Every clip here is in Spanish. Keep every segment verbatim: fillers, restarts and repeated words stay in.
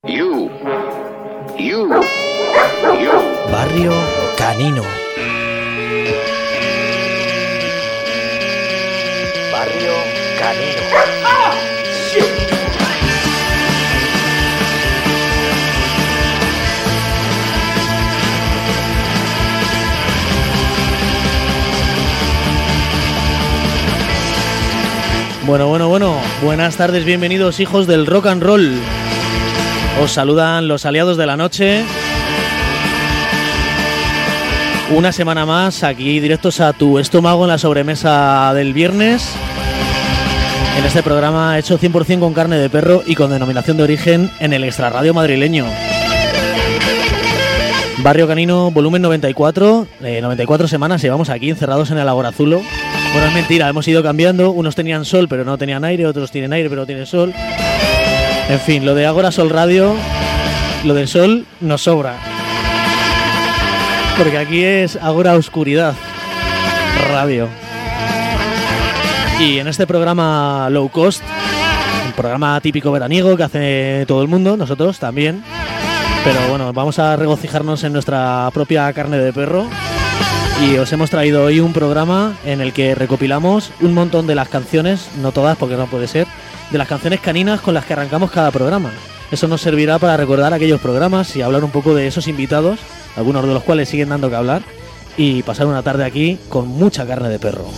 You. You. You. Barrio Canino. Barrio Canino. ¡Ah! ¡Shit! Bueno, bueno, bueno. Buenas tardes, bienvenidos, hijos del rock and roll. Os saludan los aliados de la noche. Una semana más aquí directos a tu estómago en la sobremesa del viernes. En este programa hecho cien por ciento con carne de perro y con denominación de origen en el extrarradio madrileño. Barrio Canino, volumen noventa y cuatro. Eh, noventa y cuatro semanas llevamos aquí encerrados en el Agorazulo. Bueno, es mentira, hemos ido cambiando. Unos tenían sol pero no tenían aire, otros tienen aire pero no tienen sol. En fin, lo de Agora Sol Radio, lo del sol nos sobra. Porque aquí es Agora Oscuridad Radio. Y en este programa low cost, un programa típico veraniego que hace todo el mundo, nosotros también. Pero bueno, vamos a regocijarnos en nuestra propia carne de perro. Y os hemos traído hoy un programa en el que recopilamos un montón de las canciones, no todas porque no puede ser, de las canciones caninas con las que arrancamos cada programa. Eso nos servirá para recordar aquellos programas y hablar un poco de esos invitados, algunos de los cuales siguen dando que hablar, y pasar una tarde aquí con mucha carne de perro.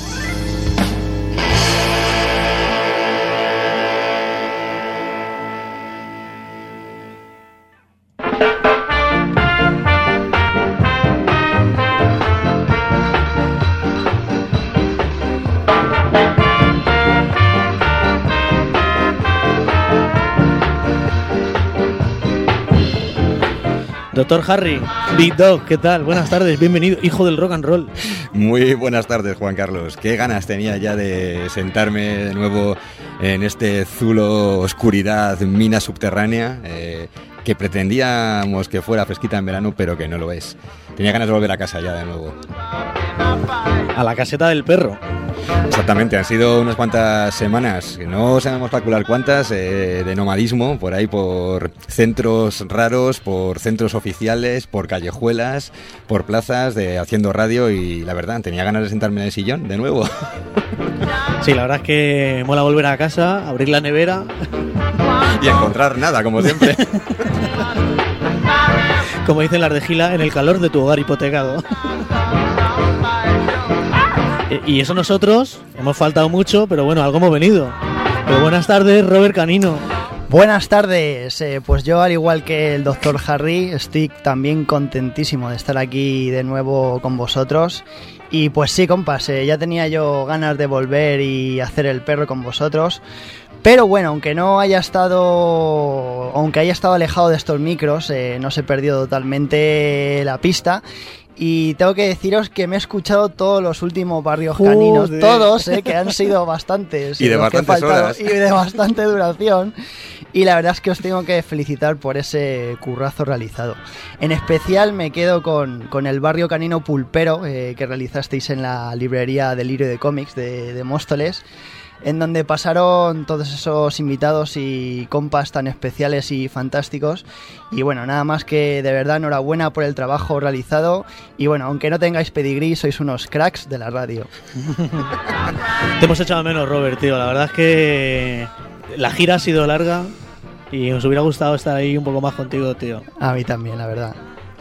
Doctor Harry, Big Dog, ¿qué tal? Buenas tardes, bienvenido, hijo del rock and roll. Muy buenas tardes, Juan Carlos. Qué ganas tenía ya de sentarme de nuevo en este zulo, oscuridad, mina subterránea, eh, que pretendíamos que fuera fresquita en verano, pero que no lo es. Tenía ganas de volver a casa ya de nuevo. A la caseta del perro. Exactamente, han sido unas cuantas semanas, no sabemos calcular cuántas, eh, de nomadismo, por ahí por centros raros, por centros oficiales, por callejuelas, por plazas, de haciendo radio, y la verdad, tenía ganas de sentarme en el sillón de nuevo. Sí, la verdad es que mola volver a casa, abrir la nevera y encontrar nada, como siempre. Como dicen las de Gila, en el calor de tu hogar hipotecado. Y eso nosotros, hemos faltado mucho, pero bueno, algo hemos venido. Pero buenas tardes, Robert Canino. Buenas tardes, eh, pues yo, al igual que el doctor Harry, estoy también contentísimo de estar aquí de nuevo con vosotros. Y pues sí, compas, eh, ya tenía yo ganas de volver y hacer el perro con vosotros. Pero bueno, aunque no haya estado, aunque haya estado alejado de estos micros, eh, no se perdió totalmente la pista. Y tengo que deciros que me he escuchado todos los últimos barrios caninos, Joder. todos, eh, que han sido bastantes. Y de bastantes horas. Y de bastante duración. Y la verdad es que os tengo que felicitar por ese currazo realizado. En especial me quedo con, con el barrio canino pulpero eh, que realizasteis en la librería Delirio de Cómics de, de Móstoles, en donde pasaron todos esos invitados y compas tan especiales y fantásticos. Y bueno, nada más que de verdad enhorabuena por el trabajo realizado. Y bueno, aunque no tengáis pedigrí, sois unos cracks de la radio. Te hemos echado menos, Robert, tío. La verdad es que la gira ha sido larga y nos hubiera gustado estar ahí un poco más contigo, tío. A mí también, la verdad.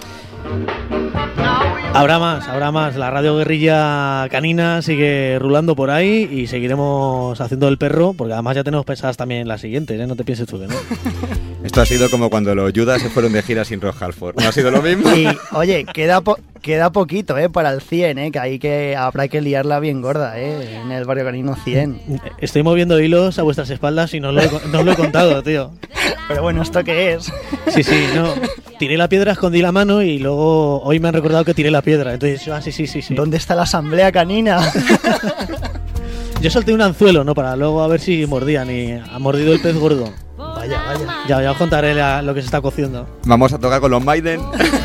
Habrá más, habrá más. La radio guerrilla canina sigue rulando por ahí y seguiremos haciendo el perro, porque además ya tenemos pensadas también las siguientes, ¿eh? No te pienses tú que no. Esto ha sido como cuando los Judas se fueron de gira sin Rock Halford. ¿No ha sido lo mismo? Y, oye, queda po- queda poquito, ¿eh? Para el cien, ¿eh? Que ahí que habrá que liarla bien gorda, ¿eh? En el barrio canino cien. Estoy moviendo hilos a vuestras espaldas y no os lo he, no os lo he contado, tío. Pero bueno, ¿esto qué es? Sí, sí, no. Tiré la piedra, escondí la mano y luego hoy me han recordado que tiré la piedra. Entonces yo, ah, sí, sí, sí, sí. ¿Dónde está la asamblea canina? Yo solté un anzuelo, ¿no? Para luego a ver si mordían y ha mordido el pez gordo. Vaya, vaya. Ya, ya os contaré la, lo que se está cociendo. Vamos a tocar con los Maiden.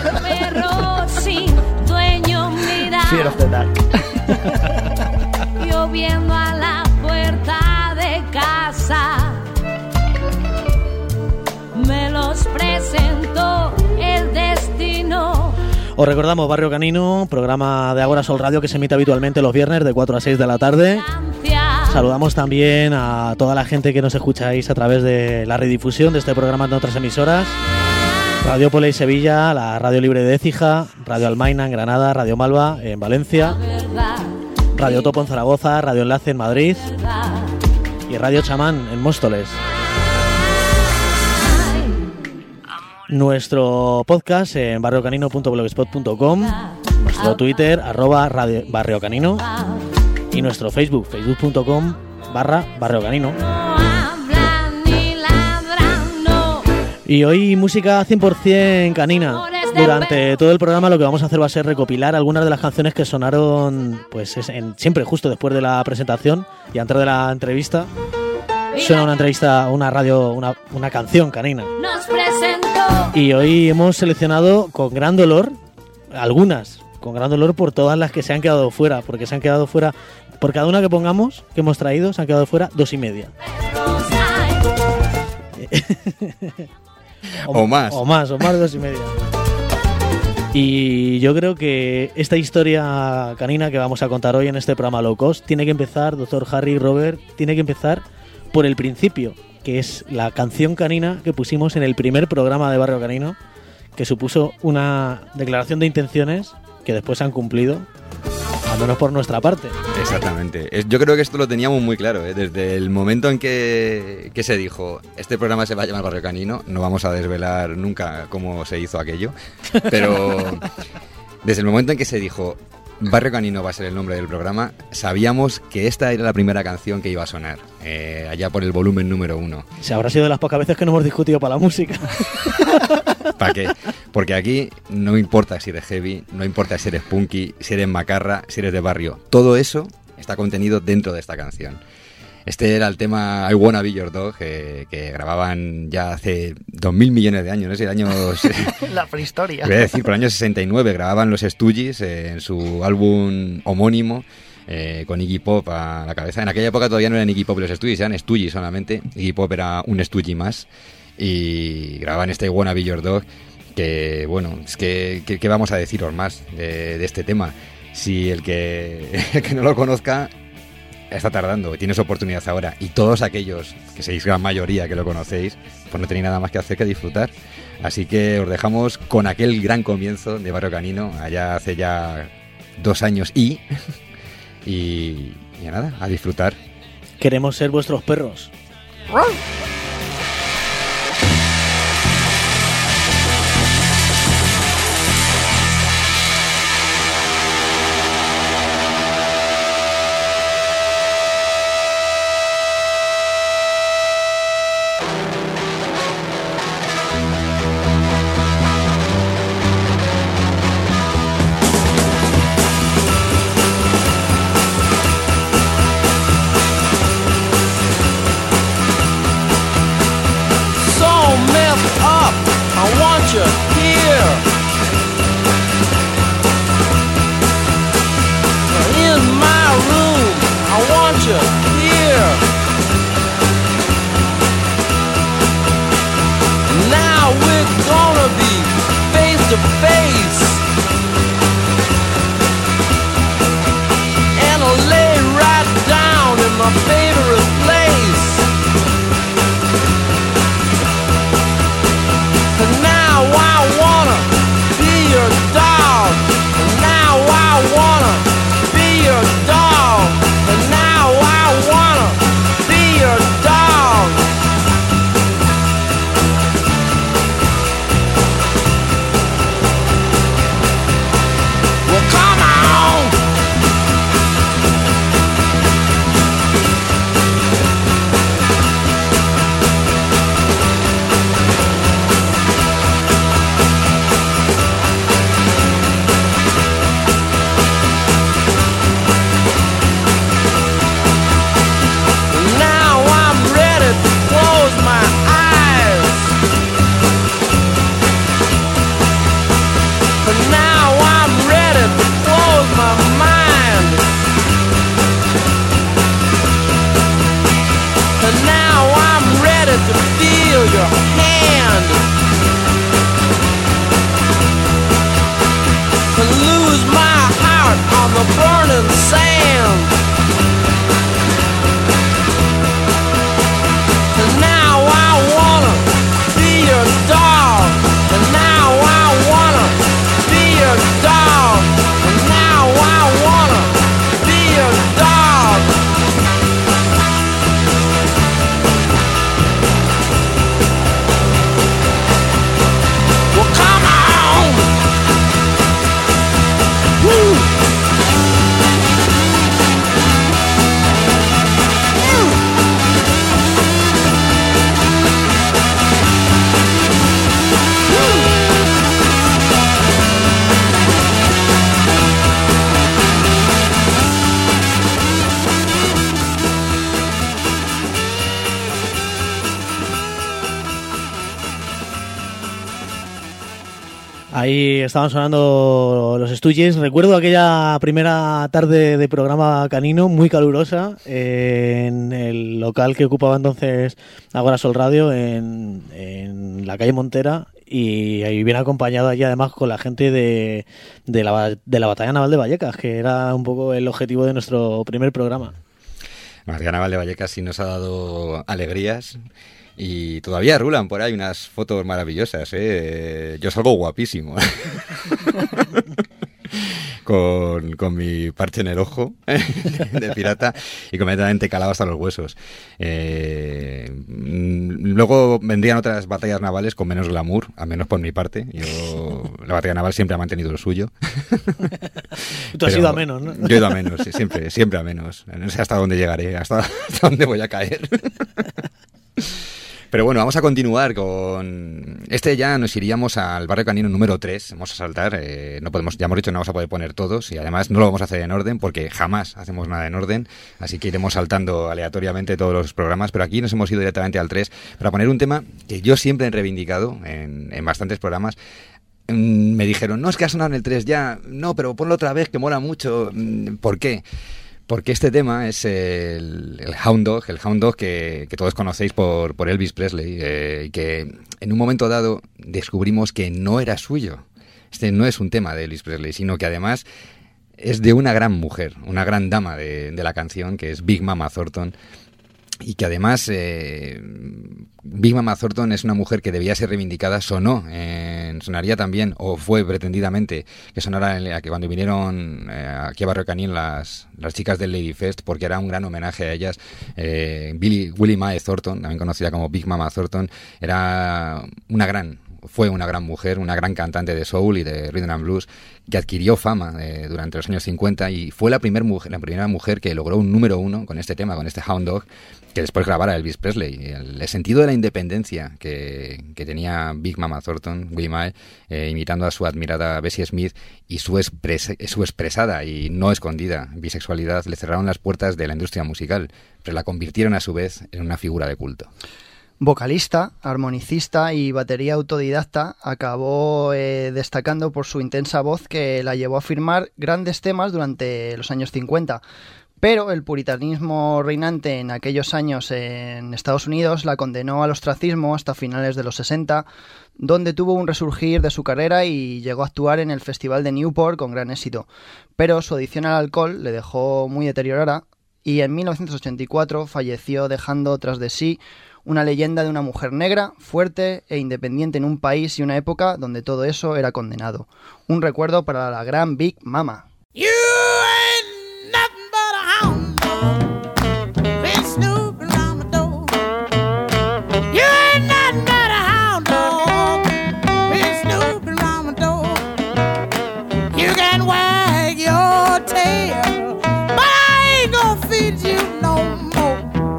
Fear of the Dark. Lloviendo a la puerta de casa, me los presento. presentó el destino. Os recordamos Barrio Canino, programa de Agora Sol Radio que se emite habitualmente los viernes de cuatro a seis de la tarde. Saludamos también a toda la gente que nos escucháis a través de la redifusión de este programa en otras emisoras. Radio Pola y Sevilla, la Radio Libre de Écija, Radio Almaina en Granada, Radio Malva en Valencia, Radio Topo en Zaragoza, Radio Enlace en Madrid y Radio Chamán en Móstoles. Nuestro podcast en barriocanino punto blogspot punto com, nuestro Twitter arroba radio, Barrio Canino y nuestro Facebook, facebook punto com barra Barrio Canino. Y hoy música cien por ciento canina. Durante todo el programa lo que vamos a hacer va a ser recopilar algunas de las canciones que sonaron pues es en, siempre justo después de la presentación y antes de la entrevista. Suena una entrevista, una radio, una, una canción canina. Y hoy hemos seleccionado con gran dolor algunas, con gran dolor por todas las que se han quedado fuera, porque se han quedado fuera, por cada una que pongamos, que hemos traído, se han quedado fuera dos y media. O, o más. O más, o más de dos y media. Y yo creo que esta historia canina que vamos a contar hoy en este programa Low Cost tiene que empezar, doctor Harry, Robert, tiene que empezar por el principio, que es la canción canina que pusimos en el primer programa de Barrio Canino, que supuso una declaración de intenciones que después se han cumplido, al menos por nuestra parte. Exactamente. Yo creo que esto lo teníamos muy claro, ¿eh? Desde el momento en que, que se dijo, este programa se va a llamar Barrio Canino, no vamos a desvelar nunca cómo se hizo aquello, pero desde el momento en que se dijo, Barrio Canino va a ser el nombre del programa, sabíamos que esta era la primera canción que iba a sonar, eh, allá por el volumen número uno. Se habrá sido de las pocas veces que no hemos discutido para la música. ¿Para qué? Porque aquí no importa si eres heavy, no importa si eres punky, si eres macarra, si eres de barrio. Todo eso está contenido dentro de esta canción. Este era el tema I Wanna Be Your Dog, eh, que grababan ya hace dos mil millones de años, no sé, años... La prehistoria. Voy a decir, por el año sesenta y nueve grababan los Stooges eh, en su álbum homónimo, eh, con Iggy Pop a la cabeza. En aquella época todavía no eran Iggy Pop y los Stooges, eran Stooges solamente. Iggy Pop era un Stoogie más. Y grababan este I Wanna Be Your Dog, que, bueno, es que, que, que vamos a deciros más de, de este tema. Si el que, el que no lo conozca... está tardando, tienes oportunidad ahora, y todos aquellos, que sois gran mayoría que lo conocéis, pues no tenéis nada más que hacer que disfrutar. Así que os dejamos con aquel gran comienzo de Barrio Canino, allá hace ya dos años y... y, y nada, a disfrutar. Queremos ser vuestros perros. the burning sand. And now I wanna be your dog. And now I wanna be your dog. And now I wanna be your dog. Well, come on. Woo. Ahí estaban sonando los Stooges. Recuerdo aquella primera tarde de programa canino, muy calurosa, en el local que ocupaba entonces Agora Sol Radio, en, en la calle Montera, y ahí bien acompañado allí además con la gente de, de, la, de la Batalla Naval de Vallecas, que era un poco el objetivo de nuestro primer programa. La Batalla Naval de Vallecas sí nos ha dado alegrías. Y todavía rulan por ahí unas fotos maravillosas, ¿eh? Yo salgo guapísimo. con, con mi parche en el ojo de pirata y completamente calado hasta los huesos. Eh, luego vendrían otras batallas navales con menos glamour, al menos por mi parte. Yo, la batalla naval siempre ha mantenido lo suyo. Tú has ido a menos, ¿no? Yo he ido a menos, sí, siempre, siempre a menos. No sé hasta dónde llegaré, hasta, hasta dónde voy a caer. Pero bueno, vamos a continuar con... Este ya nos iríamos al barrio canino número tres. Vamos a saltar. Eh, no podemos, ya hemos dicho, no vamos a poder poner todos. Y además no lo vamos a hacer en orden porque jamás hacemos nada en orden. Así que iremos saltando aleatoriamente todos los programas. Pero aquí nos hemos ido directamente al tres para poner un tema que yo siempre he reivindicado en, en bastantes programas. Me dijeron, no, es que ha sonado en el tres ya. No, pero ponlo otra vez que mola mucho. ¿Por qué? Porque este tema es el, el Hound Dog, el Hound Dog que, que todos conocéis por, por Elvis Presley, eh, y que en un momento dado descubrimos que no era suyo. Este no es un tema de Elvis Presley, sino que además es de una gran mujer, una gran dama de, de la canción, que es Big Mama Thornton. Y que además eh, Big Mama Thornton es una mujer que debía ser reivindicada, sonó, eh, sonaría también, o fue pretendidamente que sonara en, que cuando vinieron eh, aquí a Barrio Canín las, las chicas del Lady Fest, porque era un gran homenaje a ellas. eh, Billy, Willie Mae Thornton, también conocida como Big Mama Thornton, era una gran... fue una gran mujer, una gran cantante de soul y de rhythm and blues que adquirió fama eh, durante los años cincuenta y fue la, primer mujer, la primera mujer que logró un número uno con este tema, con este Hound Dog, que después grabara Elvis Presley. El, el sentido de la independencia que, que tenía Big Mama Thornton, Willie Mae, eh, imitando a su admirada Bessie Smith, y su, expres, su expresada y no escondida bisexualidad le cerraron las puertas de la industria musical, pero la convirtieron a su vez en una figura de culto. Vocalista, armonicista y batería autodidacta, acabó eh, destacando por su intensa voz que la llevó a firmar grandes temas durante los años cincuenta. Pero el puritanismo reinante en aquellos años en Estados Unidos la condenó al ostracismo hasta finales de los sesenta, donde tuvo un resurgir de su carrera y llegó a actuar en el Festival de Newport con gran éxito. Pero su adicción al alcohol le dejó muy deteriorada y en mil novecientos ochenta y cuatro falleció dejando tras de sí una leyenda de una mujer negra, fuerte e independiente en un país y una época donde todo eso era condenado. Un recuerdo para la gran Big Mama. You ain't nothing but a hound dog, been snooping around my door. You ain't nothing but a hound dog, been snooping around my door. You can wag your tail, but I ain't gonna feed you no more.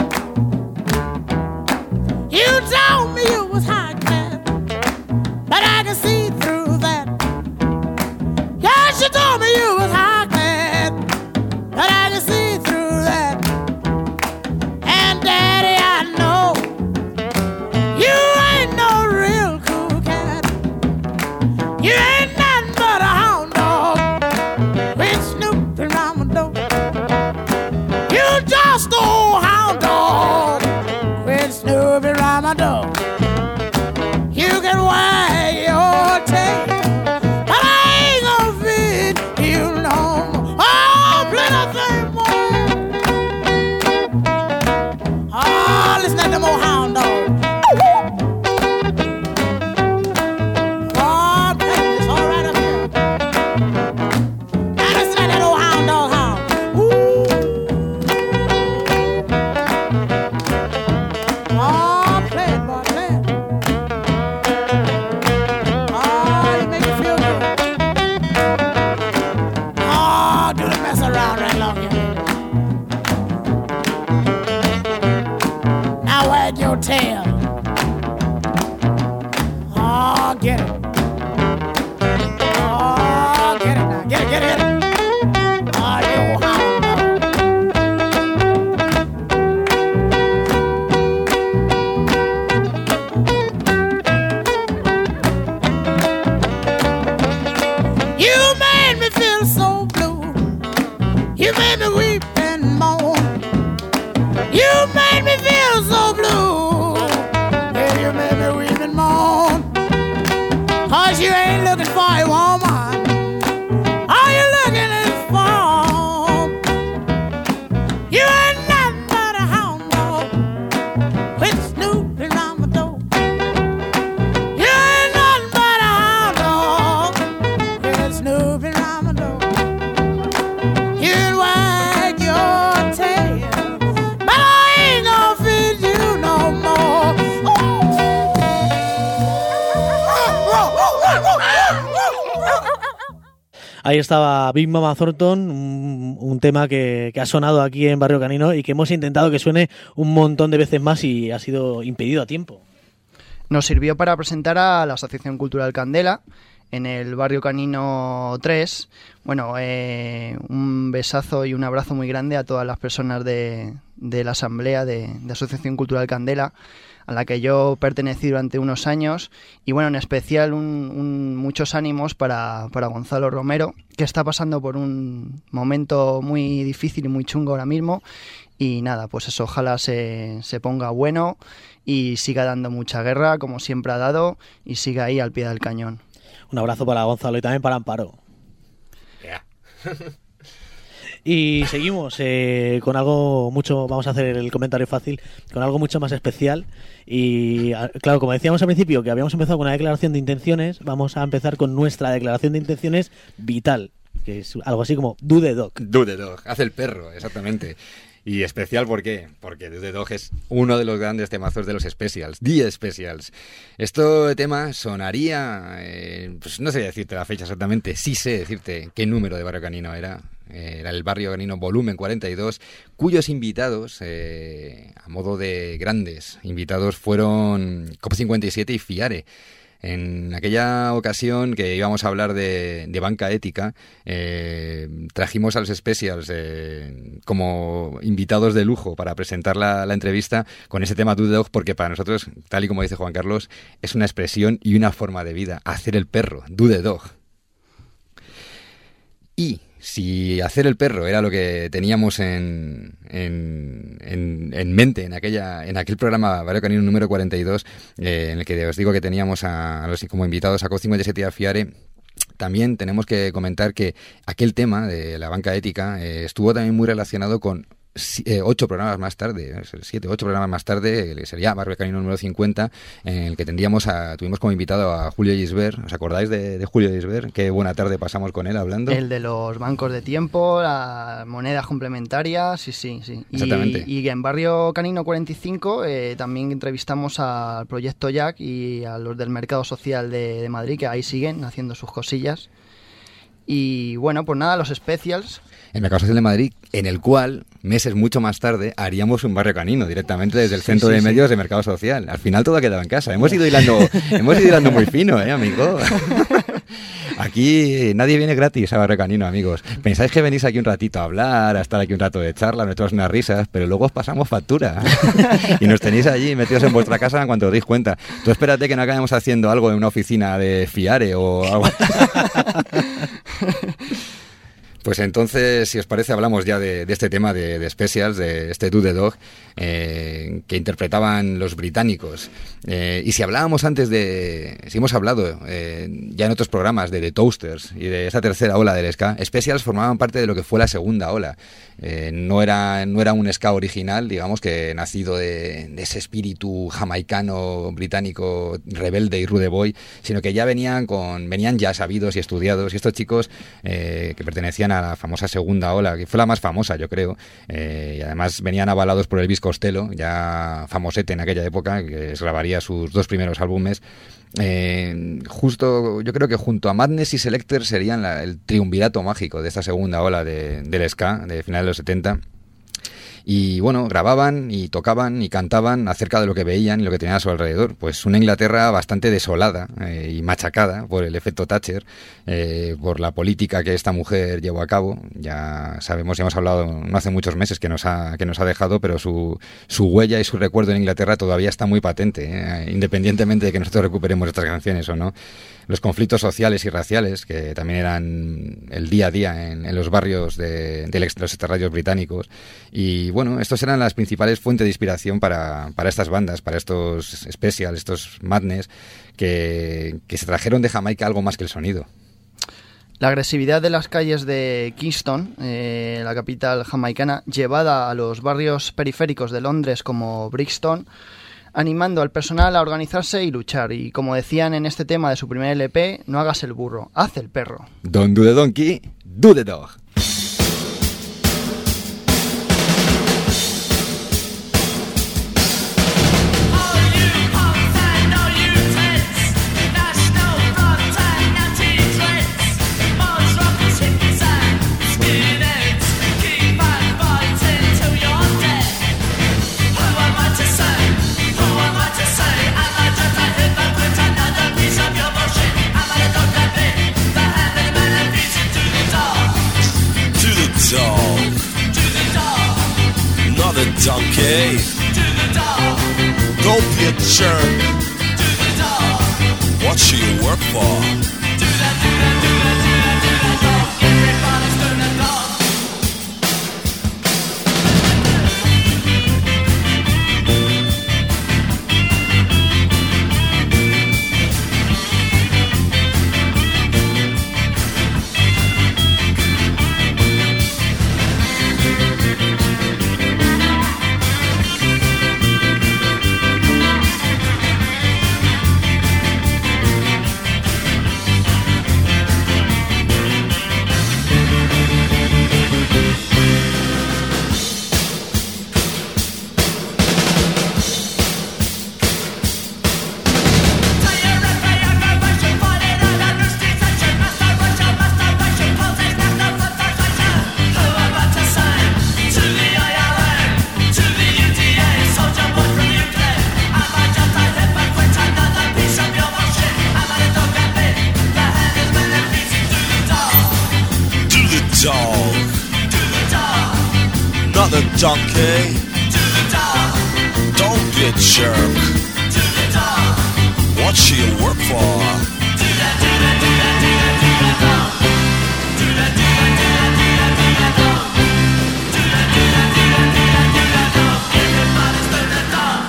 You told me you was high class, but I can see through that. Yes, you told me you was high class, but I can see through that. And Daddy, I know you ain't no real cool cat. You ain't nothing but a hound dog, been snooping around my door. You just old hound dog, been snooping around my door. You can wag your tail, but I ain't gonna feed you no more. Oh! Oh, get it. Oh, get it now. Get it, get it, get it. Oh, you hound dog. You made me feel so blue. You made me weep and moan. You made me feel so blue. Yeah, you made me weep and moan. Cause you ain't looking for a woman. All you looking is for. You ain't nothing but a hound dog. Quit snooping around my door. You ain't nothing but a hound dog. Quit snooping around my door. You wag your tail, but I ain't gonna feed you no more. Ahí estaba Big Mama Thornton, un, un tema que, que ha sonado aquí en Barrio Canino y que hemos intentado que suene un montón de veces más y ha sido impedido a tiempo. Nos sirvió para presentar a la Asociación Cultural Candela en el Barrio Canino tres. Bueno, eh, un besazo y un abrazo muy grande a todas las personas de, de la Asamblea de, de Asociación Cultural Candela, a la que yo pertenecí durante unos años, y bueno, en especial un, un, muchos ánimos para, para Gonzalo Romero, que está pasando por un momento muy difícil y muy chungo ahora mismo, y nada, pues eso, ojalá se, se ponga bueno y siga dando mucha guerra, como siempre ha dado, y siga ahí al pie del cañón. Un abrazo para Gonzalo y también para Amparo. Yeah. Y seguimos eh, con algo mucho, vamos a hacer el comentario fácil, con algo mucho más especial. Y claro, como decíamos al principio que habíamos empezado con una declaración de intenciones, vamos a empezar con nuestra declaración de intenciones vital, que es algo así como Do the Dog. Do the Dog, hace el perro, exactamente. Y especial, ¿por qué? Porque Do the Dog es uno de los grandes temazos de los Specials, The Specials. Este tema sonaría, eh, pues no sé decirte la fecha exactamente, sí sé decirte qué número de Barrio Canino era. Eh, era el Barrio Canino volumen cuarenta y dos, cuyos invitados, eh, a modo de grandes invitados, fueron C O P cincuenta y siete y Fiare. En aquella ocasión que íbamos a hablar de, de banca ética, eh, trajimos a los Specials eh, como invitados de lujo para presentar la, la entrevista con ese tema Do the Dog, porque para nosotros, tal y como dice Juan Carlos, es una expresión y una forma de vida, hacer el perro, Do the Dog. Y si hacer el perro era lo que teníamos en, en, en, en mente en aquella en aquel programa Barrio Canino número cuarenta y dos, eh, en el que os digo que teníamos a, a los como invitados a C O P cincuenta y siete y a Fiare, también tenemos que comentar que aquel tema de la banca ética eh, estuvo también muy relacionado con Eh, ocho programas más tarde, siete, ocho programas más tarde, que sería Barrio Canino número cincuenta, en el que tendríamos a, tuvimos como invitado a Julio Gisbert. ¿Os acordáis de, de Julio Gisbert? Qué buena tarde pasamos con él hablando. El de los bancos de tiempo, las monedas complementarias, sí, sí, sí. Exactamente. Y, y en Barrio Canino cuarenta y cinco eh, también entrevistamos al Proyecto Jack y a los del Mercado Social de, de Madrid, que ahí siguen haciendo sus cosillas. Y bueno, pues nada, los Specials. El Mercado Social de Madrid, en el cual, meses mucho más tarde, haríamos un Barrio Canino directamente desde el sí, Centro sí, de sí. Medios de Mercado Social. Al final todo ha quedado en casa. Hemos ido hilando, hemos ido hilando muy fino, ¿eh, amigo? Aquí nadie viene gratis a Barrio Canino, amigos. Pensáis que venís aquí un ratito a hablar, a estar aquí un rato de charla, nos echamos unas risas, pero luego os pasamos factura. Y nos tenéis allí metidos en vuestra casa en cuanto os deis cuenta. Tú espérate que no acabemos haciendo algo en una oficina de Fiare o algo. Pues entonces, si os parece, hablamos ya de, de este tema de, de Specials, de este Do the Dog, eh, que interpretaban los británicos. Eh, y si hablábamos antes de... Si hemos hablado eh, ya en otros programas de The Toasters y de esa tercera ola del ska, Specials formaban parte de lo que fue la segunda ola. Eh, no era no era un ska original, digamos, que nacido de, de ese espíritu jamaicano, británico, rebelde y rude boy, sino que ya venían con venían ya sabidos y estudiados. Y estos chicos eh, que pertenecían a la famosa segunda ola, que fue la más famosa, yo creo, eh, y además venían avalados por Elvis Costello, ya famosete en aquella época, que grabaría sus dos primeros álbumes. Eh, justo, yo creo que junto a Madness y Selecter serían la, el triunvirato mágico de esta segunda ola de, del ska, de finales de los setenta. y bueno, grababan y tocaban y cantaban acerca de lo que veían y lo que tenían a su alrededor. Pues una Inglaterra bastante desolada eh, y machacada por el efecto Thatcher, eh, por la política que esta mujer llevó a cabo. Ya sabemos, ya hemos hablado no hace muchos meses que nos ha, que nos ha dejado, pero su, su huella y su recuerdo en Inglaterra todavía está muy patente, eh, independientemente de que nosotros recuperemos estas canciones o no. Los conflictos sociales y raciales, que también eran el día a día en, en los barrios de, de los extrarradios británicos. Y bueno, estos eran las principales fuentes de inspiración para, para estas bandas, para estos Special, estos Madness, que, que se trajeron de Jamaica algo más que el sonido. La agresividad de las calles de Kingston, eh, la capital jamaicana, llevada a los barrios periféricos de Londres como Brixton, animando al personal a organizarse y luchar. Y como decían en este tema de su primer L P, no hagas el burro, haz el perro. Don't do the donkey, do the dog. Donkey, do the dog. Don't be a jerk. Do the dog. What should you work for? Do that, do that, do that, do that, do that dog. Everybody's doing the dog. Donkey, do the dog. Don't be a jerk. Do the dog. What should you work for? Do that, do that, do that, do that, do that dog. Do that, do that, do that, do that, do that dog. Do that, do that, do that, do that, do that dog. Everybody's doing the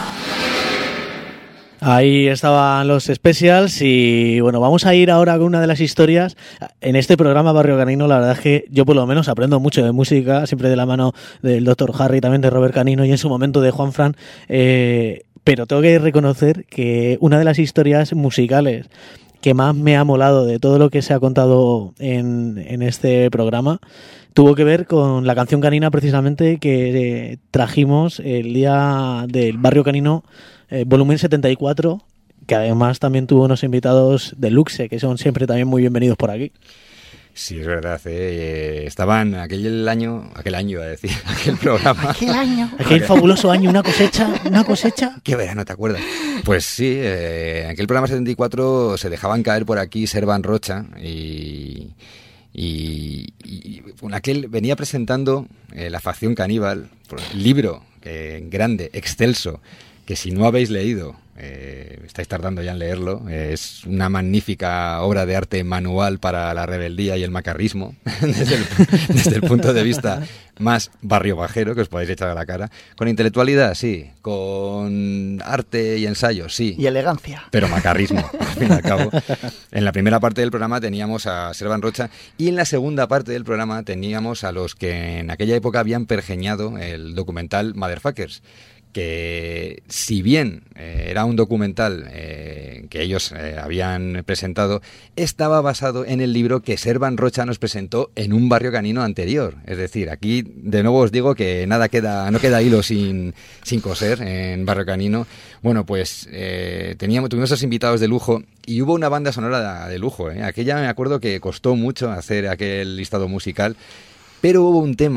dog. Ahí estaban los Specials y bueno, vamos a ir ahora con una de las historias. En este programa Barrio Canino la verdad es que yo por lo menos aprendo mucho de música, siempre de la mano del doctor Harry, también de Robert Canino y en su momento de Juan Fran, eh, pero tengo que reconocer que una de las historias musicales que más me ha molado de todo lo que se ha contado en, en este programa tuvo que ver con la canción canina precisamente que eh, trajimos el día del Barrio Canino eh, volumen setenta y cuatro, que además también tuvo unos invitados de luxe que son siempre también muy bienvenidos por aquí. Sí, es verdad, eh, estaban aquel año, aquel año iba a decir, aquel programa. Aquel año. Aquel fabuloso año, una cosecha, una cosecha. Qué verano, ¿te acuerdas? Pues sí, eh, en aquel programa setenta y cuatro se dejaban caer por aquí Servan Rocha y... Y, y con aquel venía presentando eh, La facción caníbal, el libro eh, grande, excelso, que si no habéis leído, eh, estáis tardando ya en leerlo, eh, es una magnífica obra de arte manual para la rebeldía y el macarrismo, desde, el, desde el punto de vista más barrio bajero que os podéis echar a la cara, con intelectualidad, sí, con arte y ensayo, sí. Y elegancia. Pero macarrismo, al fin y al cabo. En la primera parte del programa teníamos a Servan Rocha y en la segunda parte del programa teníamos a los que en aquella época habían pergeñado el documental Motherfuckers, que si bien eh, era un documental eh, que ellos eh, habían presentado, estaba basado en el libro que Servan Rocha nos presentó en un Barrio Canino anterior. Es decir, aquí de nuevo os digo que nada queda, no queda hilo sin, sin coser en Barrio Canino. Bueno, pues eh, teníamos, tuvimos esos invitados de lujo y hubo una banda sonora de, de lujo. ¿eh? Aquella me acuerdo que costó mucho hacer aquel listado musical, pero hubo un tema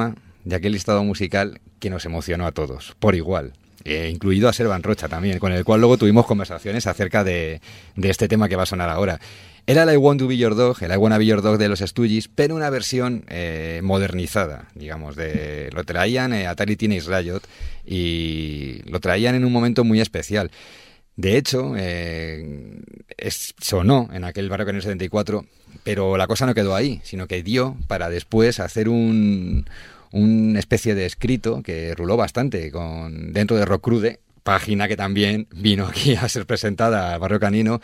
de aquel listado musical que nos emocionó a todos, por igual. Eh, incluido a Servan Rocha también, con el cual luego tuvimos conversaciones acerca de, de este tema que va a sonar ahora. Era el I Want to Be Your Dog, el I Wanna Be Your Dog de los Stooges, pero una versión eh, modernizada, digamos. De, lo traían eh, Atari Teenage Riot y lo traían en un momento muy especial. De hecho, eh, es, sonó en aquel Barrio Canino setenta y cuatro, pero la cosa no quedó ahí, sino que dio para después hacer un... una especie de escrito que ruló bastante con dentro de Rock Crude, página que también vino aquí a ser presentada al Barrio Canino,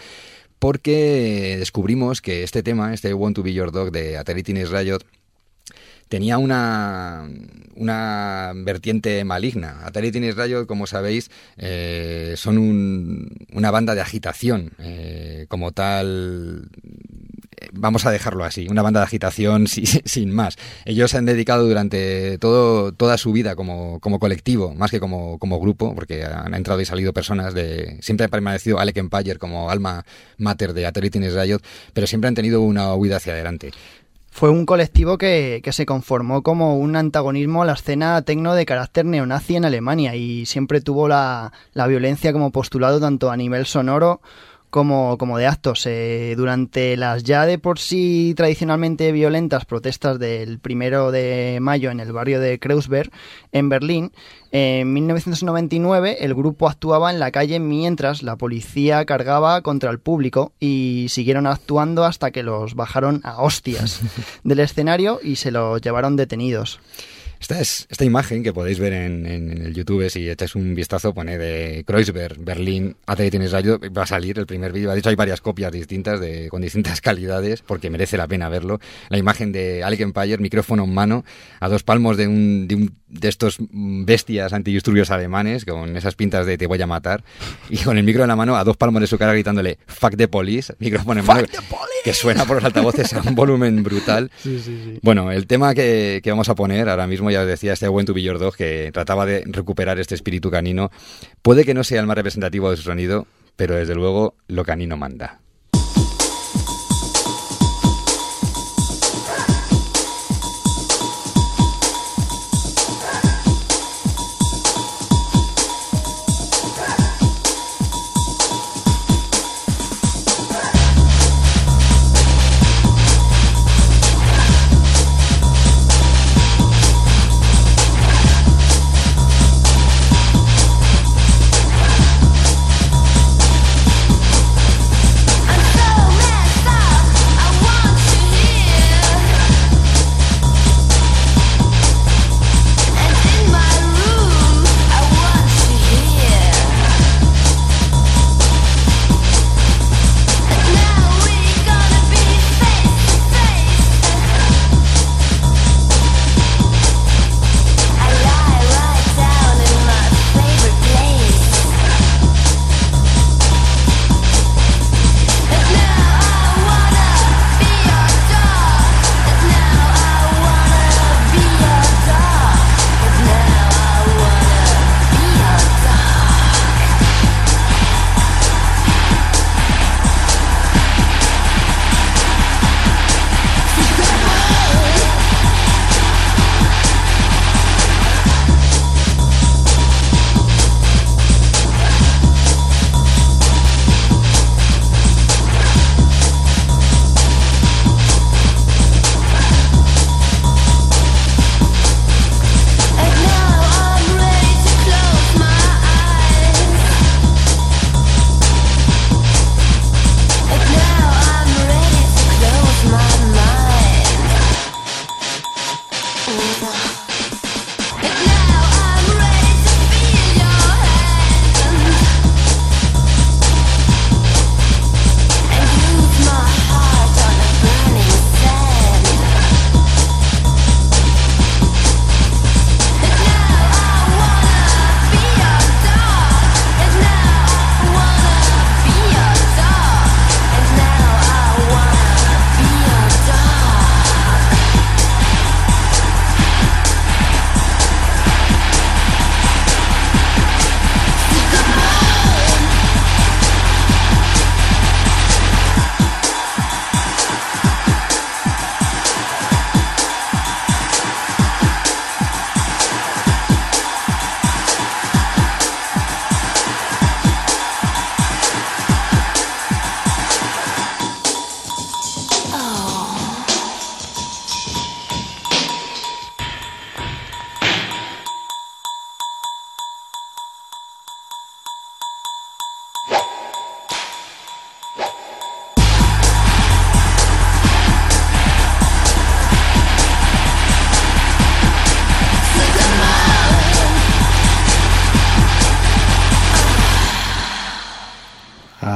porque descubrimos que este tema, este I Want to Be Your Dog de Atari Teenage Riot, tenía una, una vertiente maligna. Atari Teenage Riot, como sabéis, eh, son un, una banda de agitación, eh, como tal... Vamos a dejarlo así, una banda de agitación sin, sin más. Ellos se han dedicado durante todo, toda su vida como, como colectivo, más que como, como grupo, porque han entrado y salido personas de... Siempre ha permanecido Alec Empire como alma mater de Atari Teenage Riot, pero siempre han tenido una huida hacia adelante. Fue un colectivo que, que se conformó como un antagonismo a la escena tecno de carácter neonazi en Alemania y siempre tuvo la, la violencia como postulado tanto a nivel sonoro Como, como de actos. Eh, durante las ya de por sí tradicionalmente violentas protestas del primero de mayo en el barrio de Kreuzberg, en Berlín, en mil novecientos noventa y nueve el grupo actuaba en la calle mientras la policía cargaba contra el público y siguieron actuando hasta que los bajaron a hostias del escenario y se los llevaron detenidos. Esta es esta imagen que podéis ver en, en, en el YouTube, si echáis un vistazo, pone de Kreuzberg, Berlín, Atari Teenage Riot, va a salir el primer vídeo. De hecho, hay varias copias distintas de, con distintas calidades, porque merece la pena verlo. La imagen de Alec Empire, micrófono en mano, a dos palmos de un, de, un, de estos bestias antidisturbios alemanes, con esas pintas de te voy a matar, y con el micro en la mano, a dos palmos de su cara, gritándole fuck the police, micrófono en mano, que suena por los altavoces a un volumen brutal. Sí, sí, sí. Bueno, el tema que, que vamos a poner ahora mismo, ya os decía, este I Want to Be Your Dog, que trataba de recuperar este espíritu canino. Puede que no sea el más representativo de su sonido, pero desde luego lo canino manda.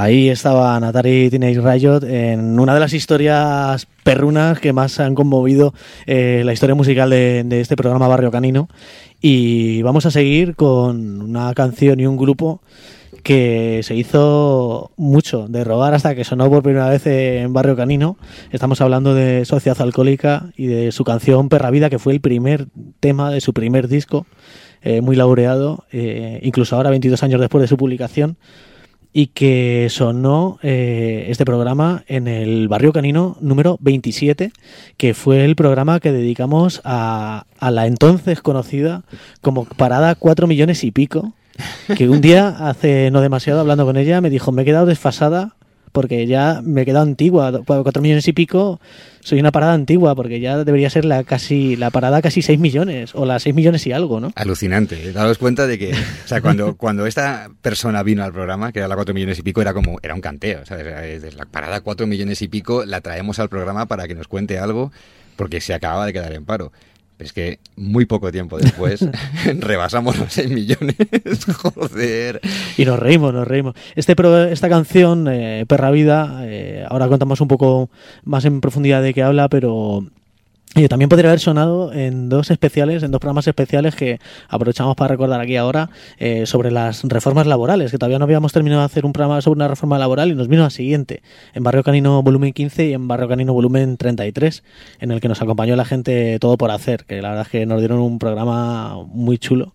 Ahí estaban Atari Teenage Riot en una de las historias perrunas que más han conmovido eh, la historia musical de, de este programa Barrio Canino. Y vamos a seguir con una canción y un grupo que se hizo mucho de robar hasta que sonó por primera vez en Barrio Canino. Estamos hablando de Sociedad Alcohólica y de su canción Perra Vida, que fue el primer tema de su primer disco, eh, muy laureado, eh, incluso ahora veintidós años después de su publicación, y que sonó eh, este programa en el Barrio Canino número veintisiete, que fue el programa que dedicamos a, a la entonces conocida como Parada Cuatro Millones y Pico, que un día, hace no demasiado, hablando con ella, me dijo, me he quedado desfasada porque ya me he quedado antigua, cuatro millones y pico, soy una parada antigua, porque ya debería ser la casi la parada casi seis millones, o las seis millones y algo, ¿no? Alucinante. Daos cuenta de que, o sea, cuando, cuando esta persona vino al programa, que era la cuatro millones y pico, era como, era un canteo, ¿sabes? Desde la parada cuatro millones y pico la traemos al programa para que nos cuente algo, porque se acababa de quedar en paro. Es que muy poco tiempo después rebasamos los seis millones, joder. Y nos reímos, nos reímos. Este pro, esta canción, eh, Perra Vida, eh, ahora contamos un poco más en profundidad de qué habla, pero eh, también podría haber sonado en dos especiales, en dos programas especiales que aprovechamos para recordar aquí ahora, eh, sobre las reformas laborales, que todavía no habíamos terminado de hacer un programa sobre una reforma laboral y nos vino la siguiente, en Barrio Canino volumen quince y en Barrio Canino volumen treinta y tres, en el que nos acompañó la gente Todo por Hacer, que la verdad es que nos dieron un programa muy chulo.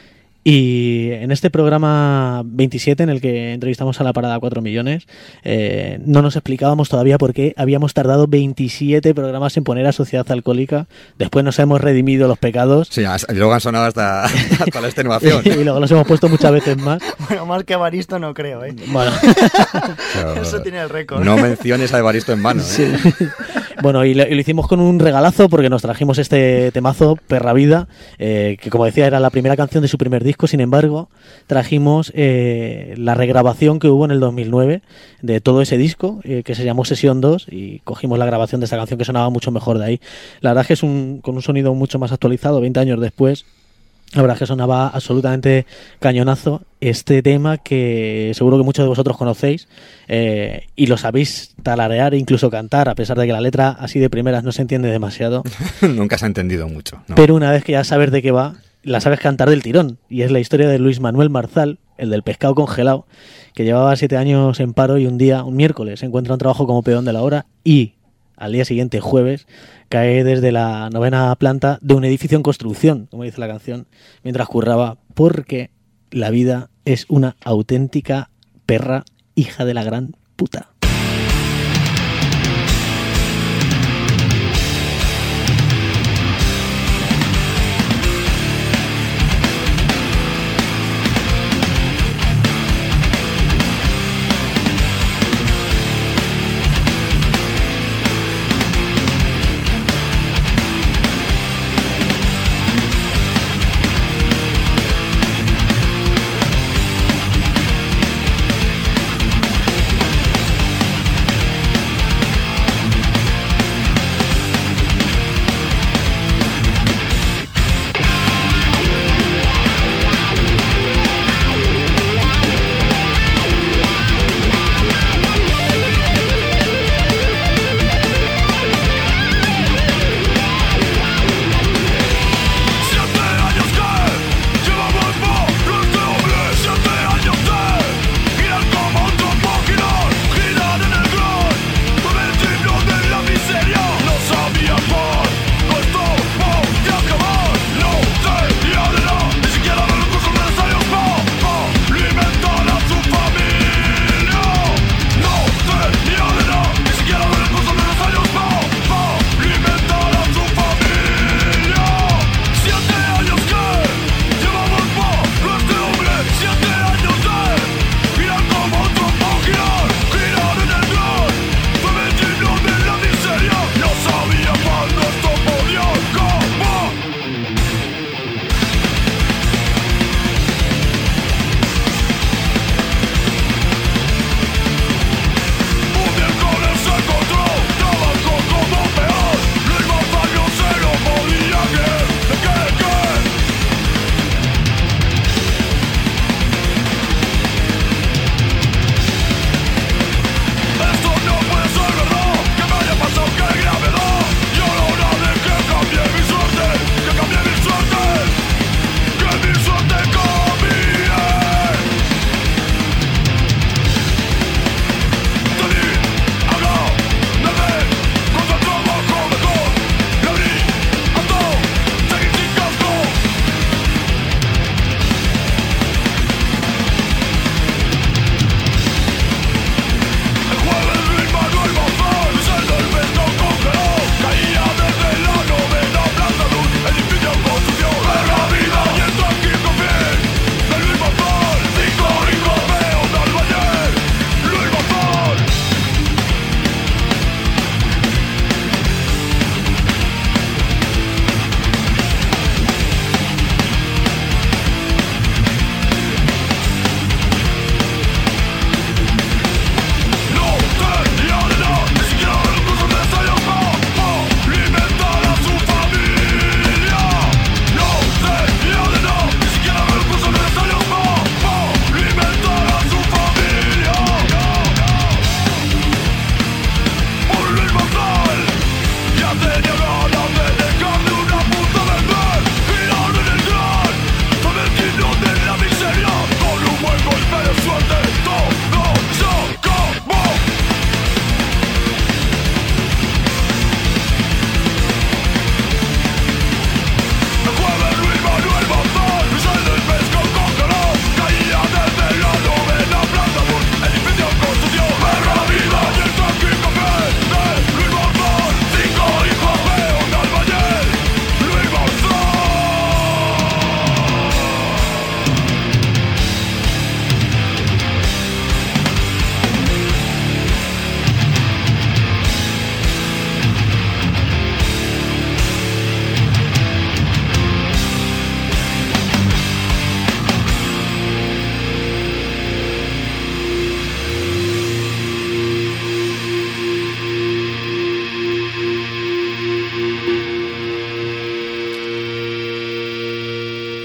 Y en este programa veintisiete, en el que entrevistamos a la Parada cuatro millones, eh, no nos explicábamos todavía por qué habíamos tardado veintisiete programas en poner a Sociedad Alcohólica. Después nos hemos redimido los pecados. Sí, y luego han sonado hasta, hasta la extenuación. Y luego los hemos puesto muchas veces más. Bueno, más que Evaristo no creo, ¿eh? Bueno. Pero eso tiene el récord. No menciones a Evaristo en vano, ¿eh? Sí. Bueno, y lo, y lo hicimos con un regalazo porque nos trajimos este temazo, Perra Vida, eh, que como decía era la primera canción de su primer disco. Sin embargo, trajimos eh, la regrabación que hubo en el dos mil nueve de todo ese disco, eh, que se llamó Sesión dos, y cogimos la grabación de esta canción que sonaba mucho mejor de ahí. La verdad es que es un, con un sonido mucho más actualizado, veinte años después. La verdad es que sonaba absolutamente cañonazo este tema que seguro que muchos de vosotros conocéis, eh, y lo sabéis tararear e incluso cantar, a pesar de que la letra así de primeras no se entiende demasiado. Nunca se ha entendido mucho, ¿no? Pero una vez que ya sabes de qué va, la sabes cantar del tirón. Y es la historia de Luis Manuel Marzal, el del pescado congelado, que llevaba siete años en paro y un día, un miércoles, encuentra un trabajo como peón de la hora y al día siguiente, jueves, cae desde la novena planta de un edificio en construcción, como dice la canción, mientras curraba, porque la vida es una auténtica perra hija de la gran puta.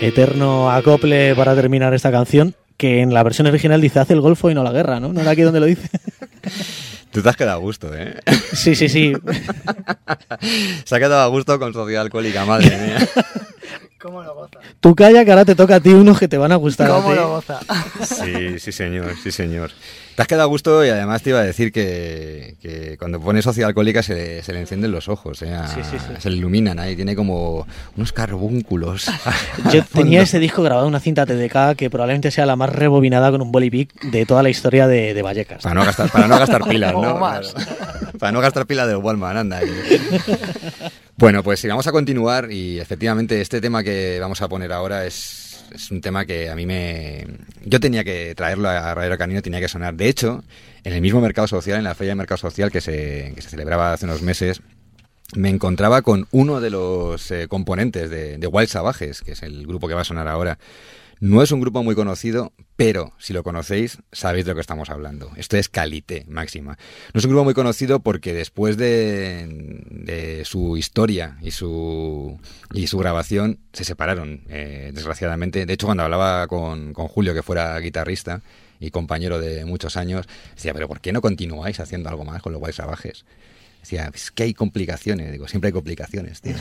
Eterno acople para terminar esta canción, que en la versión original dice hace el golfo y no la guerra, ¿no? ¿No era aquí donde lo dice? Tú te has quedado a gusto, ¿eh? Sí, sí, sí. Se ha quedado a gusto con Sociedad Alcohólica, madre mía. ¿Cómo lo goza? Tú calla, que ahora te toca a ti unos que te van a gustar. ¿Cómo a ti. lo goza? Sí, sí señor, sí señor. Te has quedado a gusto y además te iba a decir que, que cuando pones Sociedad Alcohólica se le, se le encienden los ojos, ¿eh? A- Sí, sí, sí. se le iluminan ahí, tiene como unos carbúnculos. Yo al tenía fondo. ese disco grabado en una cinta T D K que probablemente sea la más rebobinada con un bolipic de toda la historia de, de Vallecas. Para no gastar, para no gastar pilas, Como ¿no? más. Claro. Para no gastar pilas del Walmart, anda. Ahí. Bueno, pues sí, vamos a continuar y efectivamente este tema que vamos a poner ahora es, es un tema que a mí me... Yo tenía que traerlo a Radio Canino, tenía que sonar. De hecho, en el mismo Mercado Social, en la Feria de Mercado Social que se, que se celebraba hace unos meses, me encontraba con uno de los eh, componentes de, de Wild Savages, que es el grupo que va a sonar ahora. No es un grupo muy conocido, pero si lo conocéis, sabéis de lo que estamos hablando. Esto es Calité máxima. No es un grupo muy conocido porque después de, de su historia y su, y su grabación se separaron, eh, desgraciadamente. De hecho, cuando hablaba con, con Julio, que fuera guitarrista y compañero de muchos años, decía, pero ¿por qué no continuáis haciendo algo más con los Wild Savages? Decía, es que hay complicaciones. Digo, siempre hay complicaciones, tío.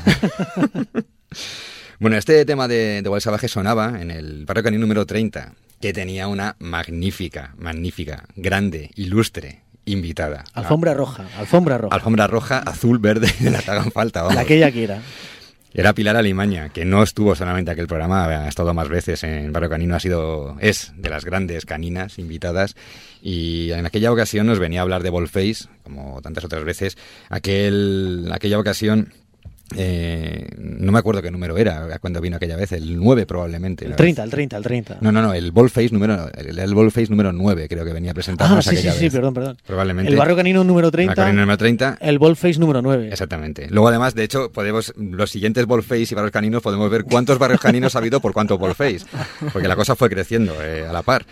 Bueno, este tema de, de Wild Savage sonaba en el Barrio Canino número treinta, que tenía una magnífica, magnífica, grande, ilustre invitada. Alfombra roja, alfombra roja. Alfombra roja, azul, verde, de la que hagan falta, vamos. La que ella quiera. Era Pilar Alimaña, que no estuvo solamente aquel programa, ha estado más veces en Barrio Canino, ha sido, es de las grandes caninas invitadas, y en aquella ocasión nos venía a hablar de Volface, como tantas otras veces. Aquel, aquella ocasión... Eh, no me acuerdo qué número era cuando vino aquella vez, el nueve probablemente. El treinta, el treinta, el treinta. No, no, no, el Volface número, el, el Volface número nueve creo que venía a presentarnos Ah, sí, sí, aquella sí, vez. perdón, perdón. Probablemente. El Barrio Canino número treinta. El Barrio Canino número treinta. El Volface número nueve. Exactamente. Luego además, de hecho, podemos los siguientes Volface y Barrios Caninos podemos ver cuántos Barrios Caninos ha habido por cuántos Volface, porque la cosa fue creciendo eh, a la par.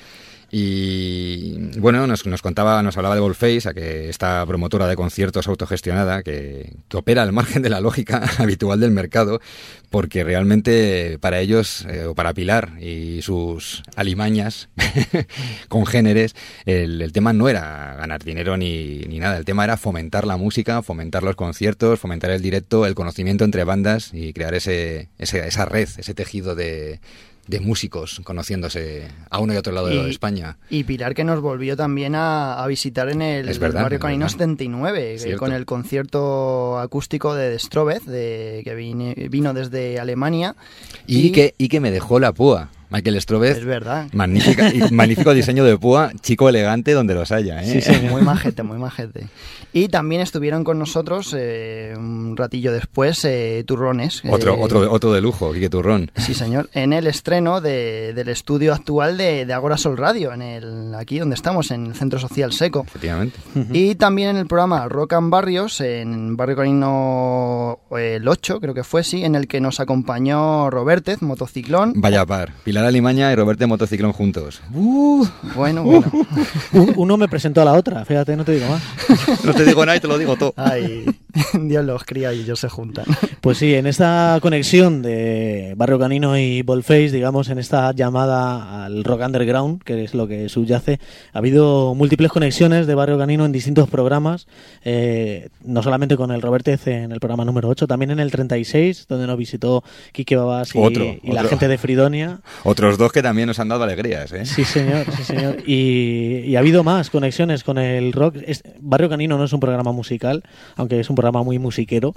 Y bueno, nos, nos contaba, nos hablaba de Volface, a que esta promotora de conciertos autogestionada que, que opera al margen de la lógica habitual del mercado, porque realmente para ellos, eh, o para Pilar y sus alimañas congéneres, el, el tema no era ganar dinero ni, ni nada, el tema era fomentar la música, fomentar los conciertos, fomentar el directo, el conocimiento entre bandas y crear ese, ese esa red, ese tejido de... de músicos conociéndose a uno y otro lado y, de España. Y Pilar, que nos volvió también a, a visitar en el, Es verdad, el Barrio es Canino verdad. setenta y nueve, que con el concierto acústico de Strobeth, de, que vine- vino desde Alemania. Y, y, que, y que me dejó la púa. Michael Strobeth. Es verdad. Magnífica, y magnífico diseño de púa, chico elegante donde los haya, ¿eh? Sí, sí, muy majete, muy majete. Y también estuvieron con nosotros eh, un ratillo después eh, Turrones. Otro, eh, otro, otro de lujo, Quique Turrón. Sí, señor. En el estreno de, del estudio actual de, de Agora Sol Radio, en el, aquí donde estamos, en el Centro Social Seco. Efectivamente. Y también en el programa Rock and Barrios, en Barrio Canino el ocho, creo que fue, sí, en el que nos acompañó Robertez, motociclón. Vaya par. Pilar Alimaña y Roberto Motociclón juntos. Uh, bueno, bueno. Uno me presentó a la otra, fíjate, no te digo más. No te digo nada y te lo digo todo. Ay, Dios los cría y ellos se juntan. Pues sí, en esta conexión de Barrio Canino y Volface, digamos, en esta llamada al rock underground, que es lo que subyace, ha habido múltiples conexiones de Barrio Canino en distintos programas, eh, no solamente con el Robertez en el programa número ocho, también en el treinta y seis, donde nos visitó Quique Babas y, Otro, y la otro. gente de Fridonia. Otros dos que también nos han dado alegrías, ¿eh? Sí, señor, sí, señor. Y, y ha habido más conexiones con el rock. Es- Barrio Canino no es un programa musical, aunque es un programa muy musiquero,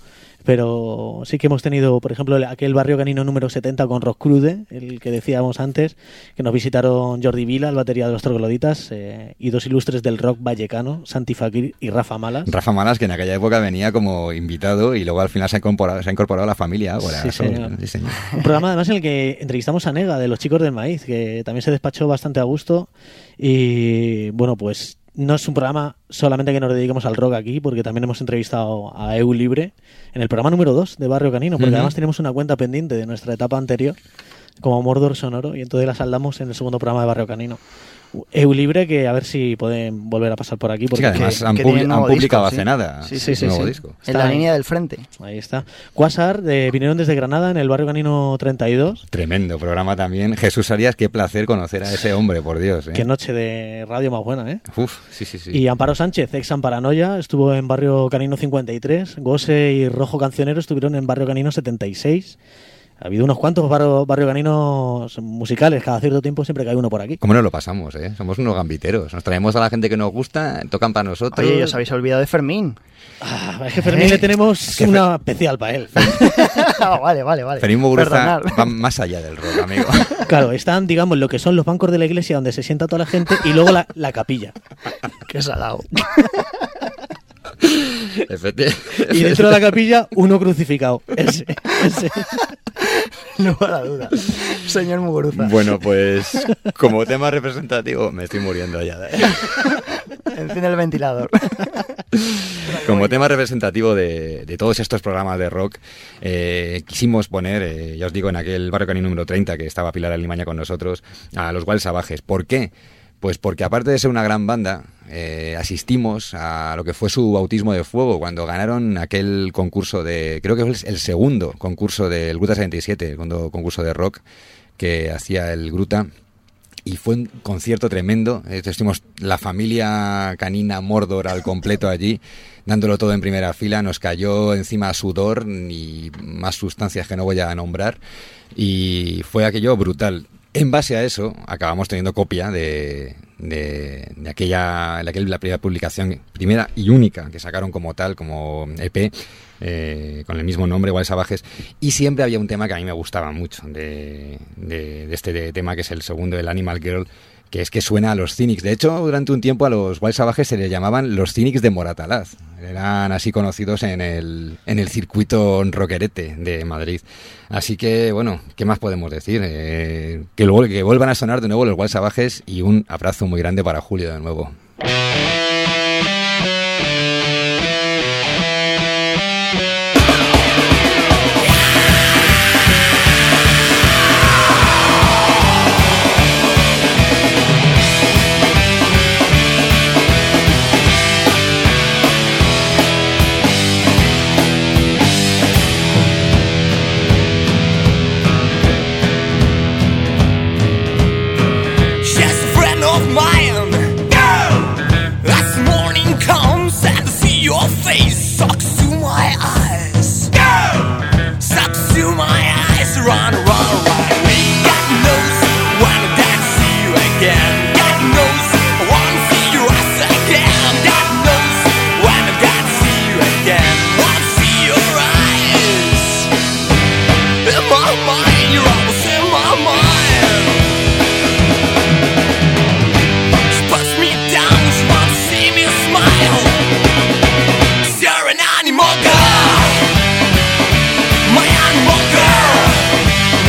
pero sí que hemos tenido, por ejemplo, el- aquel Barrio Canino número setenta con Rock Crude, el que decíamos antes, que nos visitaron Jordi Vila, el batería de los Trogloditas, eh, y dos ilustres del rock vallecano, Santi Fakir y Rafa Malas. Rafa Malas, que en aquella época venía como invitado y luego al final se ha incorporado, se ha incorporado a la familia ahora. Sí, Eso, señor. sí, señor. Un programa además en el que entrevistamos a Nega, de los Chicos del Maíz, que también se despachó bastante a gusto. Y bueno, pues no es un programa solamente que nos dediquemos al rock aquí, porque también hemos entrevistado a Eu Libre en el programa número dos de Barrio Canino, porque Ujú. además tenemos una cuenta pendiente de nuestra etapa anterior como Mordor Sonoro, y entonces la saldamos en el segundo programa de Barrio Canino. Eulibre, que a ver si pueden volver a pasar por aquí. Porque Sí, además que- han, que publi- tienen han nuevo publicado disco, hace sí. nada Sí, sí, sí, un nuevo sí. disco. En Está la ahí. línea del frente. Ahí está. Quasar, de, vinieron desde Granada, en el barrio Canino treinta y dos. Tremendo programa también. Jesús Arias, qué placer conocer a ese hombre, por Dios. ¿eh? Qué noche de radio más buena, ¿eh? Uf, sí, sí, sí. Y Amparo Sánchez, ex Amparanoia, estuvo en barrio Canino cincuenta y tres. Gose y Rojo Cancionero estuvieron en barrio Canino setenta y seis. Ha habido unos cuantos barrio, barrio caninos musicales, cada cierto tiempo siempre cae uno por aquí. ¿Cómo nos lo pasamos, eh? Somos unos gambiteros. Nos traemos a la gente que nos gusta, tocan para nosotros. Oye, os habéis olvidado de Fermín. Ah, es que Fermín le tenemos que una especial para él. Ah, vale, vale, vale. Fermín Muguruza Perdonad. va más allá del rock, amigo. Claro, están, digamos, lo que son los bancos de la iglesia donde se sienta toda la gente y luego la, la capilla. Qué salado. Efecti- Y dentro de la capilla, uno crucificado. Ese, ese. No va la duda. Señor Muguruza. Bueno, pues como tema representativo, me estoy muriendo ya. ¿eh? Enciende el ventilador. Como tema representativo de, de todos estos programas de rock, eh, quisimos poner, eh, ya os digo, en aquel barrio canino número treinta que estaba Pilar Alimaña con nosotros, a los Wild Savages. ¿Por qué? Pues porque aparte de ser una gran banda, eh, asistimos a lo que fue su bautismo de fuego cuando ganaron aquel concurso de, creo que fue el segundo concurso del Gruta setenta y siete, el segundo concurso de rock que hacía el Gruta. Y fue un concierto tremendo. Estuvimos la familia canina Mordor al completo allí, dándolo todo en primera fila. Nos cayó encima sudor y más sustancias que no voy a nombrar. Y fue aquello brutal. En base a eso, acabamos teniendo copia de, de, de aquella, de aquella la primera publicación, primera y única que sacaron como tal, como E P, eh, con el mismo nombre, Wild Savages. Y siempre había un tema que a mí me gustaba mucho de, de, de este de, tema, que es el segundo, el Animal Girl, que es que suena a los Cynics. De hecho, durante un tiempo a los Wild Savages se les llamaban los Cynics de Moratalaz. Eran así conocidos en el, en el circuito rockerete de Madrid. Así que, bueno, ¿qué más podemos decir? Eh, que, luego, que vuelvan a sonar de nuevo los Wild Savages, y un abrazo muy grande para Julio de nuevo. She's a friend of mine. As morning comes and I see your face, sucks to my eyes. Sucks to my eyes. Run, run, run away. God knows when I don't see you again. God knows I wanna see your eyes again. God knows when I don't see you again. Wanna see your eyes. In my mind, you're always in my mind. She puts me down, she wants to see me smile. You're an animal girl, my animal girl.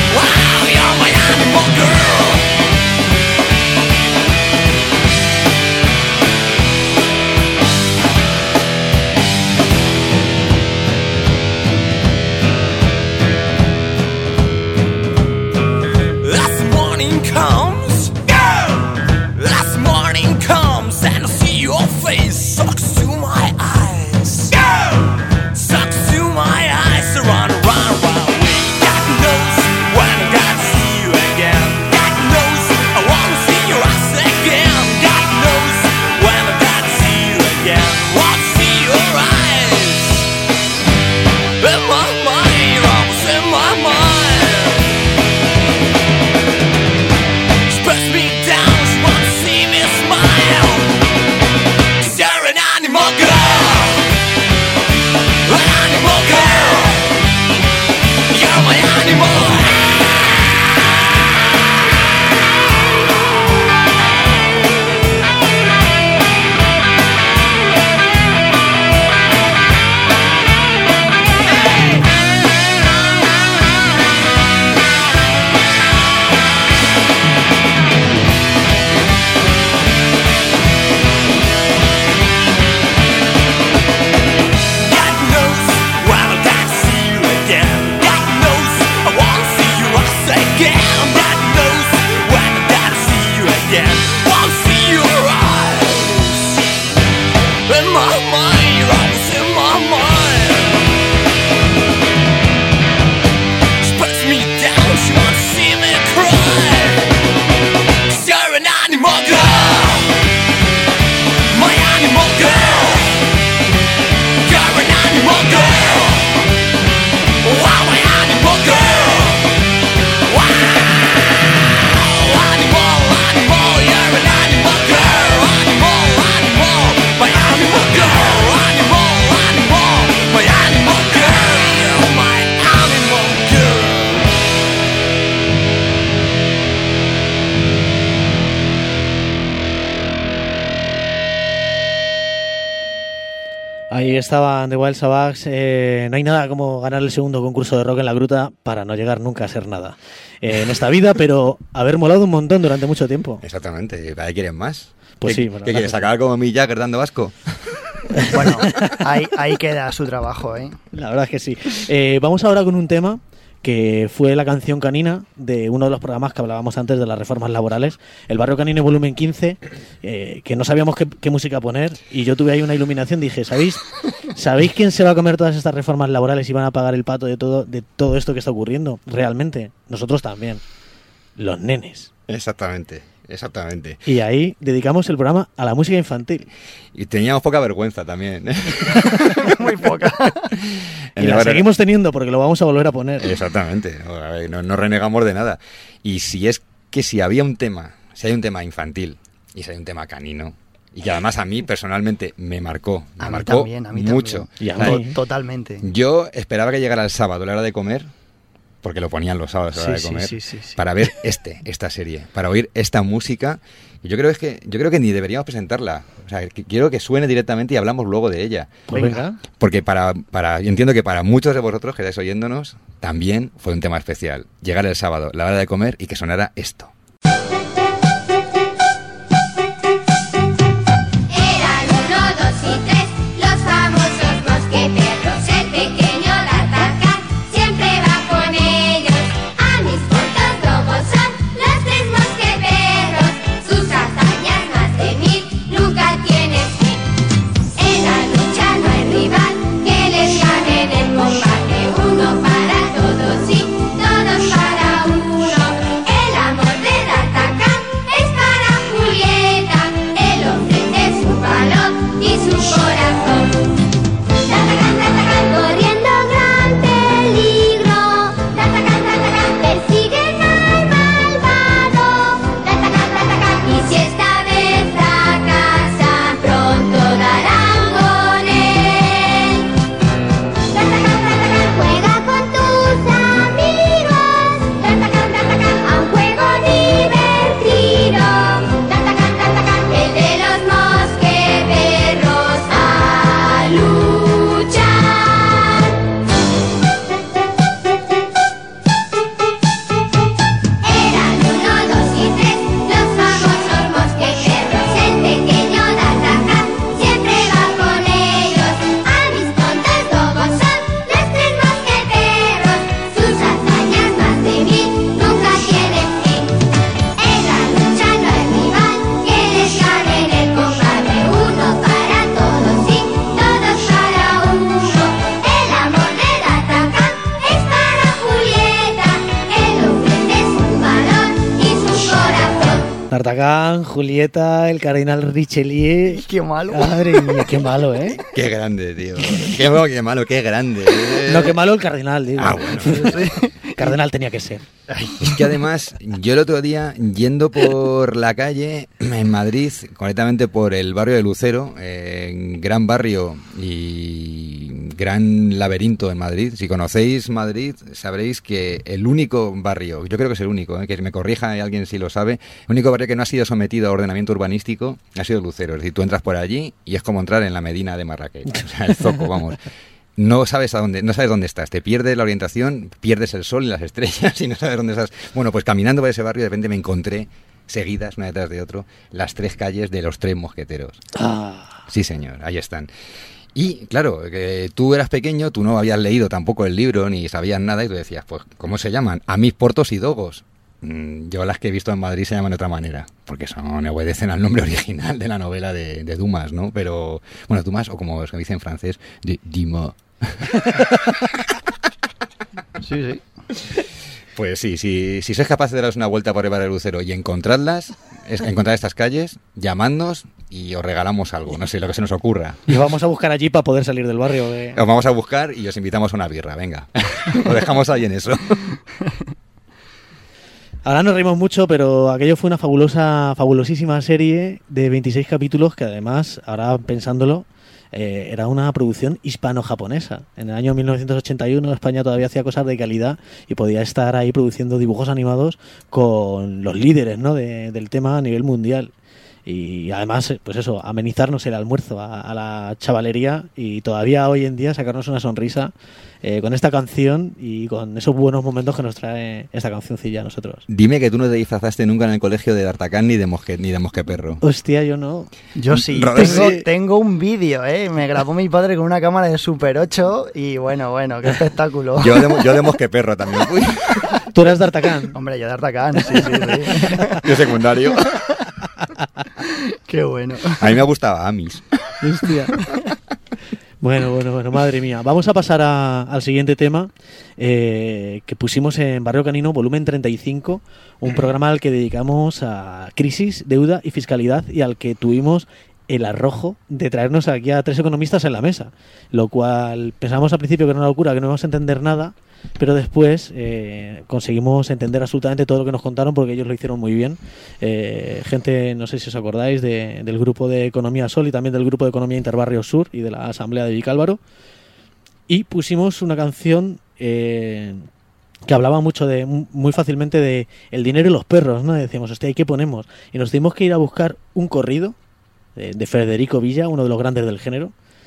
Ahí estaban The Wild Savage. Eh, no hay nada como ganar el segundo concurso de rock en la gruta para no llegar nunca a ser nada eh, en esta vida, pero haber molado un montón durante mucho tiempo. Exactamente, ¿para qué quieren más? Pues ¿Qué, sí, bueno, ¿qué quieres? ¿Acabar como Mick Jagger dando asco? Bueno, ahí, ahí queda su trabajo, ¿eh? La verdad es que sí. Eh, vamos ahora con un tema que fue la canción canina de uno de los programas que hablábamos antes de las reformas laborales, El Barrio Canino volumen quince, eh, que no sabíamos qué, qué música poner, y yo tuve ahí una iluminación, dije, ¿sabéis ¿sabéis quién se va a comer todas estas reformas laborales y van a pagar el pato de todo, de todo esto que está ocurriendo? Realmente, nosotros también, los nenes. Exactamente, exactamente. Y ahí dedicamos el programa a la música infantil. Y teníamos poca vergüenza también. Muy poca. Y la seguimos teniendo porque lo vamos a volver a poner. Exactamente, no, no renegamos de nada. Y si es que si había un tema, si hay un tema infantil y si hay un tema canino, y que además a mí personalmente me marcó, me a marcó mí también, a mí mucho. Y a To- mí. Totalmente. Yo esperaba que llegara el sábado, la hora de comer, porque lo ponían los sábados a la hora Sí, de sí, comer, sí, sí, sí. para ver este, esta serie, para oír esta música. Y yo creo es que yo creo que ni deberíamos presentarla. O sea, que quiero que suene directamente y hablamos luego de ella. Pues venga. Porque para, para, yo entiendo que para muchos de vosotros que estáis oyéndonos, también fue un tema especial. Llegar el sábado, la hora de comer, y que sonara esto. Eran uno, dos y tres, los famosos mosqueteros. El pequeño D'Artagnan siempre va con ellos. A mis cortos lobos son los tres mosqueteros. Sus hazañas más de mil nunca tienen fin. En la lucha no hay rival que les gane en el combate. Uno para todos y todos para uno. El amor de D'Artagnan es para Julieta. Él ofrece su valor y su corazón. D'Artagnan, D'Artagnan, corriendo gran peligro. D'Artagnan, D'Artagnan, persiguen al malvado. D'Artagnan, D'Artagnan, y si esta vez fracasan, pronto darán con él. D'Artagnan, D'Artagnan, juega con tus amigos. D'Artagnan, D'Artagnan, a un juego divertido. D'Artagnan, D'Artagnan, el de los mosqueteros a luchar. Eran uno, dos y tres, los famosos mosqueteros. El pequeño D'Artagnan siempre va con ellos. A mis tontos lobos son los tres mosqueteros. Sus hazañas más de mil nunca tienen fin. En la lucha no hay rival que les gane en el combate. Uno para todos y todos para uno. El amor de D'Artagnan es para Julieta. Él ofrece su valor y su corazón. D'Artagnan, Julieta, el cardenal Richelieu. Qué malo. Madre mía, qué malo, ¿eh? Qué grande, tío. Qué, bueno, qué malo, qué grande. No, qué malo el cardenal, digo. Ah, bueno. Cardenal tenía que ser. Es que además, yo el otro día, yendo por la calle en Madrid, concretamente por el barrio de Lucero, eh, gran barrio y gran laberinto en Madrid. Si conocéis Madrid, sabréis que el único barrio, yo creo que es el único, eh, que me corrija alguien si lo sabe, el único barrio que no ha sido sometido a ordenamiento urbanístico ha sido Lucero. Es decir, tú entras por allí y es como entrar en la Medina de Marrakech. O sea, el zoco, vamos. No sabes a dónde, no sabes dónde estás, te pierdes la orientación, pierdes el sol y las estrellas y no sabes dónde estás. Bueno, pues caminando por ese barrio de repente me encontré seguidas, una detrás de otro, las tres calles de los tres mosqueteros. Ah. Sí, señor, ahí están. Y claro, que tú eras pequeño, tú no habías leído tampoco el libro ni sabías nada y tú decías, pues, ¿cómo se llaman? A mis portos y dogos. Mm, Yo las que he visto en Madrid se llaman de otra manera, porque son, obedecen al nombre original de la novela de, de Dumas, ¿no? Pero, bueno, Dumas, o como se dice en francés, de Dumas. Sí, sí. Pues sí, sí, si sois capaces de daros una vuelta por el barrio de Lucero y encontrarlas, es, encontrar estas calles, llamadnos y os regalamos algo, no sé, lo que se nos ocurra. Y vamos a buscar allí para poder salir del barrio. De... Os vamos a buscar y os invitamos a una birra, venga. Os dejamos ahí en eso. Ahora nos reímos mucho, pero aquello fue una fabulosa, fabulosísima serie de veintiséis capítulos que además, ahora pensándolo, eh, era una producción hispano-japonesa. En el año mil novecientos ochenta y uno España todavía hacía cosas de calidad y podía estar ahí produciendo dibujos animados con los líderes, ¿no? de, del tema a nivel mundial. y además, pues eso, amenizarnos el almuerzo a, a la chavalería y todavía hoy en día sacarnos una sonrisa eh, con esta canción y con esos buenos momentos que nos trae esta cancioncilla a nosotros. Dime que tú no te disfrazaste nunca en el colegio de D'Artagnan ni de mosque, ni de mosqueperro. Hostia, yo no. Yo sí. Robert, Tengo, sí. tengo un vídeo, ¿eh? Me grabó mi padre con una cámara de Super ocho y bueno, bueno, qué espectáculo. Yo de, yo de mosqueperro también fui. Tú eras D'Artagnan. Hombre, yo de Artacán, sí, sí, sí. Yo secundario. Qué bueno. A mí me gustaba Amis. Hostia. Bueno, bueno, bueno, madre mía. Vamos a pasar a- al siguiente tema eh, que pusimos en Barrio Canino, volumen treinta y cinco, un programa al que dedicamos a crisis, deuda y fiscalidad y al que tuvimos el arrojo de traernos aquí a tres economistas en la mesa, lo cual pensamos al principio que era una locura, que no íbamos a entender nada, pero después eh, conseguimos entender absolutamente todo lo que nos contaron porque ellos lo hicieron muy bien. Eh, gente, no sé si os acordáis, de- del grupo de Economía Sol y también del grupo de Economía Interbarrio Sur y de la Asamblea de Vicálvaro. Y pusimos una canción eh, que hablaba mucho de, muy fácilmente de el dinero y los perros, ¿no? Y decíamos, hostia, ¿y qué ponemos? Y nos tuvimos que ir a buscar un corrido de, de Federico Villa, uno de los grandes del género,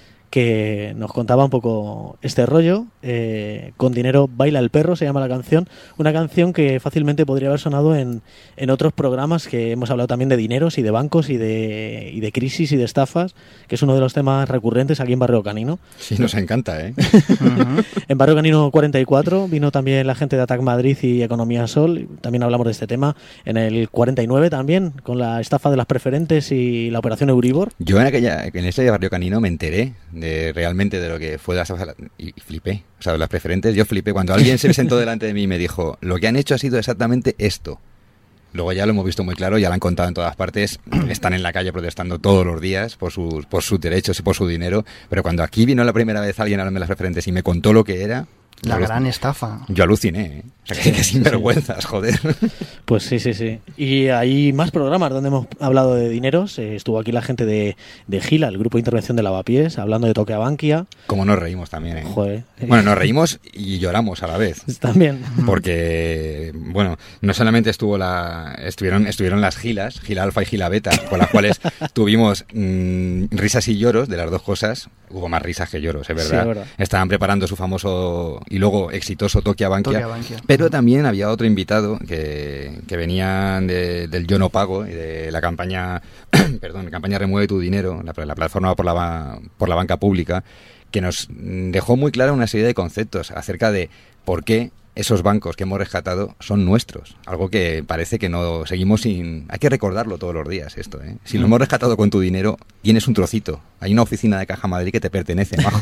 que nos contaba un poco este rollo. eh, Con dinero baila el perro, se llama la canción. Una canción que fácilmente podría haber sonado en, en otros programas que hemos hablado también de dineros y de bancos y de, y de crisis y de estafas, que es uno de los temas recurrentes aquí en Barrio Canino. Sí, nos encanta, ¿eh? Ujú. En Barrio Canino cuarenta y cuatro vino también la gente de Atac Madrid y Economía Sol. y También hablamos de este tema. En el cuarenta y nueve también, con la estafa de las preferentes y la operación Euribor. Yo en aquella, en ese barrio canino me enteré de realmente de lo que fue las y flipé. O sea, las preferentes, yo flipé. Cuando alguien se sentó delante de mí y me dijo, lo que han hecho ha sido exactamente esto. Luego ya lo hemos visto muy claro, ya lo han contado en todas partes, están en la calle protestando todos los días por sus, por sus derechos y por su dinero, pero cuando aquí vino la primera vez alguien a hablarme de las preferentes y me contó lo que era, La yo gran aluc- estafa. yo aluciné, ¿eh? O sea, que, que sinvergüenzas, joder. Pues sí, sí, sí. Y hay más programas donde hemos hablado de dineros. Eh, estuvo aquí la gente de, de Gila, el grupo de intervención de Lavapiés, hablando de Toque a Bankia. Como nos reímos también, ¿eh? Joder. Bueno, nos reímos y lloramos a la vez. También. Porque, bueno, no solamente estuvo la, estuvieron, estuvieron las gilas, gila alfa y gila beta, con las cuales tuvimos mm, risas y lloros de las dos cosas. Hubo más risas que lloros, es verdad. Sí, es verdad. Estaban preparando su famoso y luego exitoso Toque a Bankia. Toque a Bankia. Pero también había otro invitado que, que venían de- del Yo No Pago y de la campaña, perdón, campaña Remueve tu Dinero, la, la plataforma por la, ba- por la banca pública, que nos mm, dejó muy clara una serie de conceptos acerca de por qué esos bancos que hemos rescatado son nuestros. Algo que parece que no seguimos sin... Hay que recordarlo todos los días esto, ¿eh? Si lo hemos rescatado con tu dinero, tienes un trocito. Hay una oficina de Caja Madrid que te pertenece, majo.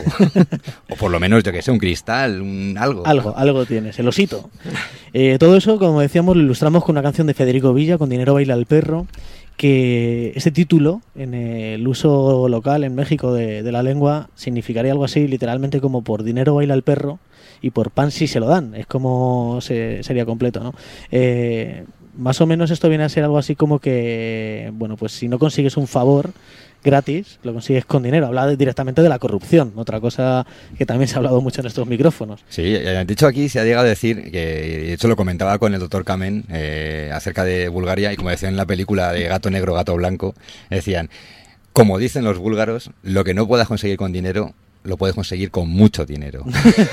O por lo menos, yo que sé, un cristal, un algo. Algo, algo tienes, el osito. Eh, todo eso, como decíamos, lo ilustramos con una canción de Federico Villa, Con dinero baila el perro, que ese título, en el uso local en México de, de la lengua, significaría algo así, literalmente como por dinero baila el perro y por pan sí se lo dan. Es como se, sería completo, ¿no? Eh, más o menos esto viene a ser algo así como que, bueno, pues si no consigues un favor gratis, lo consigues con dinero. Habla de- directamente de la corrupción, otra cosa que también se ha hablado mucho en estos micrófonos. Sí, de hecho aquí se ha llegado a decir, que de hecho lo comentaba con el doctor Kamen eh, acerca de Bulgaria, y como decían en la película de Gato Negro, Gato Blanco, decían, como dicen los búlgaros, lo que no puedas conseguir con dinero, lo puedes conseguir con mucho dinero.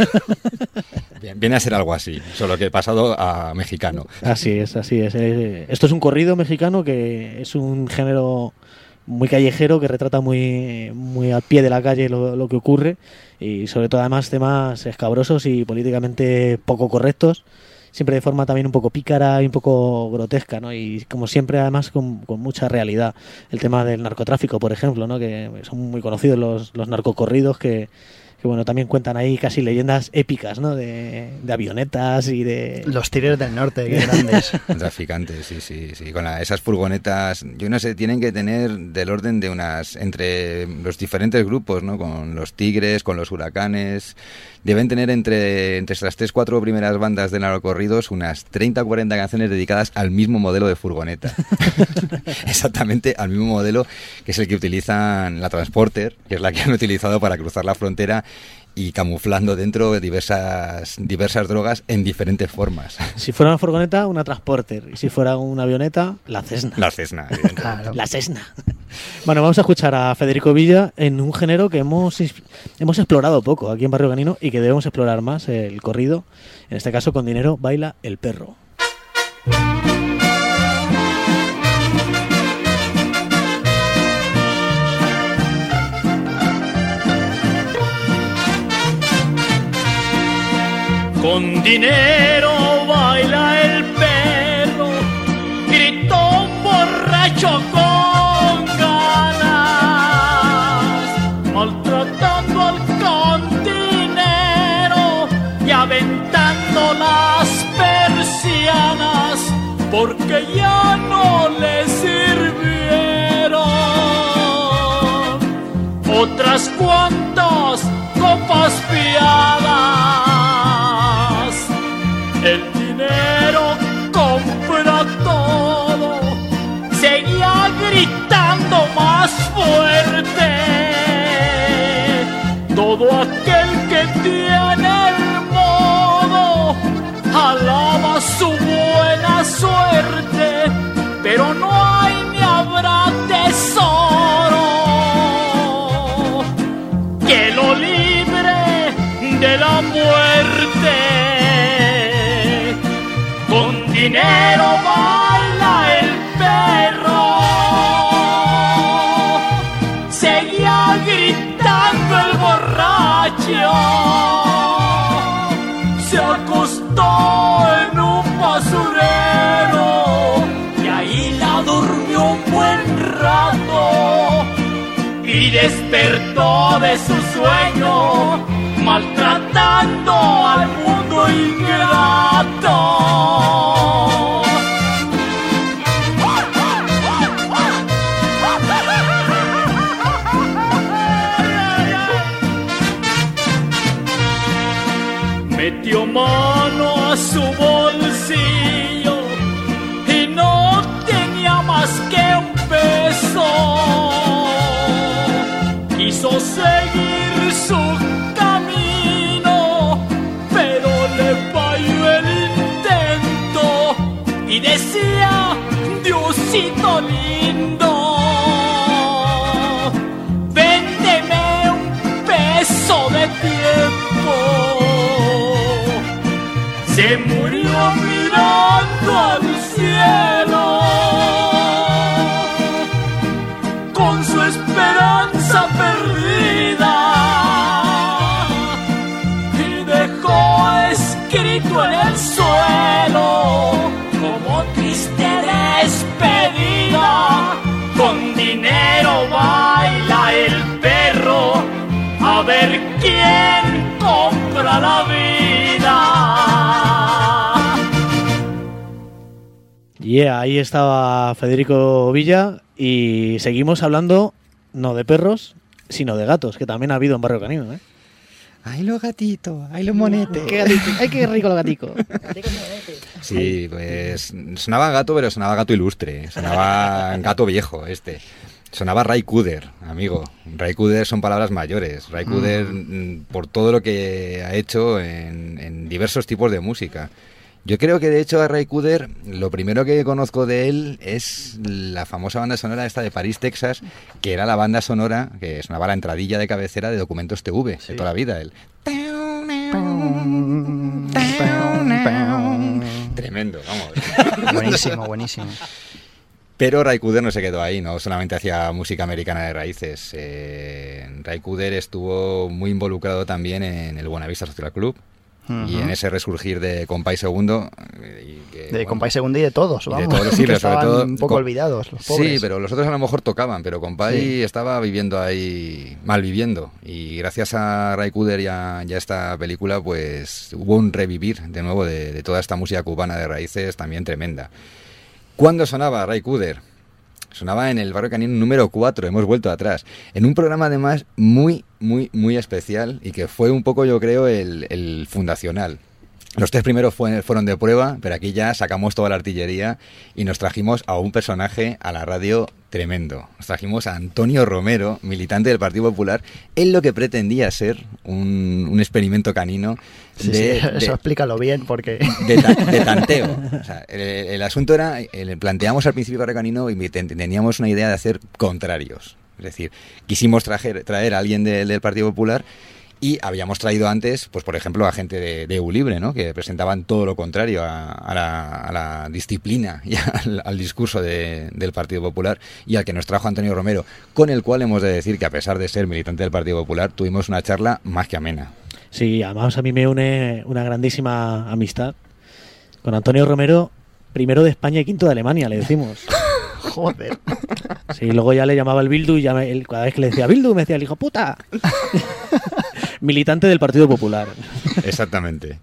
Bien, viene a ser algo así, solo que he pasado a mexicano. Así es, así es. Eh, Esto es un corrido mexicano que es un género muy callejero que retrata muy, muy al pie de la calle lo, lo que ocurre y sobre todo además temas escabrosos y políticamente poco correctos, siempre de forma también un poco pícara y un poco grotesca, ¿no? Y como siempre además con, con mucha realidad. El tema del narcotráfico, por ejemplo, ¿no? Que son muy conocidos los, los narcocorridos que, que bueno, también cuentan ahí casi leyendas épicas, ¿no? De, de avionetas y de... Los Tigres del Norte, qué grandes. Traficantes, sí, sí, sí. Con la- esas furgonetas, yo no sé, tienen que tener del orden de unas, entre los diferentes grupos, ¿no? Con los Tigres, con los Huracanes, deben tener entre, entre las tres, cuatro primeras bandas de narcocorridos unas treinta o cuarenta canciones dedicadas al mismo modelo de furgoneta. Exactamente al mismo modelo, que es el que utilizan la Transporter, que es la que han utilizado para cruzar la frontera y camuflando dentro diversas diversas drogas en diferentes formas. Si fuera una furgoneta, una Transporter. Y si fuera una avioneta, la Cessna. La Cessna, Claro. La Cessna. Bueno, vamos a escuchar a Federico Villa en un género que hemos, hemos explorado poco aquí en Barrio Canino y que debemos explorar más, el corrido. En este caso, Con dinero baila el perro. Con dinero baila el perro, gritó un borracho con ganas, maltratando al cantinero y aventando las persianas, porque ya no le sirvieron otras cuantas copas piadas. El dinero compra todo, seguía gritando más fuerte. Todo aquel que tiene el modo alaba su buena suerte, pero no hay ni habrá tesoro que lo libre de la muerte. Con dinero baila el perro, seguía gritando el borracho, se acostó en un basurero y ahí la durmió un buen rato y despertó de su sueño maltratando al mundo ingrato. Metió mano a su bolsillo y no tenía más que un peso. Quiso seguir su y decía, Diosito lindo, véndeme un peso de tiempo. Se murió mirando al cielo, con su esperanza perdida, y dejó escrito en el suelo como triste despedida. Con dinero baila el perro, a ver quién compra la vida. Yeah, ahí estaba Federico Villa y seguimos hablando no de perros, sino de gatos, que también ha habido en Barrio Canino, ¿eh? ¡Ay, los gatitos! ¡Ay, los monetes! ¡Qué gatito! ¡Ay, qué rico los gaticos! Sí, pues sonaba gato, pero sonaba gato ilustre. Sonaba gato viejo este. Sonaba Ray Cooder, amigo. Ray Cooder son palabras mayores. Ray Cooder, mm. por todo lo que ha hecho en, en diversos tipos de música. Yo creo que, de hecho, a Ray Cooder, lo primero que conozco de él es la famosa banda sonora esta de París, Texas, que era la banda sonora, que sonaba la entradilla de cabecera de Documentos T V, sí, de toda la vida. El... Tremendo, vamos. Buenísimo, buenísimo. Pero Ray Cooder no se quedó ahí, no solamente hacía música americana de raíces. Eh, Ray Cooder estuvo muy involucrado también en el Buenavista Social Club. Uh-huh. Y en ese resurgir de Compay Segundo. Y que, de bueno, Compay Segundo y de todos, vamos. Y de todos los siglos, sobre todo. Un poco con, olvidados, los pobres. Sí, pero los otros a lo mejor tocaban, pero Compay sí. estaba viviendo ahí, mal viviendo. Y gracias a Ray Cooder y a, y a esta película, pues hubo un revivir de nuevo de, de toda esta música cubana de raíces también tremenda. ¿Cuándo sonaba Ray Cooder? Sonaba en el Barrio Canino número cuatro, hemos vuelto atrás, en un programa además muy, muy, muy especial y que fue un poco, yo creo, el, el fundacional. Los tres primeros fue, fueron de prueba, pero aquí ya sacamos toda la artillería y nos trajimos a un personaje a la radio tremendo. Nos trajimos a Antonio Romero, militante del Partido Popular, en lo que pretendía ser un, un experimento canino. Sí, de, sí, de, eso explícalo bien, porque... De, ta, de tanteo. O sea, el, el asunto era, el, planteamos al principio Barrio Canino y teníamos una idea de hacer contrarios. Es decir, quisimos trajer, traer a alguien de, del Partido Popular y habíamos traído antes, pues por ejemplo, a gente de, de E U Libre, ¿no? Que presentaban todo lo contrario a, a, la, a la disciplina y al, al discurso de, del Partido Popular, y al que nos trajo Antonio Romero, con el cual hemos de decir que, a pesar de ser militante del Partido Popular, tuvimos una charla más que amena. Sí, además a mí me une una grandísima amistad con Antonio Romero, primero de España y quinto de Alemania, le decimos. Joder. Sí, luego ya le llamaba el Bildu y ya me, él, cada vez que le decía Bildu me decía el hijo puta. Militante del Partido Popular. Exactamente.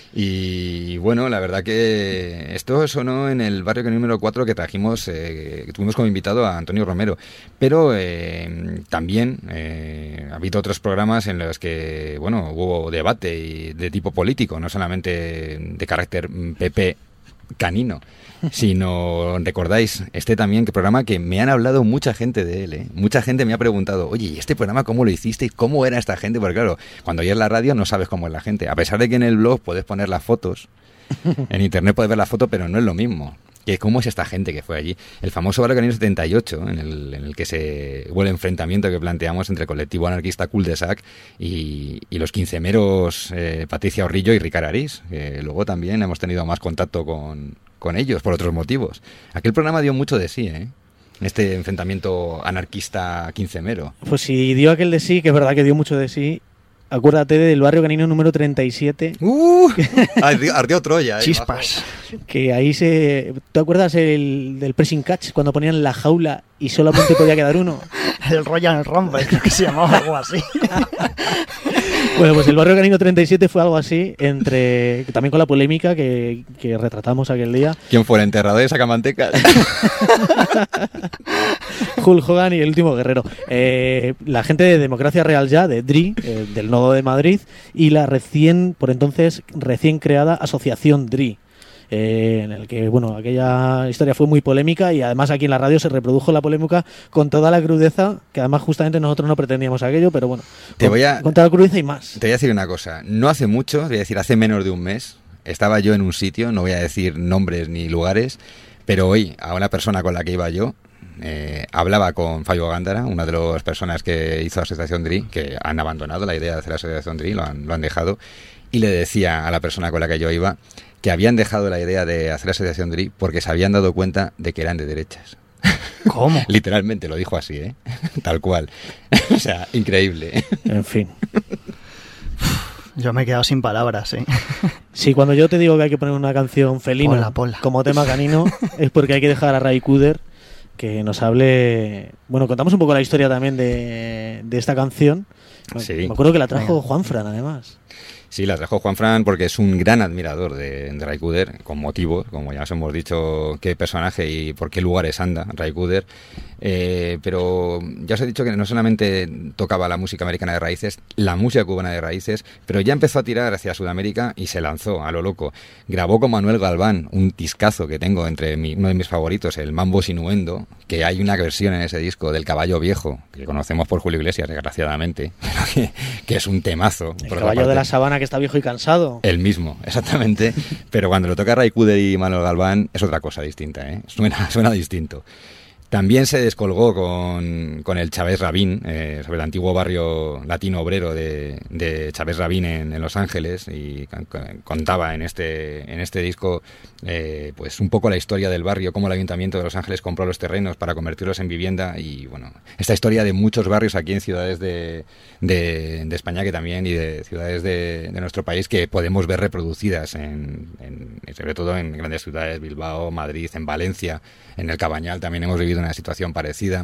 Y bueno, la verdad que esto sonó en el barrio número cuatro que trajimos, eh, que tuvimos como invitado a Antonio Romero. Pero eh, también eh, ha habido otros programas en los que, bueno, hubo debate y de tipo político, no solamente de carácter P P canino, sino, recordáis, este también, que programa que me han hablado mucha gente de él, ¿eh? Mucha gente me ha preguntado, oye, ¿y este programa cómo lo hicisteis? ¿Cómo era esta gente? Porque claro, cuando oyes la radio no sabes cómo es la gente. A pesar de que en el blog puedes poner las fotos, en internet puedes ver la foto, pero no es lo mismo. Que cómo es esta gente que fue allí. El famoso Barrio Canino setenta y ocho, en el, en el que se hubo el enfrentamiento que planteamos entre el colectivo anarquista Cul-de-Sac y, y los quincemeros eh, Patricia Orrillo y Ricard Arís, que luego también hemos tenido más contacto con, con ellos por otros motivos. Aquel programa dio mucho de sí, ¿eh? Este enfrentamiento anarquista quincemero. Pues si dio aquel de sí, que es verdad que dio mucho de sí. Acuérdate del Barrio Canino número treinta y siete. ¡Uh! Ardió, ardió Troya. Chispas. Bajo. Que ahí se... ¿Te acuerdas el, del pressing catch? Cuando ponían la jaula y solamente podía quedar uno. El Royal Rumble, creo que se llamaba algo así. Bueno, pues el Barrio Canino treinta y siete fue algo así, entre también con la polémica que, que retratamos aquel día. ¿Quién fue el enterrador de Sacamantecas? Hulk Hogan y el último guerrero. Eh, la gente de Democracia Real Ya, de D R I, eh, del Nodo de Madrid, y la recién, por entonces, recién creada Asociación D R I. Eh, en el que, bueno, aquella historia fue muy polémica y además aquí en la radio se reprodujo la polémica con toda la crudeza, que además justamente nosotros no pretendíamos aquello, pero bueno, te con, voy a, con toda la crudeza y más. Te voy a decir una cosa, no hace mucho, voy a decir hace menos de un mes, estaba yo en un sitio, no voy a decir nombres ni lugares, pero hoy a una persona con la que iba yo, eh, hablaba con Fabio Gándara, una de las personas que hizo Asociación D R I, que han abandonado la idea de hacer Asociación D R I, lo han, lo han dejado, y le decía a la persona con la que yo iba que habían dejado la idea de hacer Asociación D R I porque se habían dado cuenta de que eran de derechas. ¿Cómo? Literalmente lo dijo así, ¿eh? Tal cual. O sea, increíble. En fin. Yo me he quedado sin palabras, ¿eh? Sí, cuando yo te digo que hay que poner una canción felina Pola, pola. como tema canino, es porque hay que dejar a Ray Cooder que nos hable... Bueno, contamos un poco la historia también de, de esta canción. Sí. Me acuerdo que la trajo Juanfran, además. Sí, la trajo Juanfran porque es un gran admirador de, de Ray Cooder, con motivos, como ya os hemos dicho qué personaje y por qué lugares anda Ray Cooder. Eh, pero ya os he dicho que no solamente tocaba la música americana de raíces, la música cubana de raíces, pero ya empezó a tirar hacia Sudamérica y se lanzó a lo loco. Grabó con Manuel Galván un discazo que tengo entre mi, uno de mis favoritos, el Mambo Sinuendo, que hay una versión en ese disco del Caballo Viejo, que conocemos por Julio Iglesias, desgraciadamente, que, que es un temazo. El caballo de la sabana que está viejo y cansado. El mismo, exactamente. Pero cuando lo toca Ray Cooder y Manuel Galván es otra cosa distinta, ¿eh? Suena, suena distinto. También se descolgó con, con el Chávez Rabín, eh, sobre el antiguo barrio latino obrero de, de Chávez Rabín en, en Los Ángeles, y contaba en este, en este disco eh, pues un poco la historia del barrio, cómo el Ayuntamiento de Los Ángeles compró los terrenos para convertirlos en vivienda, y bueno, esta historia de muchos barrios aquí en ciudades de, de, de España que también, y de ciudades de, de nuestro país, que podemos ver reproducidas en, en, sobre todo en grandes ciudades, Bilbao, Madrid, en Valencia, en el Cabañal también hemos vivido una situación parecida.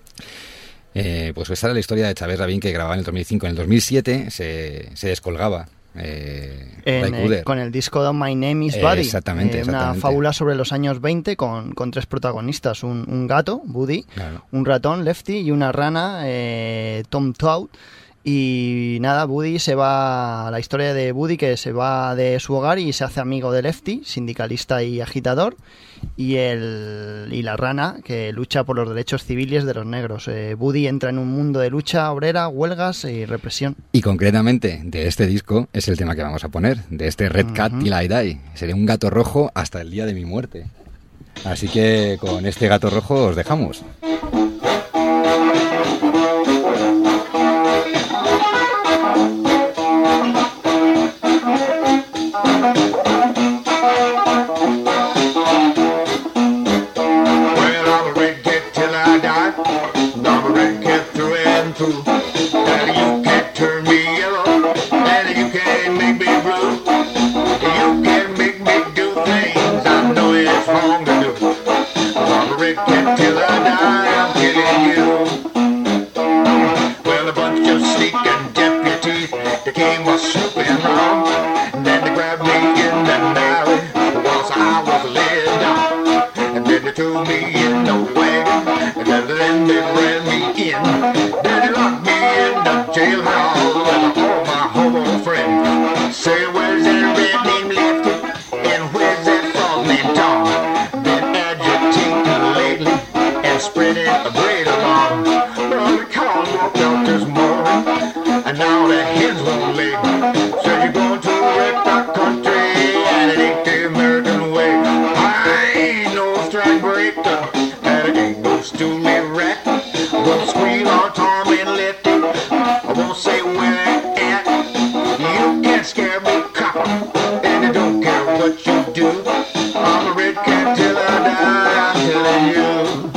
Eh, pues esa era la historia de Chávez Rabín, que grababa en el dos mil cinco. En el dos mil siete se, se descolgaba eh, en, eh, con el disco de My Name is Buddy, eh, exactamente, eh, exactamente. Una fábula sobre los años veinte con, con tres protagonistas, un, un gato, Buddy, claro. un ratón, Lefty, y una rana, eh, Tom Toad. Y nada, Buddy se va, la historia de Buddy que se va de su hogar y se hace amigo de Lefty, sindicalista y agitador, y el y la rana que lucha por los derechos civiles de los negros. Eh, Buddy entra en un mundo de lucha obrera, huelgas y represión. Y concretamente de este disco es el tema que vamos a poner, de este Red Cat Ujú. Till I Die. Seré un gato rojo hasta el día de mi muerte. Así que con este gato rojo os dejamos. Well, I'm a red cat till I die. I'm a red cat through and through. And you can't turn me yellow, and you can't make me blue. You can't make me do things I know it's wrong to do. I'm a red cat till I die, I'm killing you. Well, a bunch of sneaking deputies, they came a snooping around. And then they grabbed me in the alley whilst I was laid down. And then they threw me in the wagon, and then they ran me in. Then they locked me in the jailhouse with all my hobo friends. Say, where's that red named Lefty, and where's that frog named Tom? Been agitating lately and spreading a great alarm. Well, the cows walked out this morning, and now the hens won't lay. So you're going to wreck the country, and it ain't the American way. I ain't no strike breaker, and it ain't no stoolie rat. Won't squeal on Tom and Lefty, I won't say where they're at. You can't scare me, copper, and I don't care what you do. I'm a red cat till I die, I'm telling you.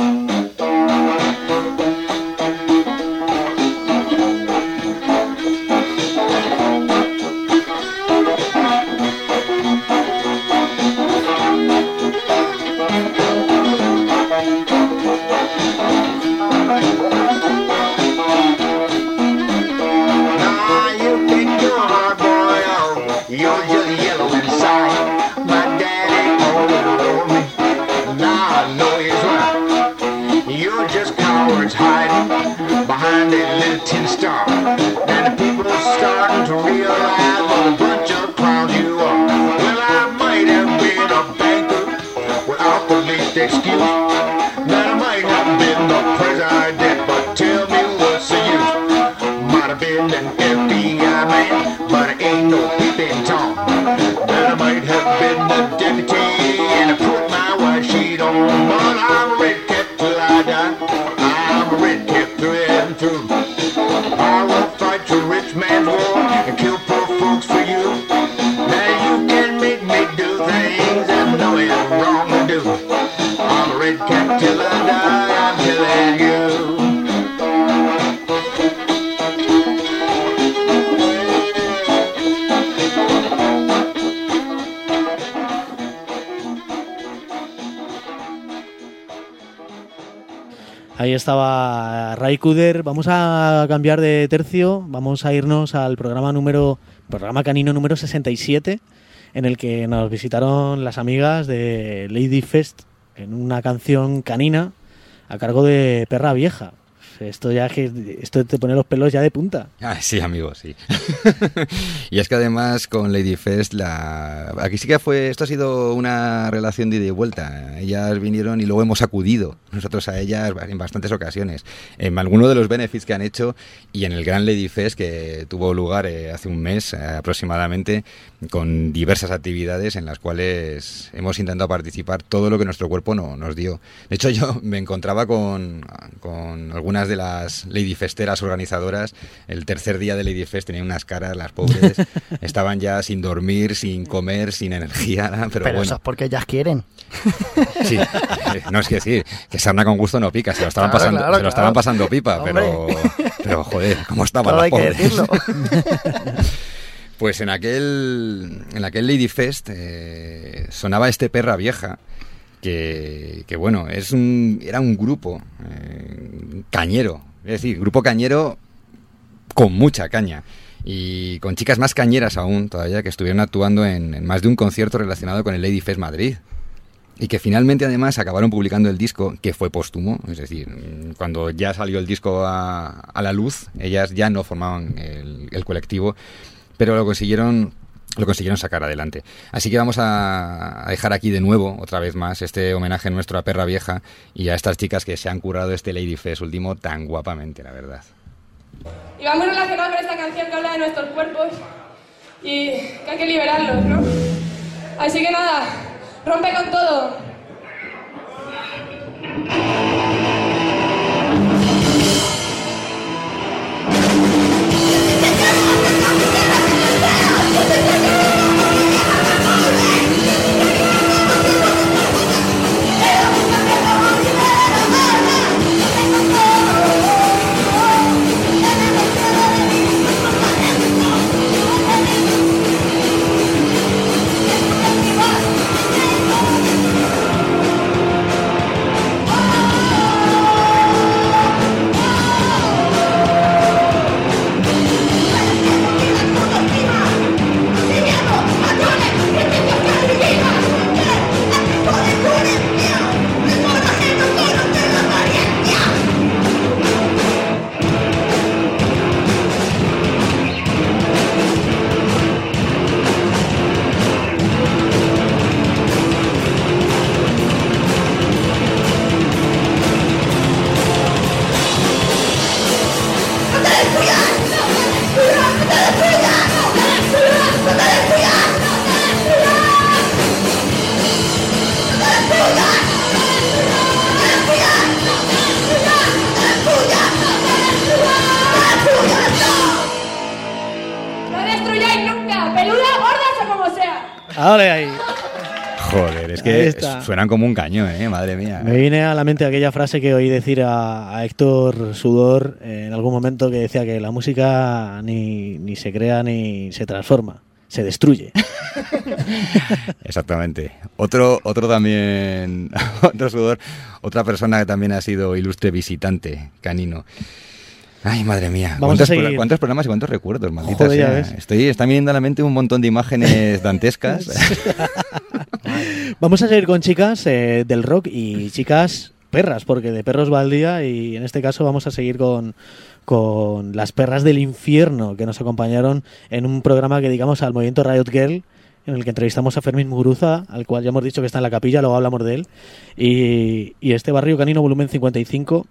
Nah, you think you're a hard boy, oh, you're just yellow inside. My daddy always told me, nah, I know he's right. You're just cowards hiding behind a little tin star. And the people are starting to realize what a bunch of clowns you are. Well, I might have been a banker without the least excuse. That I might have been the president, but tell me what's the use? Might have been an F B I man, but I ain't no peeping Tom. That I might have been the deputy, and I put my white sheet on. But I'm a red cat till I die. I'm a red cat through and through. I will fight your rich man's war and kill poor folks for you. Now you can make me do things I know it's wrong to do. I'm a red cat till I die, I'm telling you. Ahí estaba Ray Cooder. Vamos a cambiar de tercio. Vamos a irnos al programa número programa canino número sesenta y siete, en el que nos visitaron las amigas de Lady Fest en una canción canina a cargo de Perra Vieja. Esto ya que esto te pone los pelos ya de punta. Ah, sí, amigo, sí. Y es que además con Lady Fest, la... aquí sí que fue, esto ha sido una relación de ida y vuelta. Ellas vinieron y luego hemos acudido nosotros a ellas en bastantes ocasiones. En alguno de los benefits que han hecho y en el Gran Lady Fest que tuvo lugar eh, hace un mes eh, aproximadamente, con diversas actividades en las cuales hemos intentado participar todo lo que nuestro cuerpo no, nos dio. De hecho, yo me encontraba con, con algunas de las Lady Festeras organizadoras. El tercer día de Lady Fest tenían unas caras, las pobres, estaban ya sin dormir, sin comer, sin energía, pero, Pero bueno. eso es porque ellas quieren. Sí, no es que decir, que sarna con gusto no pica, se lo estaban, Claro, pasando, claro, se lo estaban claro. pasando pipa, pero, pero joder, cómo estaban Todo las hay que pobres. decirlo. Pues en aquel en aquel Lady Fest eh, sonaba este Perra Vieja, que, que bueno, es un, era un grupo eh, cañero, es decir, grupo cañero con mucha caña y con chicas más cañeras aún todavía, que estuvieron actuando en, en más de un concierto relacionado con el Lady Fest Madrid. y que finalmente además acabaron publicando el disco, que fue póstumo, es decir, cuando ya salió el disco a, a la luz, ellas ya no formaban el, el colectivo, pero lo consiguieron lo consiguieron sacar adelante. Así que vamos a dejar aquí de nuevo, otra vez más, este homenaje nuestro a Perra Vieja y a estas chicas que se han currado este Lady Fest último tan guapamente, la verdad. Y va muy relacionado con esta canción que habla de nuestros cuerpos y que hay que liberarlos, ¿no? Así que nada, rompe con todo. Ahora ahí. Joder, es que suenan como un cañón, ¿eh? Madre mía. Me viene a la mente aquella frase que oí decir a, a Héctor Sudor eh, en algún momento, que decía que la música ni, ni se crea ni se transforma, se destruye. Exactamente. Otro, otro también, otro Sudor, otra persona que también ha sido ilustre visitante canino. Ay, madre mía. ¿Cuántos, pro- ¿Cuántos programas y cuántos recuerdos, maldita Joder, sea? ves. Estoy, está viniendo a la mente un montón de imágenes dantescas. Vamos a seguir con chicas eh, del rock y chicas perras, porque de perros va el día, y en este caso vamos a seguir con, con las perras del infierno, que nos acompañaron en un programa que dedicamos al movimiento Riot Girl, en el que entrevistamos a Fermín Muguruza, al cual ya hemos dicho que está en la capilla, luego hablamos de él, y, y este Barrio Canino volumen cincuenta y cinco.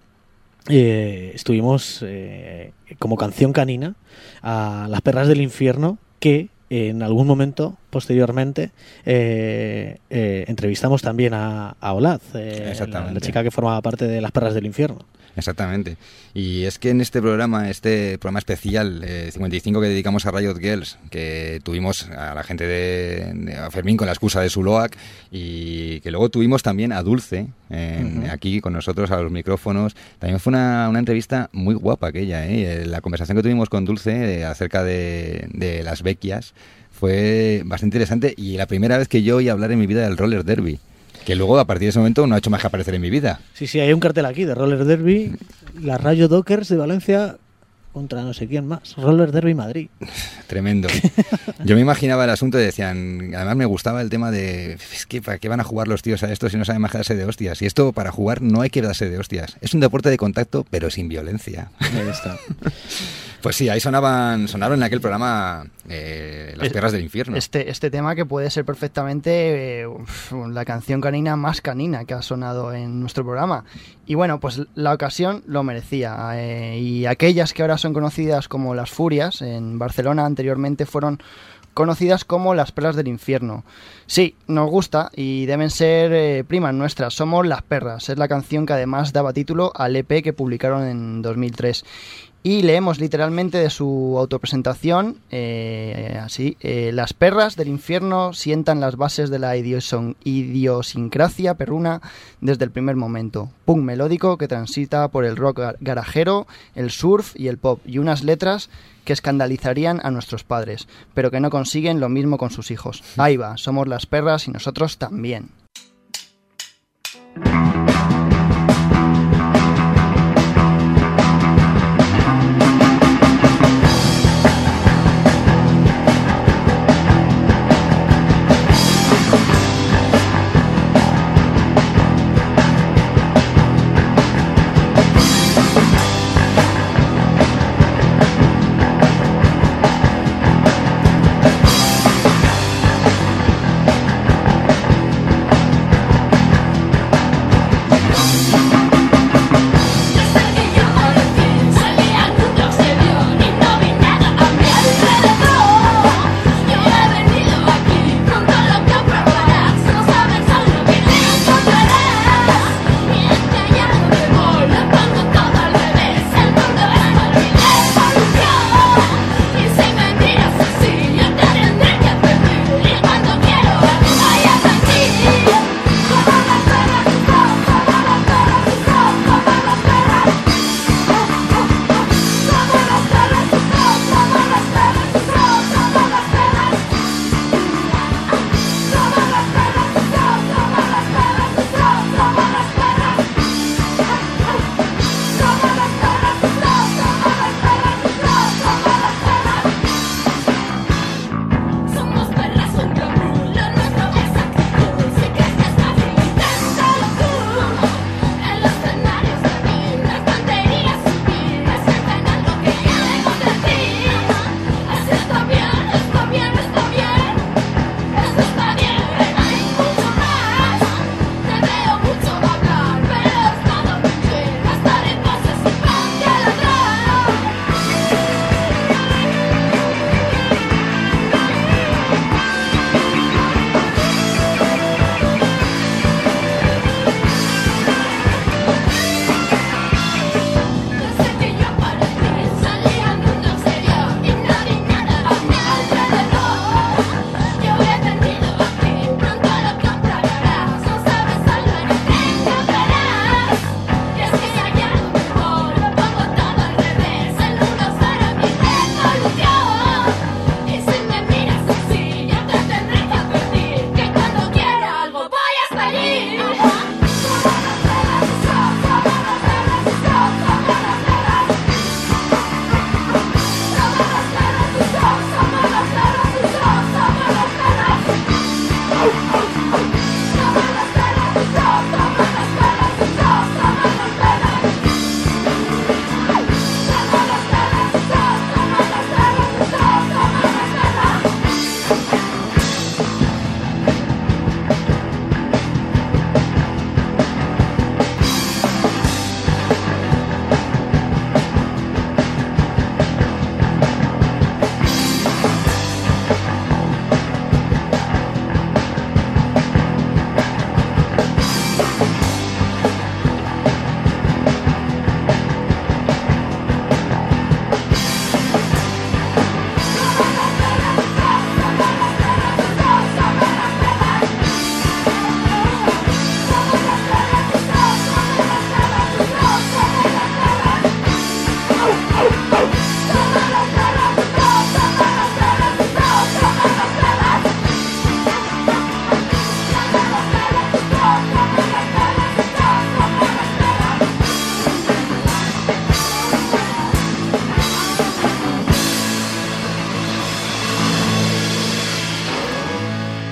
Eh, estuvimos eh, como canción canina a las perras del infierno, que eh, en algún momento posteriormente eh, eh, entrevistamos también a, a Olaz, eh, la, la chica que formaba parte de las perras del infierno. Exactamente. Y es que en este programa, este programa especial eh, cincuenta y cinco que dedicamos a Riot Girls, que tuvimos a la gente de, de a Fermín con la excusa de su Loac, y que luego tuvimos también a Dulce en, uh-huh. aquí con nosotros a los micrófonos. También fue una, una entrevista muy guapa aquella, ¿eh? La conversación que tuvimos con Dulce eh, acerca de, de las Becchias fue bastante interesante, y la primera vez que yo oí hablar en mi vida del roller derby, que luego a partir de ese momento no ha hecho más que aparecer en mi vida. Sí, sí, hay un cartel aquí de Roller Derby, la Rayo Dockers de Valencia contra no sé quién más, Roller Derby Madrid. Tremendo. Yo me imaginaba el asunto y decían, además me gustaba el tema de, es que ¿para qué van a jugar los tíos a esto si no saben más que darse de hostias? Y esto, para jugar no hay que darse de hostias. Es un deporte de contacto, pero sin violencia. Ahí está. Pues sí, ahí sonaban, sonaron en aquel programa eh, Las Perras del Infierno. Este, este tema que puede ser perfectamente eh, la canción canina más canina que ha sonado en nuestro programa. Y bueno, pues la ocasión lo merecía. Eh, y aquellas que ahora son conocidas como Las Furias, en Barcelona anteriormente fueron conocidas como Las Perras del Infierno. Sí, nos gusta y deben ser eh, primas nuestras. Somos Las Perras. Es la canción que además daba título al E P que publicaron en dos mil tres. Y leemos literalmente de su autopresentación, eh, así, eh, las perras del infierno sientan las bases de la idioson- idiosincrasia perruna desde el primer momento. Punk melódico que transita por el rock gar- garajero, el surf y el pop, y unas letras que escandalizarían a nuestros padres, pero que no consiguen lo mismo con sus hijos. Ahí va, somos las perras y nosotros también.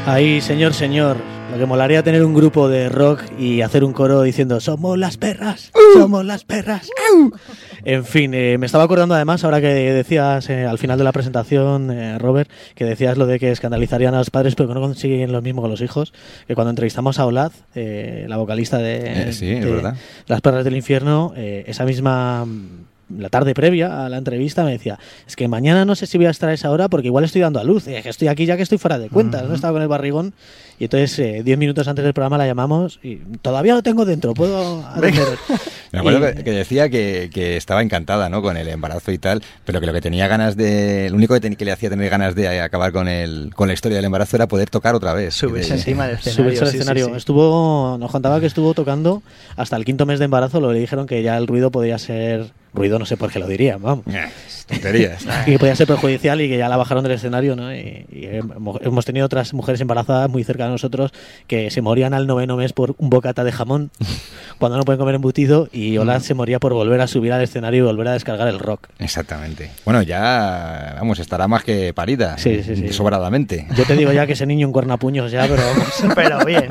Ahí, señor, señor, lo que molaría tener un grupo de rock y hacer un coro diciendo somos las perras, uh, somos las perras. Uh. En fin, eh, me estaba acordando además, ahora que decías eh, al final de la presentación, eh, Robert, que decías lo de que escandalizarían a los padres pero que no consiguen lo mismo con los hijos, que cuando entrevistamos a Olaz, eh, la vocalista de, eh, sí, de es verdad. Las Perras del Infierno, eh, esa misma... la tarde previa a la entrevista me decía, es que mañana no sé si voy a estar a esa hora porque igual estoy dando a luz, eh, que estoy aquí ya que estoy fuera de cuentas, uh-huh. no estaba con el barrigón, y entonces eh, diez minutos antes del programa la llamamos y todavía lo tengo dentro, puedo atenderos. Me acuerdo y, que, que decía que, que estaba encantada, ¿no?, con el embarazo y tal, pero que lo que tenía ganas de, lo único que, ten, que le hacía tener ganas de acabar con el con la historia del embarazo era poder tocar otra vez. Subirse encima del escenario. Subirse al escenario. Sí, sí, sí. Estuvo, nos contaba que estuvo tocando hasta el quinto mes de embarazo, lo le dijeron que ya el ruido podía ser... Ruido no sé por qué lo dirían, vamos. Tonterías. Y que podía ser perjudicial y que ya la bajaron del escenario, ¿no? Y, y hemos tenido otras mujeres embarazadas muy cerca de nosotros que se morían al noveno mes por un bocata de jamón cuando no pueden comer embutido, y Olaz se moría por volver a subir al escenario y volver a descargar el rock. Exactamente. Bueno, ya, vamos, estará más que parida. Sí, sí, sí. Sobradamente. Yo te digo ya que ese niño en cuernapuños ya, pero vamos. Pero bien.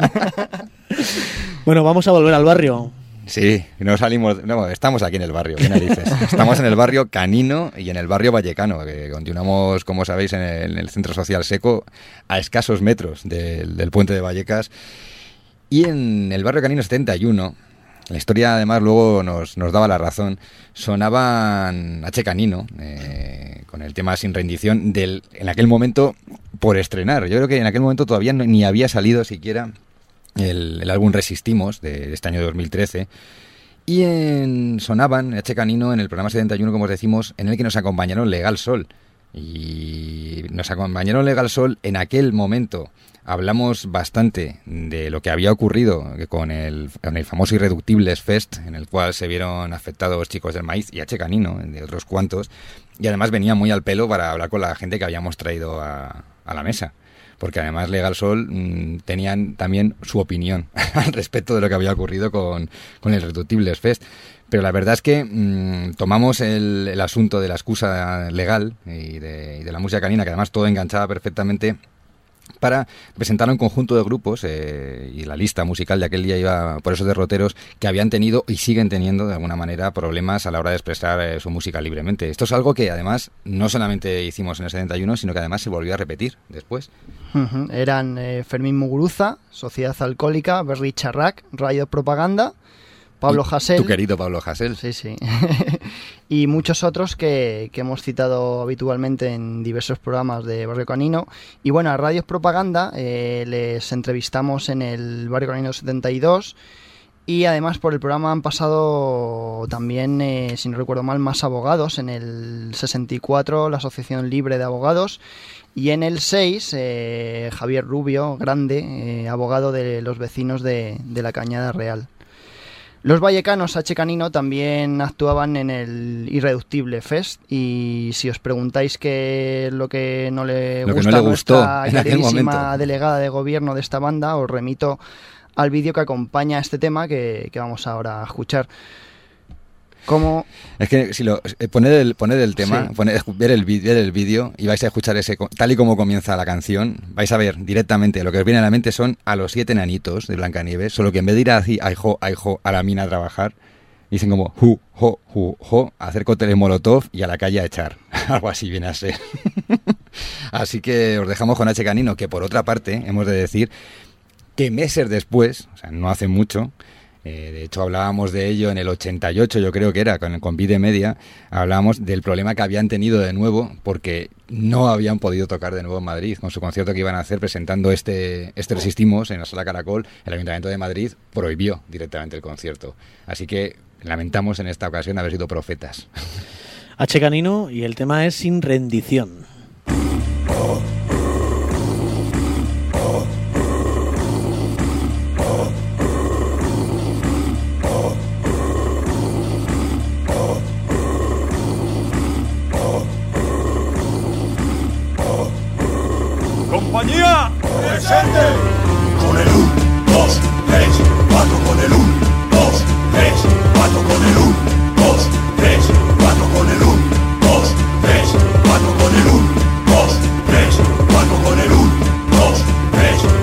Bueno, vamos a volver al barrio. Sí, no salimos, no, estamos aquí en el barrio, ¿qué narices? Estamos en el barrio Canino y en el barrio Vallecano, que continuamos, como sabéis, en el, en el Centro Social Seco, a escasos metros del, del puente de Vallecas. Y en el barrio Canino setenta y uno, la historia además luego nos, nos daba la razón, sonaban H. Canino, eh, con el tema Sin Rendición, del, en aquel momento por estrenar. Yo creo que en aquel momento todavía no, ni había salido siquiera... El, el álbum Resistimos, de, de este año dos mil trece, y en, sonaban H. Canino en el programa setenta y uno, como os decimos, en el que nos acompañaron Legal Sol. Y nos acompañaron Legal Sol en aquel momento. Hablamos bastante de lo que había ocurrido con el, con el famoso Irreductibles Fest, en el cual se vieron afectados Chicos del Maíz y H. Canino, de otros cuantos, y además venía muy al pelo para hablar con la gente que habíamos traído a, a la mesa. Porque además Legal Sol mmm, tenían también su opinión al respecto de lo que había ocurrido con, con el Irreductibles Fest. Pero la verdad es que mmm, tomamos el, el asunto de la excusa legal y de, y de la música canina, que además todo enganchaba perfectamente, para presentar a un conjunto de grupos, eh, y la lista musical de aquel día iba por esos derroteros que habían tenido y siguen teniendo de alguna manera problemas a la hora de expresar eh, su música libremente. Esto es algo que además no solamente hicimos en el setenta y uno, sino que además se volvió a repetir después. Uh-huh. Eran eh, Fermín Muguruza, Sociedad Alcohólica, Berry Charrac, Radio Propaganda, Pablo Hasél. Tu querido Pablo Hasél. Sí, sí. Y muchos otros que, que hemos citado habitualmente en diversos programas de Barrio Canino. Y bueno, a Radio Propaganda eh, les entrevistamos en el Barrio Canino setenta y dos. Y además por el programa han pasado también, eh, si no recuerdo mal, más abogados. En el sesenta y cuatro, la Asociación Libre de Abogados. Y en el seis, eh, Javier Rubio, grande, eh, abogado de los vecinos de, de la Cañada Real. Los vallecanos H. Canino también actuaban en el Irreductible Fest, y si os preguntáis qué es lo que no le lo gusta no a le nuestra gustó queridísima delegada de gobierno de esta banda, os remito al vídeo que acompaña a este tema que, que vamos ahora a escuchar. ¿Cómo? Es que si lo eh, poned el poned el tema, sí. poned, ver el ver el vídeo y vais a escuchar ese tal y como comienza la canción, vais a ver directamente lo que os viene a la mente son a los siete enanitos de Blancanieves, solo que en vez de ir así ay jo, ay jo, a la mina a trabajar, dicen como ju, jo, ju, jo, a hacer cócteles molotov y a la calle a echar. Algo así viene a ser. Así que os dejamos con H. Canino, que por otra parte hemos de decir que meses después, o sea, no hace mucho, Eh, de hecho, hablábamos de ello en el ochenta y ocho, yo creo que era, con, con Vide Media, hablábamos del problema que habían tenido de nuevo, porque no habían podido tocar de nuevo en Madrid, con su concierto que iban a hacer presentando este, este Resistimos en la Sala Caracol. El Ayuntamiento de Madrid prohibió directamente el concierto. Así que lamentamos en esta ocasión haber sido profetas. H. Canino, y el tema es Sin Rendición. ¡Compañía! ¡Presente! Con el uno, dos, tres, cuatro, con el uno, dos, tres, cuatro, con el uno, dos, tres, cuatro, con el uno, dos, tres, cuatro, con el uno, dos, tres, cuatro, con el uno, dos, tres.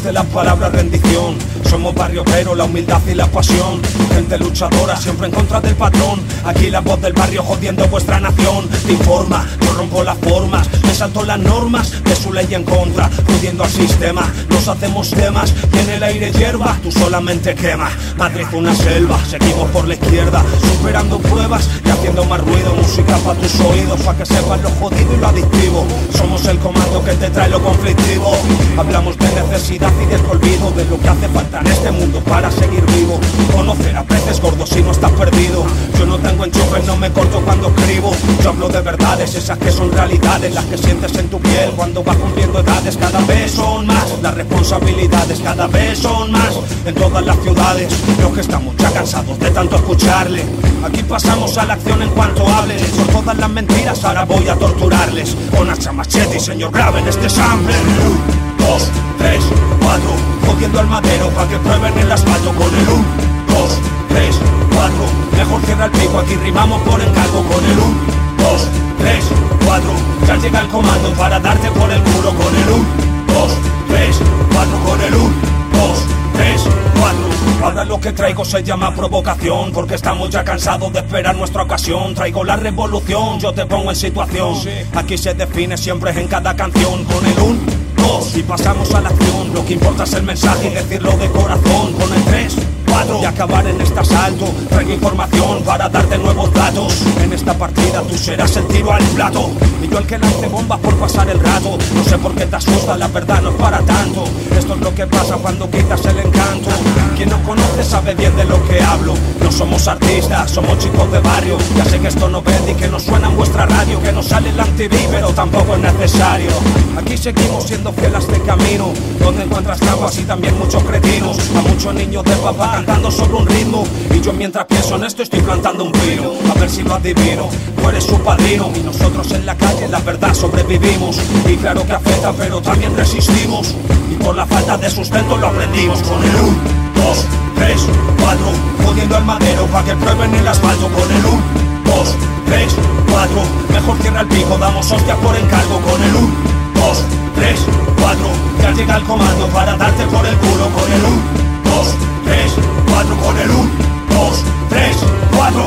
detrás de la palabra rendición. Somos barrio pero la humildad y la pasión. Gente luchadora siempre en contra del patrón. Aquí la voz del barrio jodiendo vuestra nación. Te informa, yo rompo las formas, me salto las normas de su ley en contra, pudiendo al sistema. Nos hacemos temas y en el aire hierba, tú solamente quema. Madrid una selva, seguimos por la izquierda, superando pruebas y haciendo más ruido. Música para tus oídos, para que sepas lo jodido y lo adictivo. Somos el comando que te trae lo conflictivo. Hablamos de necesidad y de olvido, de lo que hace falta en este mundo para seguir vivo. Conocer a peces gordos si no estás perdido. Yo no tengo enchufe, no me corto cuando escribo. Yo hablo de verdades, esas que son realidades, las que sientes en tu piel cuando vas cumpliendo edades. Cada vez son más las responsabilidades, cada vez son más en todas las ciudades. Los que estamos ya cansados de tanto escucharle. Aquí pasamos a la acción en cuanto hable. Son todas las mentiras, ahora voy a torturarles con hacha, machete y señor graben este sample. Un, dos, tres, cuatro, jodiendo al madero pa' que prueben el asfalto con el un, dos, tres, cuatro. Mejor cierra el pico, aquí rimamos por encargo con el un, dos, tres, cuatro. Ya llega el comando para darte por el culo con el un, dos, tres, cuatro. Con el un, dos, tres, cuatro. Ahora lo que traigo se llama provocación, porque estamos ya cansados de esperar nuestra ocasión. Traigo la revolución, yo te pongo en situación. Aquí se define siempre en cada canción con el un, dos y pasamos a la acción. Lo que importa es el mensaje y decirlo de corazón. Con el tres, cuatro y acabar en este asalto. Traigo información para darte nuevos datos. En esta partida tú serás el tiro al plato y yo el que lance bombas por pasar el rato. No sé por qué te asusta, la verdad no es para tanto. Esto es lo que pasa cuando quitas el encanto. Quien no conoce sabe bien de lo que hablo. No somos artistas, somos chicos de barrio. Ya sé que esto no vende y que no suena en vuestra radio, que no sale en la M T V, pero tampoco es necesario. Aquí seguimos siendo fieles a este camino, donde encuentras caguas y también muchos cretinos. A muchos niños de papá cantando sobre un ritmo, y yo mientras pienso en esto estoy plantando un pino. A ver si lo adivino, tú eres su padrino y nosotros en la calle la verdad sobrevivimos. Y claro que afecta pero también resistimos, y por la falta de sustento lo aprendimos. Con el un, dos, tres, cuatro, jodiendo al madero pa' que prueben el asfalto. Con el un, dos, tres, cuatro. Mejor cierra el pico, damos hostias por encargo. Con el un, dos, tres, cuatro. Ya llega el comando para darte por el culo. Con el un, dos, tres, cuatro. Con el un, dos, tres, cuatro.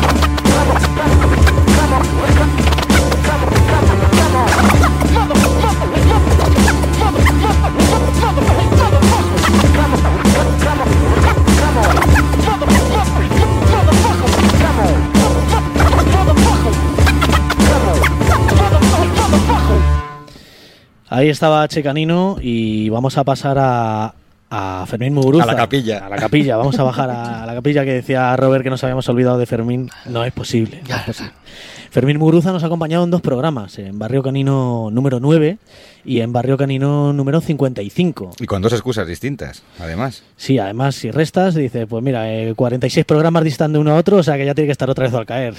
Ahí estaba Che Canino y vamos a pasar a, a Fermín Muguruza. A la capilla. A la capilla, vamos a bajar a, a la capilla que decía Robert que nos habíamos olvidado de Fermín. No es posible, no es posible. Fermín Muguruza nos ha acompañado en dos programas, en Barrio Canino número nueve y en Barrio Canino número cincuenta y cinco. Y con dos excusas distintas, además. Sí, además, si restas, dice, pues mira, eh, cuarenta y seis programas distan de uno a otro, o sea que ya tiene que estar otra vez al caer.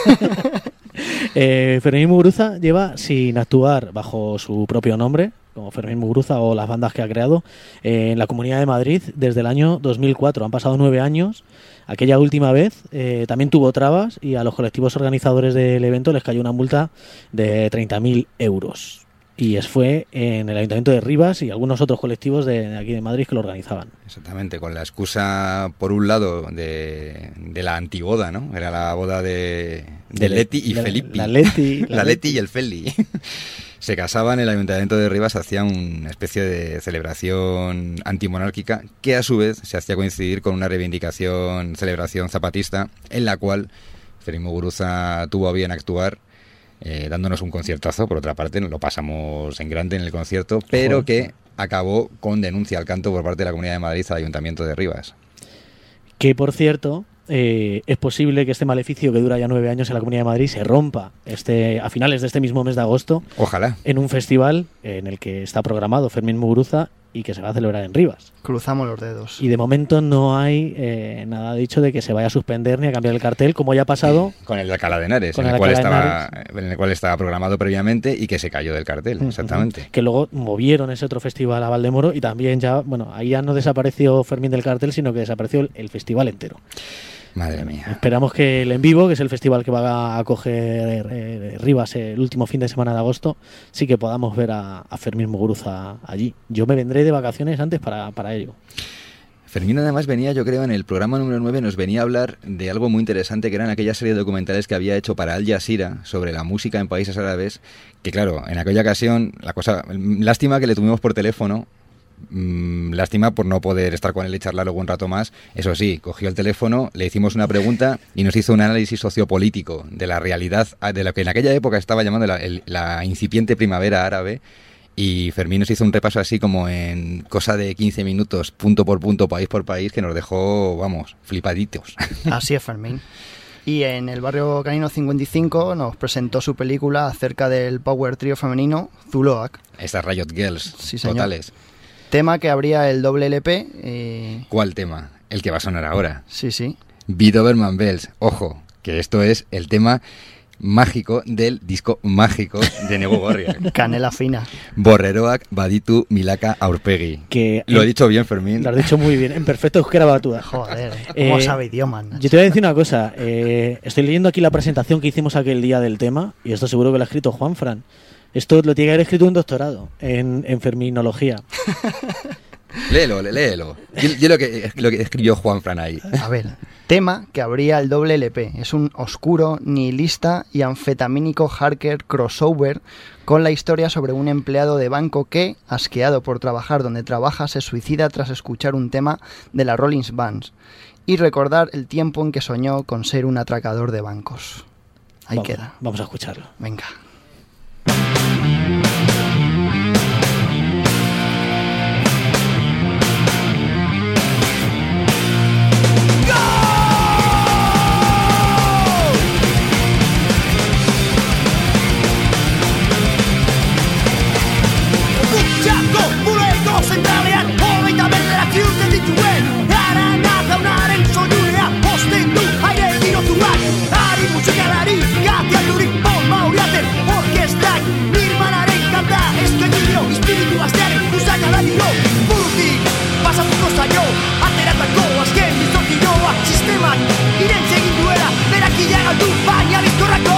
eh, Fermín Muguruza lleva sin actuar bajo su propio nombre, como Fermín Muguruza o las bandas que ha creado, eh, en la Comunidad de Madrid desde el año dos mil cuatro. Han pasado nueve años. Aquella última vez eh, también tuvo trabas y a los colectivos organizadores del evento les cayó una multa de treinta mil euros. Y es fue en el Ayuntamiento de Rivas y algunos otros colectivos de, de aquí de Madrid que lo organizaban. Exactamente, con la excusa, por un lado, de, de la antiboda, ¿no? Era la boda de, de, de Leti y de, Felipe. La Leti. La, la Leti y el Feli. Se casaban en el Ayuntamiento de Rivas, hacían una especie de celebración antimonárquica que a su vez se hacía coincidir con una reivindicación, celebración zapatista, en la cual Fermín Muguruza tuvo a bien actuar, eh, dándonos un conciertazo. Por otra parte, lo pasamos en grande en el concierto, pero Joder. que acabó con denuncia al canto por parte de la Comunidad de Madrid al Ayuntamiento de Rivas. Que, por cierto, eh, es posible que este maleficio que dura ya nueve años en la Comunidad de Madrid se rompa este a finales de este mismo mes de agosto. Ojalá. En un festival en el que está programado Fermín Muguruza y que se va a celebrar en Rivas. Cruzamos los dedos. Y de momento no hay eh, nada dicho de que se vaya a suspender ni a cambiar el cartel, como ya ha pasado con el de Alcalá de Henares, en el, cual estaba, en el cual estaba programado previamente y que se cayó del cartel, uh-huh. exactamente. Que luego movieron ese otro festival a Valdemoro y también ya, bueno, ahí ya no desapareció Fermín del cartel, sino que desapareció el, el festival entero. Madre mía. Esperamos que el En Vivo, que es el festival que va a acoger eh, Rivas el último fin de semana de agosto, sí que podamos ver a, a Fermín Muguruza allí. Yo me vendré de vacaciones antes para, para ello. Fermín además venía, yo creo, en el programa número nueve nos venía a hablar de algo muy interesante, que eran aquella serie de documentales que había hecho para Al Jazeera sobre la música en países árabes, que claro, en aquella ocasión, la cosa, lástima que le tuvimos por teléfono, mmm, lástima por no poder estar con él y charlar luego un rato más. Eso sí, cogió el teléfono, le hicimos una pregunta y nos hizo un análisis sociopolítico de la realidad, de lo que en aquella época estaba llamando la, el, la incipiente primavera árabe. Y Fermín nos hizo un repaso así como en cosa de quince minutos, punto por punto, país por país, que nos dejó, vamos, flipaditos. Así es, Fermín. Y en el Barrio Canino cincuenta y cinco nos presentó su película acerca del power trio femenino Zuloac. Estas Riot Girls, sí, señor. Totales. Tema que abría el doble L P. Eh... ¿Cuál tema? El que va a sonar ahora. Sí, sí. Be Doberman Bells. Ojo, que esto es el tema mágico del disco mágico de Nego Gorriak. Canela fina. Borreroak Baditu Milaka Aurpegi. Que lo he dicho bien, Fermín. Lo has dicho muy bien, en perfecto euskera batuda. Joder, cómo eh, sabe idiomas. Yo te voy a decir una cosa. Eh, estoy leyendo aquí la presentación que hicimos aquel día del tema, y esto seguro que lo ha escrito Juanfran. Esto lo tiene que haber escrito un doctorado en, en ferminología. Léelo, léelo. Yo, yo lo, que, lo que escribió Juanfran ahí. A ver, tema que abría el doble L P. Es un oscuro, nihilista y anfetamínico hardcore crossover con la historia sobre un empleado de banco que, asqueado por trabajar donde trabaja, se suicida tras escuchar un tema de la Rolling Bands y recordar el tiempo en que soñó con ser un atracador de bancos. Ahí vamos, queda. Vamos a escucharlo. Venga. Zentralean, hogeita bederatzi urte dituen Harana jaunaren soinunea posten du aire girotuak Ari musikalari, gateaturik Paul Mauriaten orkestrak Nirmanaren kanta eskainio espiritu astearen usaka da diro Burutik, pasatuko zaio ateratako azken bizortioa Sistemak irentze egin duela berakila galdu baina bizkorrako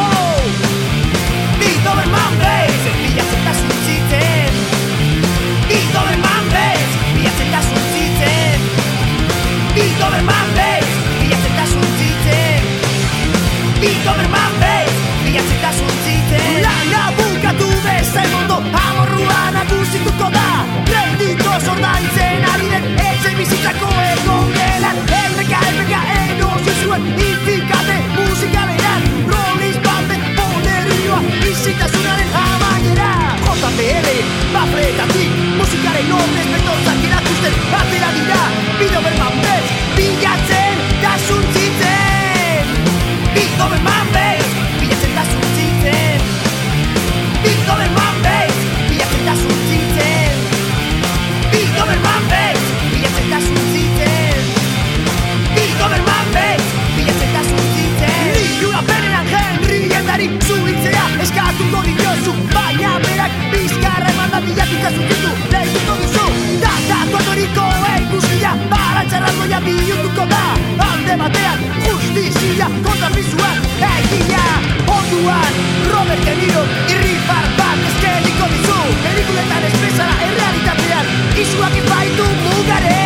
Bi Doberman Bass, bilatzen da zuntzitzen Bi Doberman Bass, bilatzen da zuntzitzen Bi Doberman Bass, bilatzen da zuntzitzen Bi Doberman Bass, bilatzen da zuntzitzen Lana bukatu bezain mondo, amorrua nagusituko da Rendito zordaintzen ari den, etxe bizitzako egon gelan Erreka, erreka, erosi zuen, infikate musikalean Rollies banden poderioa, bizitasunaren amaiera J P L, bafretatik, musikaren ordez betozak erakusten Atera dira, Bi Doberman Bass, bilatzen da zuntzitzen Bi Doberman Bass, bilatzen da zuntzitzen Bi Doberman Bass, bilatzen da zuntzitzen Bi Doberman Bass, bilatzen da zuntzitzen Bi Doberman Bass, bilatzen da zuntzitzen Nilua berenan Henrietari zuhitzea eskatuko diozu Baina berak bizkarra eman da bilatuta zutitu Leituko duzu, da tatuatoriko eguzkia Barantxarrazoia bihurtuko da Alde batean justizia kontrarbizuan egia Onduan Robert De Niro irrifar bat eskeniko dizu Pelikuletan ez bezala errealitatean Izuak ipaitu mugaren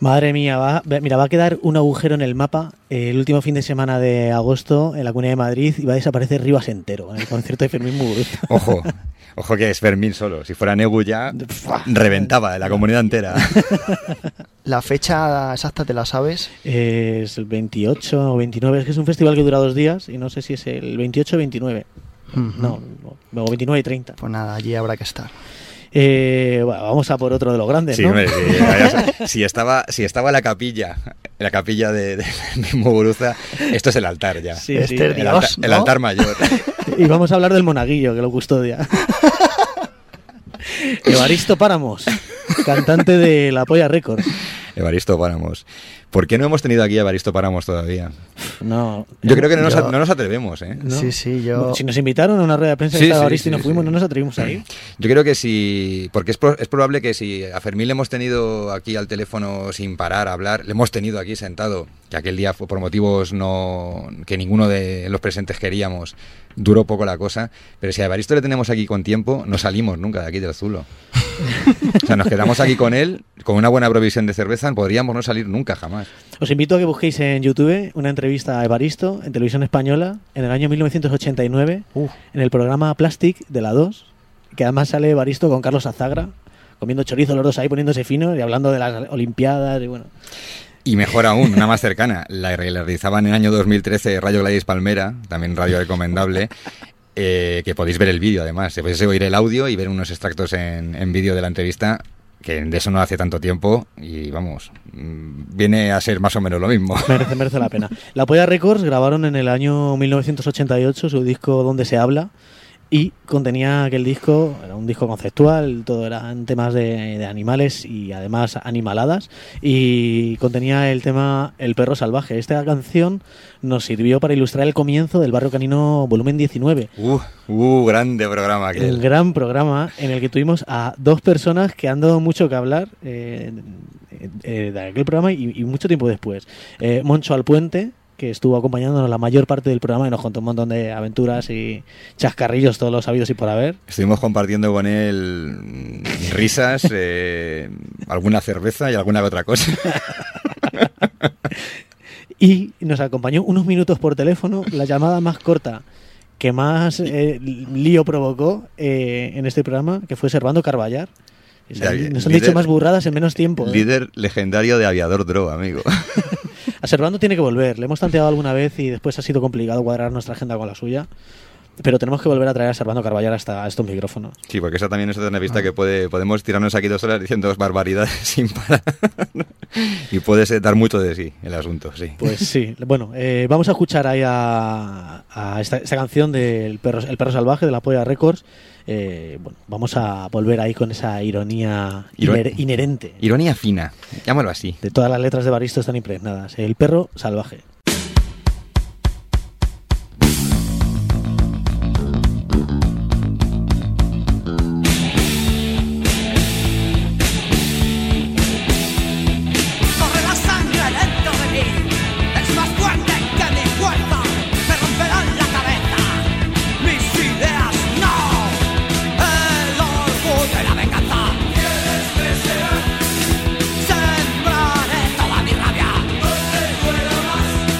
Madre mía, va, mira, va a quedar un agujero en el mapa eh, el último fin de semana de agosto en la Comunidad de Madrid y va a desaparecer Rivas entero en el concierto de Fermín Muguruza. Ojo, ojo que es Fermín solo. Si fuera Negu ya reventaba la comunidad entera. ¿La fecha exacta te la sabes? Eh, es el veintiocho o veintinueve, es que es un festival que dura dos días y no sé si es el veintiocho o veintinueve. Uh-huh. No, no, veintinueve y treinta. Pues nada, allí habrá que estar. Eh, bueno, vamos a por otro de los grandes, sí, ¿no? Hombre, sí, vaya, si estaba si estaba la capilla, la capilla de, de Muguruza, esto es el altar ya. Sí, este sí, el, Dios, altar, ¿no? el altar mayor. Y vamos a hablar del monaguillo que lo custodia. Evaristo Páramos, cantante de La Polla Records. Evaristo Páramos. ¿Por qué no hemos tenido aquí a Evaristo Páramos todavía? No. Yo creo que no, yo, nos, no nos atrevemos, ¿eh? ¿No? Sí, sí, yo... Si nos invitaron a una rueda de prensa sí, de sí, Evaristo sí, y no fuimos, sí. no nos atrevimos a ir. Yo creo que sí, porque es, pro, es probable que si a Fermín le hemos tenido aquí al teléfono sin parar a hablar, le hemos tenido aquí sentado, que aquel día fue por motivos no que ninguno de los presentes queríamos, duró poco la cosa, pero si a Evaristo le tenemos aquí con tiempo, no salimos nunca de aquí del Zulo. O sea, nos quedamos aquí con él, con una buena provisión de cerveza, podríamos no salir nunca, jamás. Os invito a que busquéis en YouTube una entrevista a Evaristo en Televisión Española en el año mil novecientos ochenta y nueve, uh. en el programa Plastic de la dos, que además sale Evaristo con Carlos Azagra, comiendo chorizo los dos ahí, poniéndose finos y hablando de las Olimpiadas y bueno... Y mejor aún, una más cercana, la realizaban en el año dos mil trece Radio Gladys Palmera, también radio recomendable, eh, que podéis ver el vídeo además, se podéis oír el audio y ver unos extractos en, en vídeo de la entrevista, que de eso no hace tanto tiempo y vamos, viene a ser más o menos lo mismo. Merece, merece la pena. La Polla Records grabaron en el año mil novecientos ochenta y ocho su disco Donde se habla. Y contenía aquel disco, era un disco conceptual, todo eran temas de, de animales y además animaladas, y contenía el tema El perro salvaje. Esta canción nos sirvió para ilustrar el comienzo del Barrio Canino volumen diecinueve. Uh, uh, grande programa aquel. El gran programa en el que tuvimos a dos personas que han dado mucho que hablar eh, eh, de aquel programa y, y mucho tiempo después. Eh, Moncho Alpuente, que estuvo acompañándonos la mayor parte del programa y nos contó un montón de aventuras y chascarrillos, todos los habidos y por haber. Estuvimos compartiendo con él risas, eh, alguna cerveza y alguna otra cosa. Y nos acompañó unos minutos por teléfono, la llamada más corta que más eh, lío provocó eh, en este programa, que fue Servando Carballar. O sea, ya, nos han líder, dicho más burradas en menos tiempo. ¿eh? Líder legendario de Aviador Dro, amigo. A Servando tiene que volver. Le hemos tanteado alguna vez y después ha sido complicado cuadrar nuestra agenda con la suya. Pero tenemos que volver a traer a Servando Carballar hasta estos micrófonos. Sí, porque esa también es otra entrevista ah. que puede, podemos tirarnos aquí dos horas diciendo barbaridades sin parar. Y puede ser, dar mucho de sí el asunto, sí. Pues sí. Bueno, eh, vamos a escuchar ahí a, a esta, esta canción del perro, El perro salvaje de La Polla Records. Eh, bueno, vamos a volver ahí con esa ironía Iron... iner- inherente. Ironía fina, llámalo así. De todas las letras de Evaristo están impregnadas. El perro salvaje. Sembraré toda mi rabia. Donde duela más.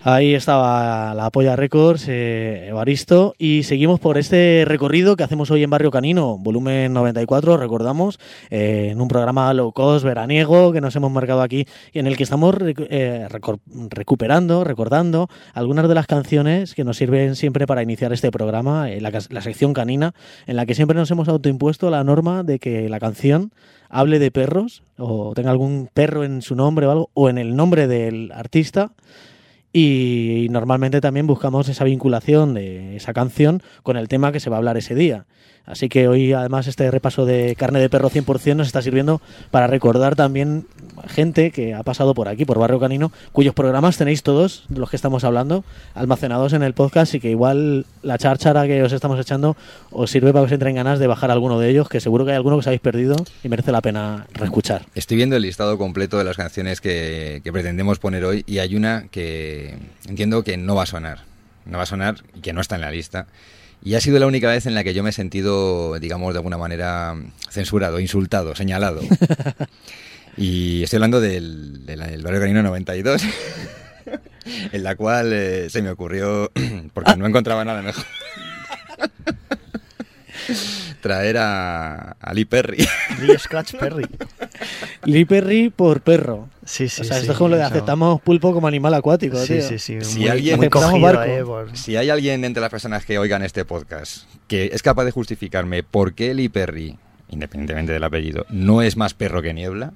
Ahí estaba la Polla Records, eh, Evaristo, y seguimos por este recorrido que hacemos hoy en Barrio Canino, volumen noventa y cuatro, recordamos, eh, en un programa low cost veraniego que nos hemos marcado aquí y en el que estamos rec- eh, recor- recuperando, recordando algunas de las canciones que nos sirven siempre para iniciar este programa, eh, la, la sección canina, en la que siempre nos hemos autoimpuesto la norma de que la canción hable de perros o tenga algún perro en su nombre o algo, o en el nombre del artista. Y normalmente también buscamos esa vinculación de esa canción con el tema que se va a hablar ese día. Así que hoy, además, este repaso de Carne de Perro cien por ciento nos está sirviendo para recordar también gente que ha pasado por aquí, por Barrio Canino, cuyos programas tenéis todos, de los que estamos hablando, almacenados en el podcast, y que igual la cháchara que os estamos echando os sirve para que os entren ganas de bajar alguno de ellos, que seguro que hay alguno que os habéis perdido y merece la pena reescuchar. Estoy viendo el listado completo de las canciones que, que pretendemos poner hoy y hay una que entiendo que no va a sonar, no va a sonar y que no está en la lista. Y ha sido la única vez en la que yo me he sentido, digamos, de alguna manera censurado, insultado, señalado. Y estoy hablando del, del, del Barrio Canino noventa y dos, en la cual eh, se me ocurrió, porque no encontraba nada mejor, traer a, a Lee Perry. Lee Scratch Perry. Lee Perry por perro. Sí, sí, O sea, sí, esto es como lo de eso. aceptamos pulpo como animal acuático, Sí, tío. sí, sí. Si muy, alguien- muy aceptamos cogido, barco. eh, por- Si hay alguien entre las personas que oigan este podcast que es capaz de justificarme por qué Lee Perry, independientemente del apellido, no es más perro que Niebla,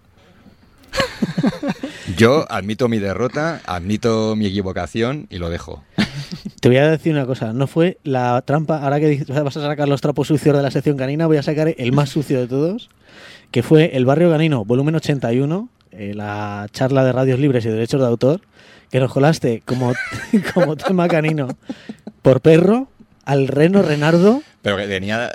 yo admito mi derrota, admito mi equivocación y lo dejo. Te voy a decir una cosa, no fue la trampa, ahora que dices, vas a sacar los trapos sucios de la sección canina, voy a sacar el más sucio de todos, que fue el Barrio Canino, volumen ochenta y uno, eh, la charla de radios libres y derechos de autor, que nos colaste como, como tema canino por perro al reno Renardo, Pero que tenía...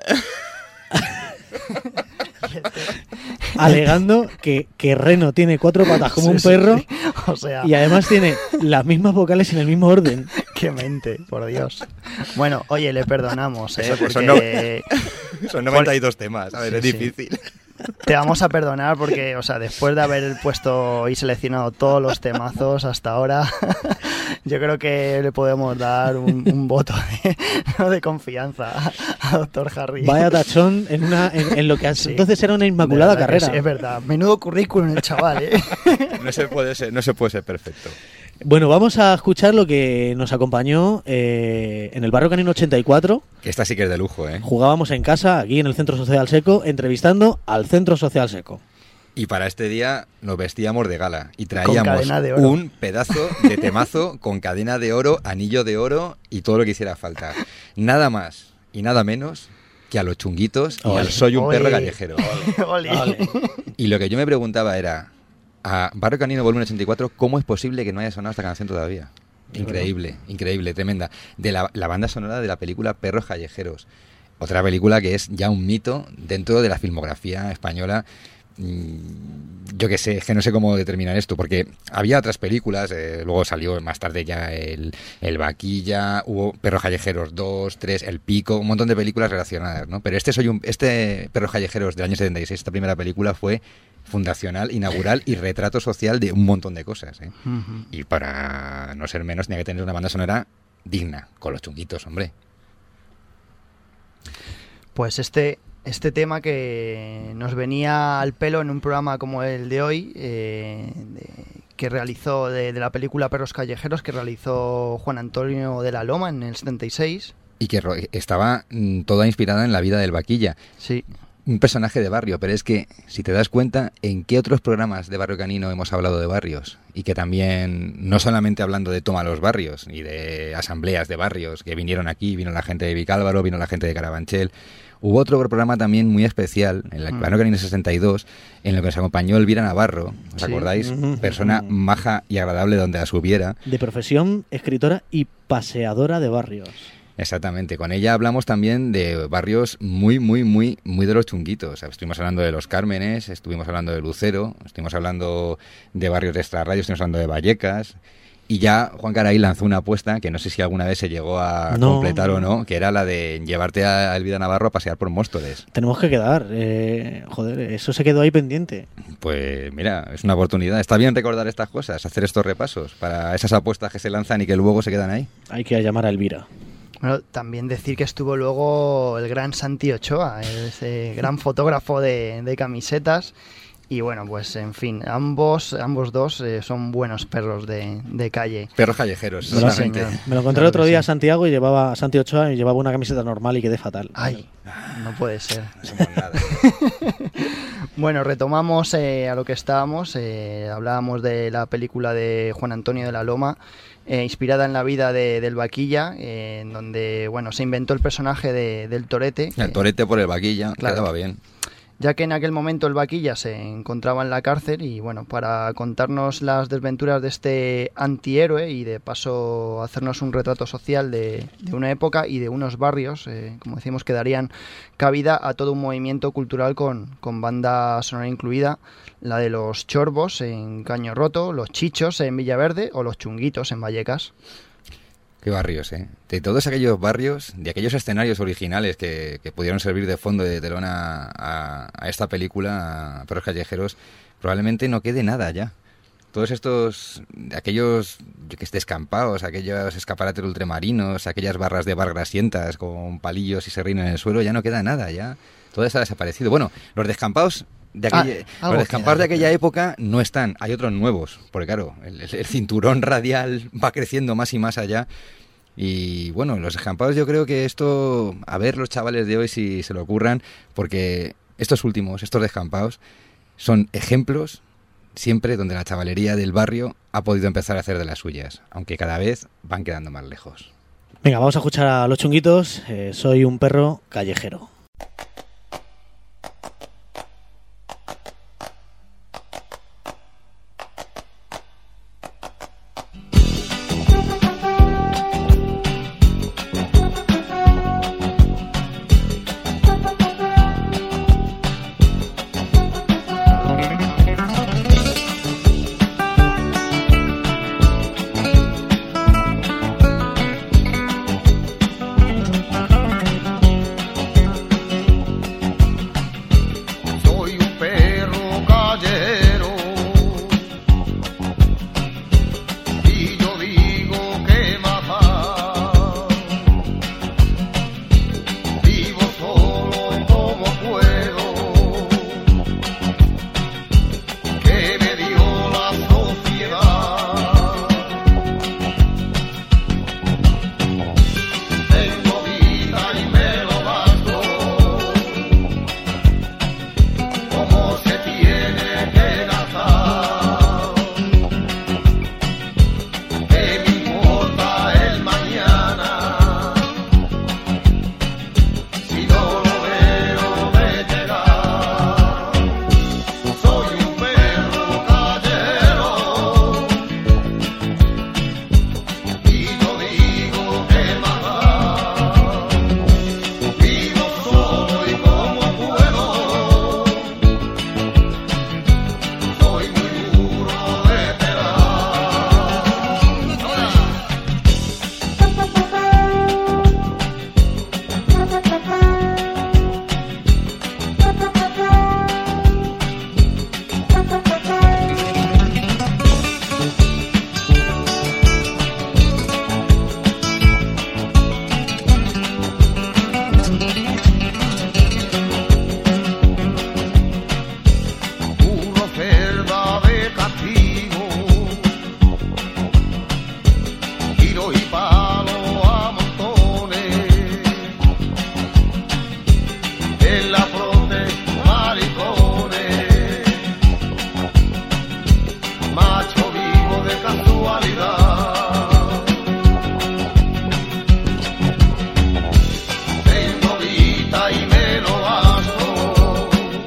alegando que, que Reno tiene cuatro patas como Sí, un sí, perro sí. O sea, y además tiene las mismas vocales en el mismo orden. qué mente, por Dios. Bueno, oye, le perdonamos, ¿eh? Eso- eso Porque Son noventa y dos temas, a ver, Sí, es sí. difícil. te vamos a perdonar porque, o sea, después de haber puesto y seleccionado todos los temazos hasta ahora, yo creo que le podemos dar un, un voto de, ¿no? de confianza a, a doctor Harry. Vaya tachón en, una, en, en lo que Sí. entonces era una inmaculada De verdad que carrera. sí, es verdad. Menudo currículum el chaval, ¿eh? No se puede ser, no se puede ser perfecto. Bueno, vamos a escuchar lo que nos acompañó eh, en el Barrio Canino ochenta y cuatro. Que esta sí que es de lujo, ¿eh? Jugábamos en casa, aquí en el Centro Social Seco, entrevistando al Centro Social Seco. Y para este día nos vestíamos de gala y Con traíamos cadena de oro. un pedazo de temazo con cadena de oro, anillo de oro y todo lo que hiciera falta. Nada más y nada menos que a los Chunguitos y Ole. al Soy un perro Ole. callejero. Oli. Y lo que yo me preguntaba era, a Barrio Canino volumen ochenta y cuatro, ¿cómo es posible que no haya sonado esta canción todavía? Increíble, increíble, tremenda. De la, la banda sonora de la película Perros Callejeros. Otra película que es ya un mito dentro de la filmografía española. Mm, Yo qué sé, es que no sé cómo determinar esto, porque había otras películas, eh, luego salió más tarde ya el, el Vaquilla, hubo Perros Callejeros dos, tres, El Pico, un montón de películas relacionadas, ¿no? Pero este soy un, este Perros Callejeros del año setenta y seis, esta primera película fue fundacional, inaugural y retrato social de un montón de cosas, ¿eh? Ujú. Y para no ser menos, tenía que tener una banda sonora digna, con los Chunguitos, hombre. Pues este, este tema que nos venía al pelo en un programa como el de hoy, eh, de- que realizó de, de la película Perros Callejeros, que realizó Juan Antonio de la Loma en el setenta y seis. Y que ro- estaba mm, toda inspirada en la vida del Vaquilla. Sí, Un personaje de barrio, pero es que, si te das cuenta, ¿en qué otros programas de Barrio Canino hemos hablado de barrios? Y que también, no solamente hablando de Toma los Barrios y de asambleas de barrios que vinieron aquí, vino la gente de Vicálvaro, vino la gente de Carabanchel. Hubo otro programa también muy especial, en el Mm. Barrio Canino sesenta y dos, en el que nos acompañó Elvira Navarro, ¿os Sí. acordáis? Ujú. Persona maja y agradable donde la subiera. De profesión, escritora y paseadora de barrios. Exactamente, con ella hablamos también de barrios muy, muy, muy, muy de los chunguitos. Estuvimos hablando de Los Cármenes, estuvimos hablando de Lucero, estuvimos hablando de barrios de extrarradio, estuvimos hablando de Vallecas. Y ya Juan Caray lanzó una apuesta que no sé si alguna vez se llegó a No. completar o no, que era la de llevarte a Elvira Navarro a pasear por Móstoles. Tenemos que quedar. Eh, joder, eso se quedó ahí pendiente. Pues mira, es una oportunidad. Está bien recordar estas cosas, hacer estos repasos para esas apuestas que se lanzan y que luego se quedan ahí. Hay que llamar a Elvira. Bueno, también decir que estuvo luego el gran Santi Ochoa, ese gran fotógrafo de, de camisetas. Y bueno, pues en fin, ambos ambos dos eh, son buenos perros de, de calle. Perros callejeros, Sí, solamente. señor. Me lo encontré Claro el otro que día a sí. Santiago y llevaba a Santi Ochoa y llevaba una camiseta normal y quedé fatal. Ay, no puede ser. No somos nada. Bueno, retomamos eh, a lo que estábamos. Eh, hablábamos de la película de Juan Antonio de la Loma, eh, inspirada en la vida de, del Vaquilla, eh, en donde bueno se inventó el personaje de, del Torete. El torete por el vaquilla, Claro. quedaba bien. Ya que en aquel momento el Vaquilla se encontraba en la cárcel y bueno, para contarnos las desventuras de este antihéroe y de paso hacernos un retrato social de, de una época y de unos barrios, eh, como decimos, que darían cabida a todo un movimiento cultural con, con banda sonora incluida, la de los Chorbos en Caño Roto, los Chichos en Villaverde o los Chunguitos en Vallecas. Qué barrios, ¿eh? De todos aquellos barrios, de aquellos escenarios originales que, que pudieron servir de fondo de telón a, a, a esta película, a Perros Callejeros, probablemente no quede nada ya. Todos estos, aquellos yo que sé, descampados, aquellos escaparates ultramarinos, aquellas barras de bar grasientas con palillos y serrín en el suelo, ya no queda nada, ya todo está desaparecido. Bueno, los descampados de aquella, Ah, algo los descampados queda, de aquella época no están, hay otros nuevos, porque claro, el, el cinturón radial va creciendo más y más allá. Y bueno, los descampados yo creo que esto, a ver los chavales de hoy si se lo ocurran, porque estos últimos, estos descampados, son ejemplos siempre donde la chavalería del barrio ha podido empezar a hacer de las suyas, aunque cada vez van quedando más lejos. Venga, vamos a escuchar a Los Chunguitos. Eh, soy un perro callejero. Soy un perro callejero y yo digo que mamá vivo solo como puedo, que me dio la sociedad. Tengo vida y me lo gasto como se tiene que gastar. ¿Qué me importa el mañana si no lo veo de llegar? Soy un perro callejero y yo digo que mamá vivo solo y como puedo. Soy muy duro de pelar. Una celda de castigo, tiro y palo a montones, en la fronte maricones, macho vivo de casualidad. Tengo vida y me lo gasto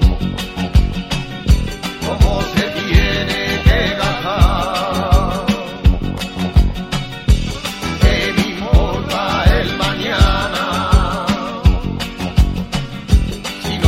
como se tiene que gastar. ¿Qué me importa el mañana si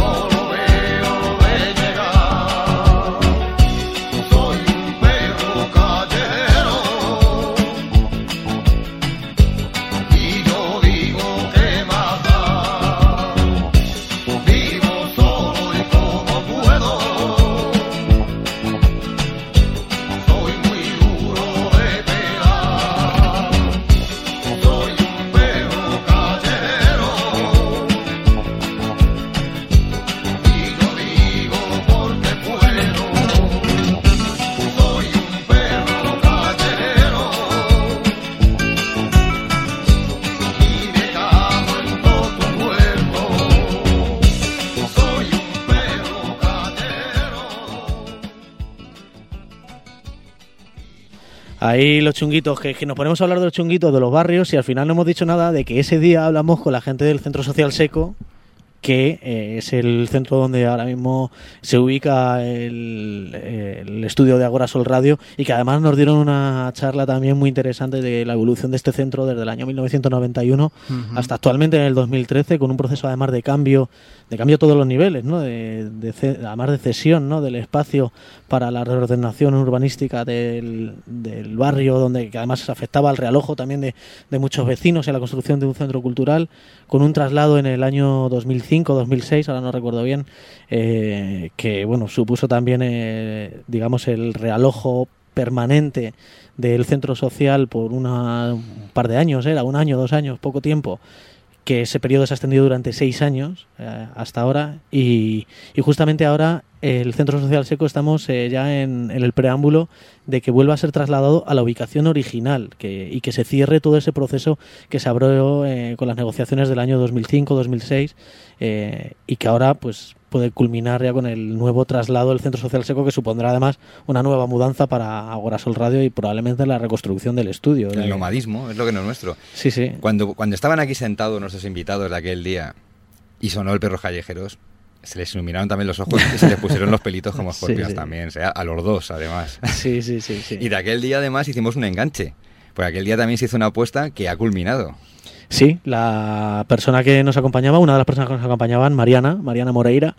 Ahí los chunguitos, que, que nos ponemos a hablar de los chunguitos de los barrios y al final no hemos dicho nada de que ese día hablamos con la gente del Centro Social Seco, que eh, es el centro donde ahora mismo se ubica el, el estudio de Agora Sol Radio, y que además nos dieron una charla también muy interesante de la evolución de este centro desde el año mil novecientos noventa y uno uh-huh. hasta actualmente en el dos mil trece, con un proceso además de cambio de cambio a todos los niveles, ¿no? de, de, además de cesión, ¿no? del espacio para la reordenación urbanística del, del barrio, donde que además afectaba al realojo también de, de muchos vecinos en la construcción de un centro cultural, con un traslado en el año dos mil cinco dos mil seis, ahora no recuerdo bien, eh, que bueno supuso también eh, digamos el realojo permanente del centro social por una, un par de años, era un año, dos años, poco tiempo, que ese periodo se ha extendido durante seis años eh, hasta ahora, y, y justamente ahora el Centro Social Seco estamos eh, ya en, en el preámbulo de que vuelva a ser trasladado a la ubicación original que, y que se cierre todo ese proceso que se abrió eh, con las negociaciones del año dos mil cinco dos mil seis eh, y que ahora pues puede culminar ya con el nuevo traslado del Centro Social Seco, que supondrá además una nueva mudanza para Agora Sol Radio y probablemente la reconstrucción del estudio. El nomadismo es lo que no es nuestro. Sí, sí. Cuando, cuando estaban aquí sentados nuestros invitados de aquel día y sonó el Perros Callejeros, se les iluminaron también los ojos y se les pusieron los pelitos como escorpios sí, sí. también, o sea, a los dos además. Sí, sí, sí, sí. Y de aquel día además hicimos un enganche, porque aquel día también se hizo una apuesta que ha culminado. Sí, la persona que nos acompañaba, una de las personas que nos acompañaban, Mariana, Mariana Moreira,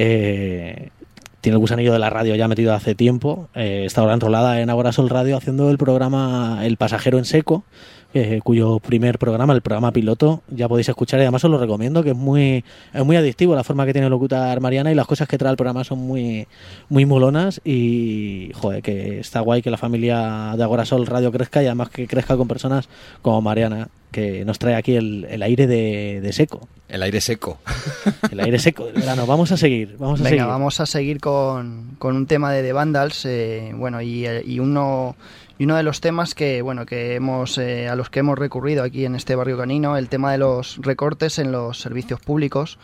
eh, tiene el gusanillo de la radio ya metido hace tiempo, eh, está ahora enrolada en Agora Sol Radio haciendo el programa El Pasajero en Seco, eh, cuyo primer programa, el programa piloto, ya podéis escuchar, y además os lo recomiendo, que es muy es muy adictivo la forma que tiene de locutar Mariana, y las cosas que trae el programa son muy muy molonas, y joder, que está guay que la familia de Agora Sol Radio crezca, y además que crezca con personas como Mariana, que nos trae aquí el, el aire de, de seco. El aire seco. El aire seco del verano. Vamos a seguir. Vamos a Venga, seguir. vamos a seguir con, con un tema de The Vandals. Eh, bueno, y, y uno y uno de los temas que bueno que hemos eh, a los que hemos recurrido aquí en este barrio canino, el tema de los recortes en los servicios públicos.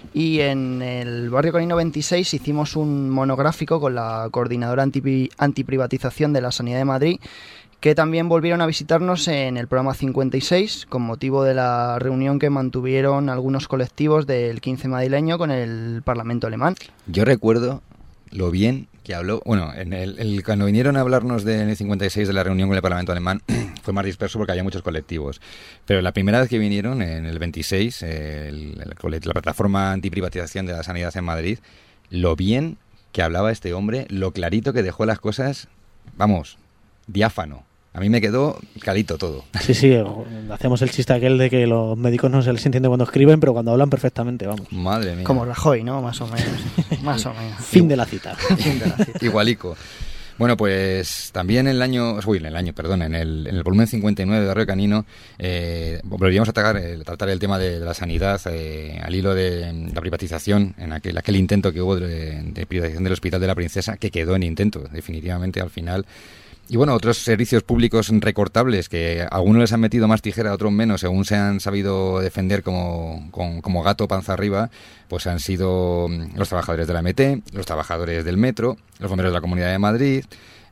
Y en el barrio canino veintiséis hicimos un monográfico con la coordinadora anti, antiprivatización de la Sanidad de Madrid, que también volvieron a visitarnos en el programa cincuenta y seis con motivo de la reunión que mantuvieron algunos colectivos del quince madrileño con el Parlamento alemán. Yo recuerdo lo bien que habló, bueno, en el, el, cuando vinieron a hablarnos de, en el cincuenta y seis de la reunión con el Parlamento alemán fue más disperso porque había muchos colectivos, pero la primera vez que vinieron, en el veintiséis, el, el, la plataforma antiprivatización de la sanidad en Madrid, lo bien que hablaba este hombre, lo clarito que dejó las cosas, vamos, diáfano. A mí me quedó calito todo. Sí, sí, hacemos el chiste aquel de que los médicos no se les entiende cuando escriben, pero cuando hablan perfectamente, vamos. Madre mía. Como Rajoy, ¿no? Más o menos. Más o menos. Fin de la cita. Fin de la cita. Igualico. Bueno, pues también en el año, uy, en el año, perdón, en el, en el volumen cincuenta y nueve de Barrio Canino, eh, volveríamos a tratar, eh, tratar el tema de, de la sanidad eh, al hilo de la privatización, en aquel, aquel intento que hubo de, de privatización del Hospital de la Princesa, que quedó en intento, definitivamente, al final. Y bueno, otros servicios públicos recortables que a algunos les han metido más tijera, a otros menos, según se han sabido defender como, como, como gato panza arriba, pues han sido los trabajadores de la M T, los trabajadores del Metro, los bomberos de la Comunidad de Madrid,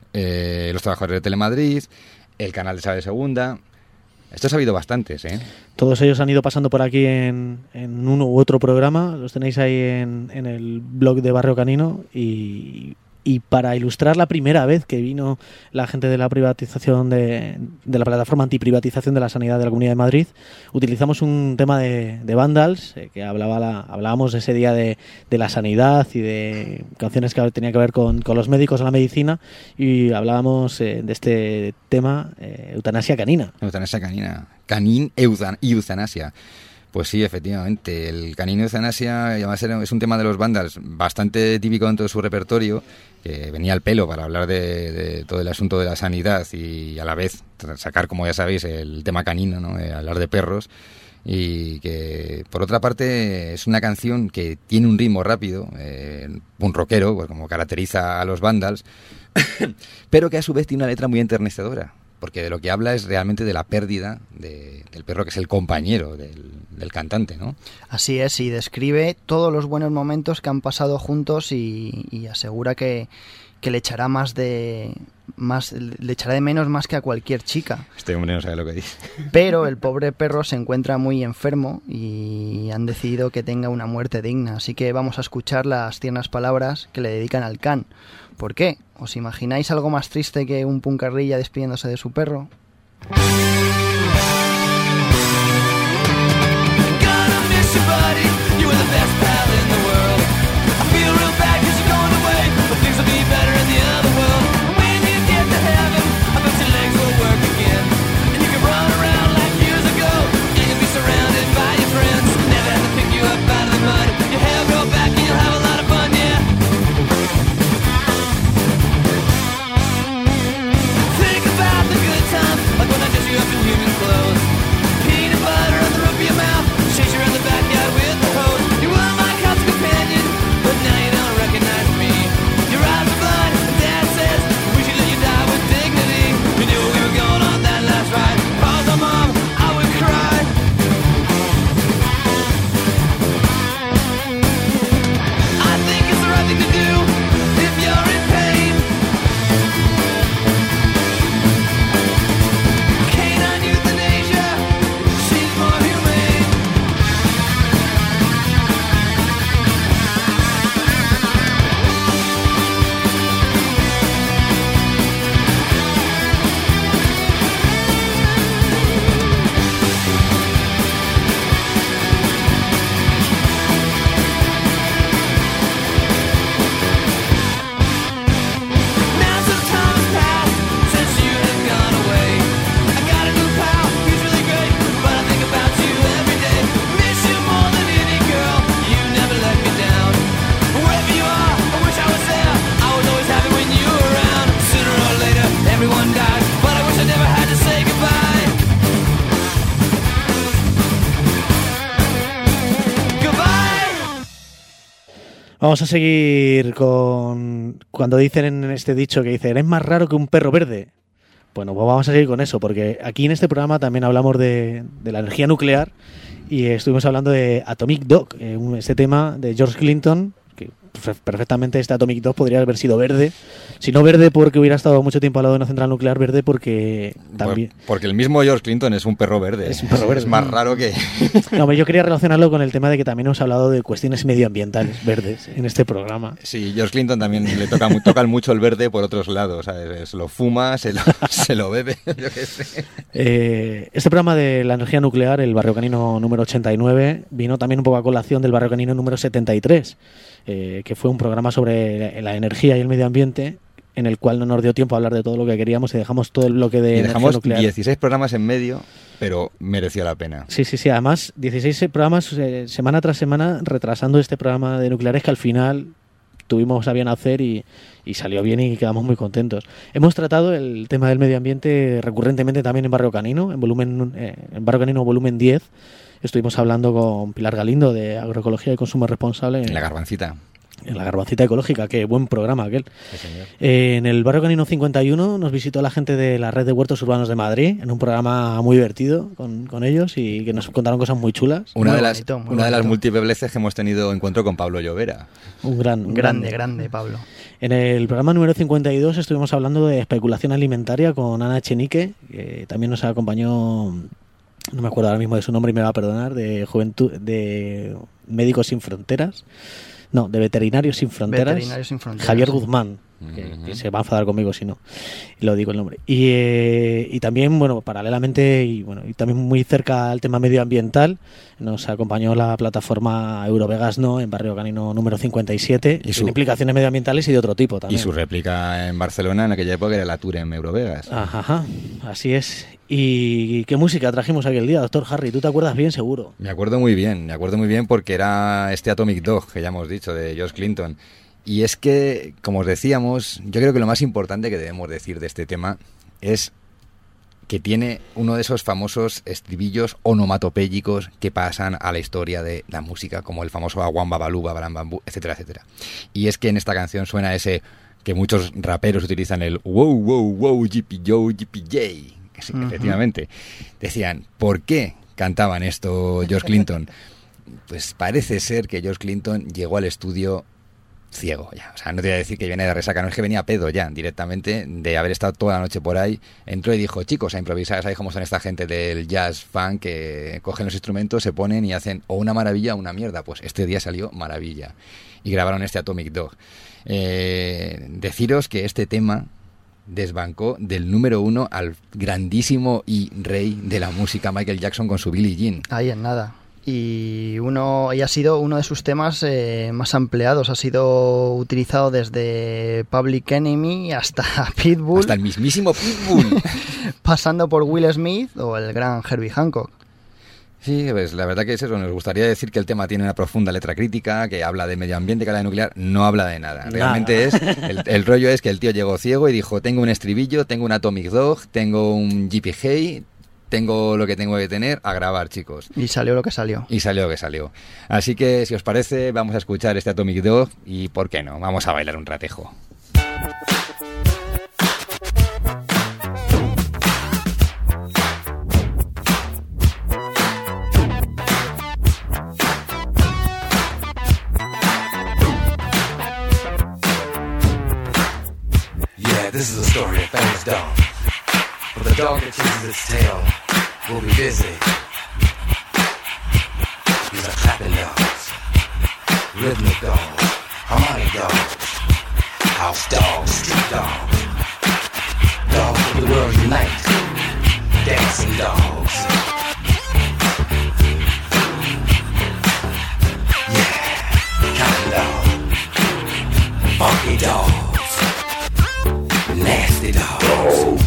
eh, los trabajadores de Telemadrid, el canal de Sala de Segunda. Estos ha habido bastantes, ¿eh? Todos ellos han ido pasando por aquí en, en uno u otro programa, los tenéis ahí en, en el blog de Barrio Canino, y... Y para ilustrar la primera vez que vino la gente de la privatización de, de la plataforma antiprivatización de la sanidad de la Comunidad de Madrid, utilizamos un tema de, de Vandals, eh, que hablaba la, hablábamos ese día de, de la sanidad y de canciones que tenían que ver con, con los médicos o la medicina, y hablábamos eh, de este tema, eh, eutanasia canina. Eutanasia canina. Canin eutan, y eutanasia. Pues sí, efectivamente, el canino eutanasia además es un tema de los Vandals bastante típico dentro de su repertorio, que venía al pelo para hablar de, de todo el asunto de la sanidad y a la vez sacar, como ya sabéis, el tema canino, ¿no? Eh, hablar de perros, y que por otra parte es una canción que tiene un ritmo rápido, eh, un rockero, pues como caracteriza a los Vandals, pero que a su vez tiene una letra muy enternecedora, porque de lo que habla es realmente de la pérdida de, del perro, que es el compañero del, del cantante, ¿no? Así es, y describe todos los buenos momentos que han pasado juntos, y, y asegura que, que le echará más de más le echará de menos más que a cualquier chica. Este hombre no sabe lo que dice. Pero el pobre perro se encuentra muy enfermo y han decidido que tenga una muerte digna. Así que vamos a escuchar las tiernas palabras que le dedican al can. ¿Por qué? ¿Os imagináis algo más triste que un puncarrilla despidiéndose de su perro? Vamos a seguir con cuando dicen en este dicho que dicen es más raro que un perro verde. Bueno, pues vamos a seguir con eso, porque aquí en este programa también hablamos de, de la energía nuclear y estuvimos hablando de Atomic Dog, eh, un, este tema de George Clinton, que perfectamente este Atomic Dog podría haber sido verde. Si no verde porque hubiera estado mucho tiempo al lado de una central nuclear, verde porque también... Por, porque el mismo George Clinton es un perro verde. Es un perro verde. Es más raro que... No, yo quería relacionarlo con el tema de que también hemos hablado de cuestiones medioambientales verdes en este programa. Sí, George Clinton también le toca, toca mucho el verde por otros lados, ¿sabes? Se lo fuma, se lo, se lo bebe, yo qué sé. Eh, este programa de la energía nuclear, el Barrio Canino número ochenta y nueve, vino también un poco a colación del Barrio Canino número setenta y tres, eh, que fue un programa sobre la energía y el medio ambiente, en el cual no nos dio tiempo a hablar de todo lo que queríamos y dejamos todo el bloque de y energía dejamos nuclear. dieciséis programas en medio, pero mereció la pena. Sí, sí, sí. Además, dieciséis programas eh, semana tras semana retrasando este programa de nucleares que al final tuvimos a bien hacer y, y salió bien y quedamos muy contentos. Hemos tratado el tema del medio ambiente recurrentemente también en Barrio Canino, en volumen eh, en Barrio Canino volumen diez. Estuvimos hablando con Pilar Galindo de Agroecología y Consumo Responsable. En La Garbancita. En La Garbancita Ecológica, qué buen programa aquel. Sí, señor. Eh, en el Barrio Canino cincuenta y uno nos visitó la gente de la Red de Huertos Urbanos de Madrid, en un programa muy divertido con, con ellos y que nos contaron cosas muy chulas. Una, muy de, las, bonito, muy una de las bonito. múltiples veces que hemos tenido encuentro con Pablo Llovera. Un gran, un Grande, grande, Pablo. En el programa número cincuenta y dos estuvimos hablando de especulación alimentaria con Ana Echenique, que también nos acompañó, no me acuerdo ahora mismo de su nombre y me va a perdonar, de Juventud, de Médicos Sin Fronteras. No, de Veterinarios Sin Fronteras, Veterinarios Sin Fronteras, Javier sí. Guzmán, que, que se va a enfadar conmigo si no, y lo digo el nombre. Y, eh, y también, bueno, paralelamente y bueno y también muy cerca al tema medioambiental, nos acompañó la plataforma Eurovegas No en Barrio Canino número cincuenta y siete, Y y su- con implicaciones medioambientales y de otro tipo también. Y su réplica en Barcelona en aquella época era la Tour en Eurovegas. Ajá, ajá, así es. ¿Y qué música trajimos aquel día, doctor Harry? ¿Tú te acuerdas bien, seguro? Me acuerdo muy bien, me acuerdo muy bien porque era este Atomic Dog que ya hemos dicho de George Clinton. Y es que, como os decíamos, yo creo que lo más importante que debemos decir de este tema es que tiene uno de esos famosos estribillos onomatopéyicos que pasan a la historia de la música, como el famoso Aguam Babalú, Babalam Bambú, etcétera, etcétera. Y es que en esta canción suena ese que muchos raperos utilizan, el wow, wow, wow, yippee yo, yippee yay. Sí, Ujú. efectivamente. Decían, ¿por qué cantaban esto George Clinton? Pues parece ser que George Clinton llegó al estudio ciego ya. O sea, no te voy a decir que viene de resaca, no es que venía pedo ya, directamente, de haber estado toda la noche por ahí. Entró y dijo, chicos, a improvisar. ¿Sabéis cómo son esta gente del jazz funk que cogen los instrumentos, se ponen y hacen o una maravilla o una mierda? Pues este día salió maravilla. Y grabaron este Atomic Dog. Eh, deciros que este tema desbancó del número uno al grandísimo y rey de la música Michael Jackson con su Billie Jean. Ahí en nada. Y uno y ha sido uno de sus temas eh, más ampliados. Ha sido utilizado desde Public Enemy hasta Pitbull. Hasta el mismísimo Pitbull. Pasando por Will Smith o el gran Herbie Hancock. Sí, pues la verdad que es eso. Nos gustaría decir que el tema tiene una profunda letra crítica, que habla de medio ambiente, calidad nuclear. No habla de nada. Realmente nada. es el, el rollo es que el tío llegó ciego y dijo, tengo un estribillo, tengo un Atomic Dog, tengo un J P G, tengo lo que tengo que tener, a grabar, chicos. Y salió lo que salió. Y salió lo que salió. Así que, si os parece, vamos a escuchar este Atomic Dog y, ¿por qué no? Vamos a bailar un ratejo. Yeah, this is a story of famous dog. But the dog that chases its tail will be busy. These are clapping dogs, rhythmic dogs, harmonic dogs, house dogs, street dogs, dogs of the world unite, dancing dogs. Yeah, counting dogs, funky dogs, nasty dogs.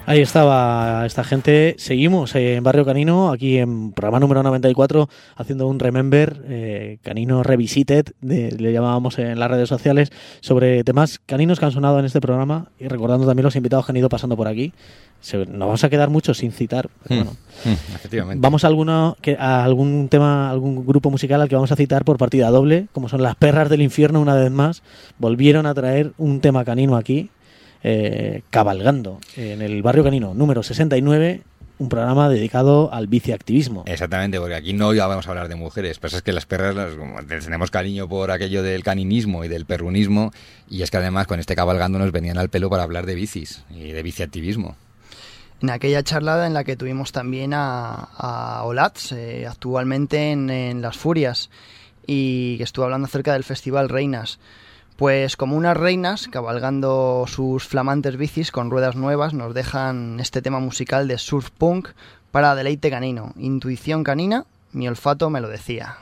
Ahí estaba esta gente. Seguimos en Barrio Canino, aquí en programa número noventa y cuatro, haciendo un Remember, eh, Canino Revisited, de, le llamábamos en las redes sociales, sobre temas caninos que han sonado en este programa y recordando también los invitados que han ido pasando por aquí. Se, nos vamos a quedar muchos sin citar. Pero bueno, mm, mm, efectivamente. Vamos a, alguno, que, a algún tema, algún grupo musical al que vamos a citar por partida doble, como son las Perras del Infierno, una vez más. Volvieron a traer un tema canino aquí. Eh, cabalgando en el Barrio Canino número sesenta y nueve, un programa dedicado al biciactivismo. Exactamente, porque aquí no vamos a hablar de mujeres, pero es que las perras las, como, tenemos cariño por aquello del caninismo y del perrunismo, y es que además con este cabalgando nos venían al pelo para hablar de bicis y de biciactivismo. En aquella charlada en la que tuvimos también a, a Olatz, eh, actualmente en, en Las Furias, y que estuvo hablando acerca del Festival Reinas. Pues como unas reinas, cabalgando sus flamantes bicis con ruedas nuevas, nos dejan este tema musical de surf punk para deleite canino. Intuición canina, mi olfato me lo decía.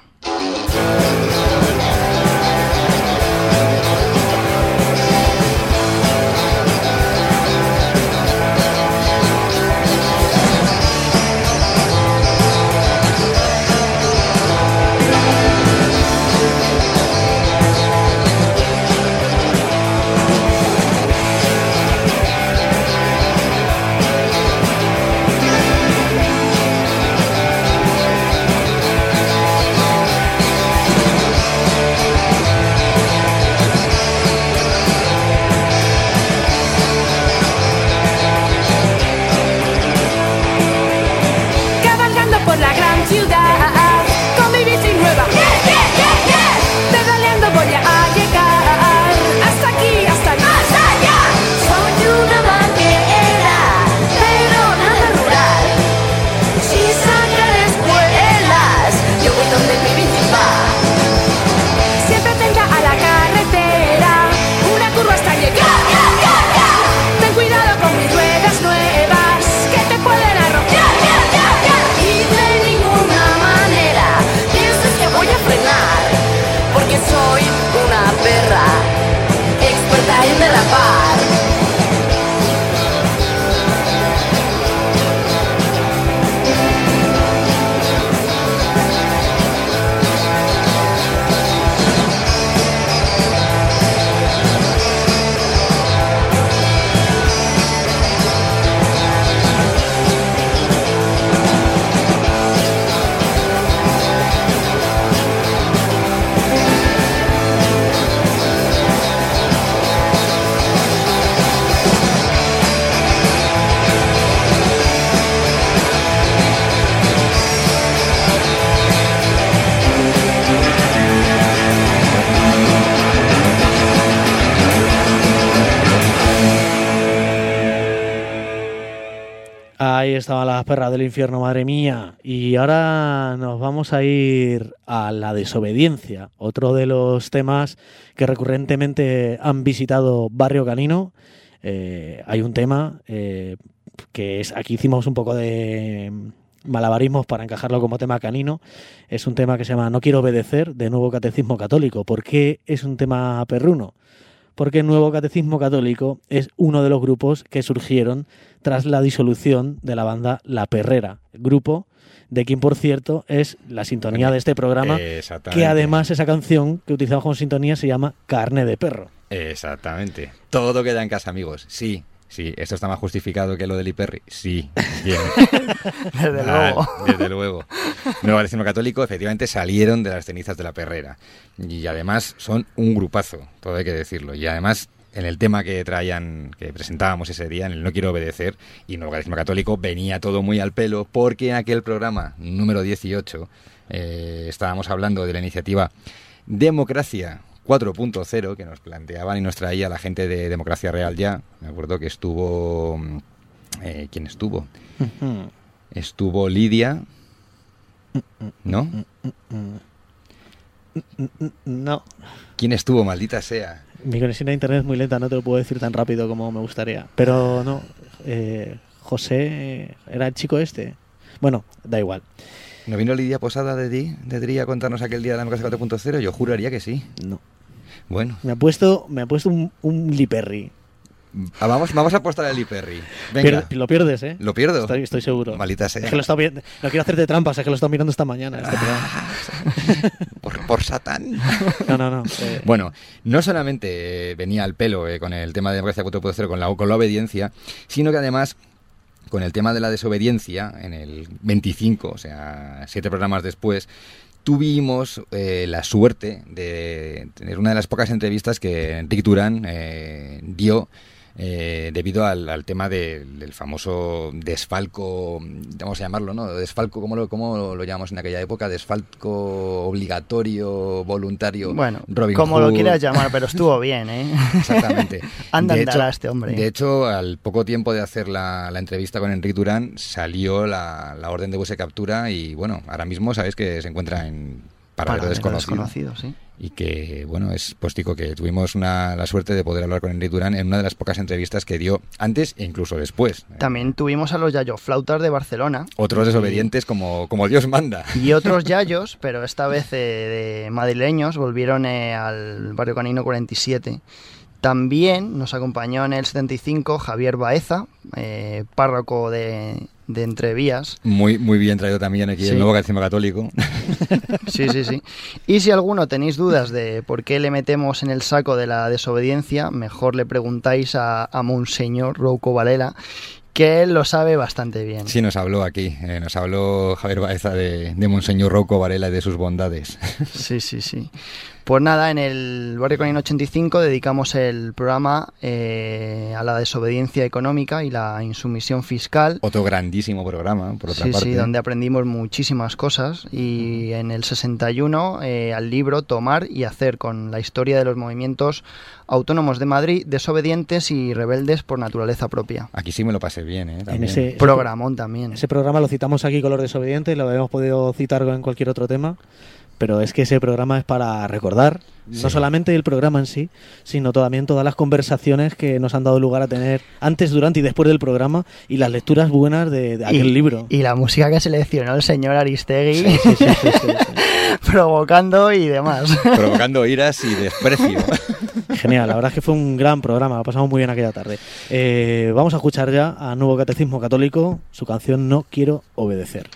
Ahí estaban las perras del infierno, madre mía. Y ahora nos vamos a ir a la desobediencia, otro de los temas que recurrentemente han visitado Barrio Canino. Eh, hay un tema eh, que es, aquí hicimos un poco de malabarismos para encajarlo como tema canino. Es un tema que se llama No quiero obedecer, de Nuevo Catecismo Católico. ¿Por qué es un tema perruno? Porque el Nuevo Catecismo Católico es uno de los grupos que surgieron tras la disolución de la banda La Perrera, grupo de quien, por cierto, es la sintonía de este programa, que además esa canción que utilizamos como sintonía se llama Carne de Perro. Exactamente. Todo queda en casa, amigos. Sí, sí. ¿Esto está más justificado que lo del Iperri? Sí. Bien. Desde ah, luego. Desde luego. Nuevo Catecismo Católico efectivamente salieron de las cenizas de La Perrera. Y además son un grupazo, todo hay que decirlo. Y además, en el tema que traían, que presentábamos ese día, en el No quiero obedecer, y Nuevo Catecismo Católico, venía todo muy al pelo, porque en aquel programa número dieciocho eh, estábamos hablando de la iniciativa Democracia cuatro punto cero, que nos planteaban y nos traía la gente de Democracia Real Ya. Me acuerdo que estuvo... Eh, ¿Quién estuvo? Uh-huh. Estuvo Lidia, ¿no? No. ¿Quién estuvo, maldita sea? Mi conexión a internet es muy lenta, no te lo puedo decir tan rápido como me gustaría. Pero no, eh, José era el chico este. Bueno, da igual. ¿No vino Lidia Posada de Di, de Dri a contarnos aquel día de la Democracia cuatro punto cero? Yo juraría que sí. No. Bueno. Me ha puesto, me ha puesto un, un Liperri. Ah, Vamos, vamos a apostar a Eli Perry. Venga. Pier- lo pierdes, ¿eh? ¿Lo pierdo? Estoy, estoy seguro. Maldita sea. Es que lo, he estado viendo- no quiero hacerte trampas, es que lo he estado mirando esta mañana. Este programa. por, por Satán. No, no, no. Eh, Bueno, no solamente eh, venía al pelo eh, con el tema de democracia cuatro punto cero, con la, con la obediencia, sino que además con el tema de la desobediencia, en el veinticinco, o sea, siete programas después, tuvimos eh, la suerte de tener una de las pocas entrevistas que Enric Duran eh, dio eh, debido al, al tema de- del famoso desfalco, vamos a llamarlo, ¿no? Desfalco, ¿cómo lo, cómo lo llamamos en aquella época? Desfalco obligatorio, voluntario. Bueno, Robin como Hood. lo quieras llamar, pero estuvo bien, ¿eh? Exactamente. Anda, De andará hecho- este hombre. De hecho, al poco tiempo de hacer la, la entrevista con Enric Duran, salió la, la orden de búsqueda y captura y, bueno, ahora mismo sabéis que se encuentra en paradero Paradero desconocido. desconocido, sí. Y que, bueno, es postico que tuvimos una, la suerte de poder hablar con Enric Duran en una de las pocas entrevistas que dio antes e incluso después. También tuvimos a los Yayo Flautas de Barcelona. Otros desobedientes como, como Dios manda. Y otros yayos, pero esta vez eh, de madrileños, volvieron eh, al barrio canino cuarenta y siete. También nos acompañó en el setenta y cinco Javier Baeza, eh, párroco de, de Entrevías. Muy, muy bien traído también aquí Sí. el nuevo catecismo católico. Sí, sí, sí. Y si alguno tenéis dudas de por qué le metemos en el saco de la desobediencia, mejor le preguntáis a, a Monseñor Rouco Varela, que él lo sabe bastante bien. Sí, nos habló aquí, eh, nos habló Javier Baeza de, de Monseñor Rouco Varela y de sus bondades. Sí, sí, sí. Pues nada, en el Barrio Canino ochenta y cinco dedicamos el programa eh, a la desobediencia económica y la insumisión fiscal. Otro grandísimo programa, por otra Sí, parte. sí, donde aprendimos muchísimas cosas. Y en el sesenta y uno eh, al libro Tomar y Hacer, con la historia de los movimientos autónomos de Madrid, desobedientes y rebeldes por naturaleza propia. Aquí sí me lo pasé bien, ¿eh? en También. ese, Programón también. ese programa lo citamos aquí con los desobedientes, lo habíamos podido citar en cualquier otro tema, pero es que ese programa es para recordar, Sí. no solamente el programa en sí, sino también todas las conversaciones que nos han dado lugar a tener antes, durante y después del programa y las lecturas buenas de, de aquel y, libro. Y la música que seleccionó el señor Aristegui, Sí, sí, sí, sí, sí, sí. provocando y demás. Provocando iras y desprecio. Genial, la verdad es que fue un gran programa, lo pasamos muy bien aquella tarde. Eh, vamos a escuchar ya a Nuevo Catecismo Católico, su canción No Quiero Obedecer.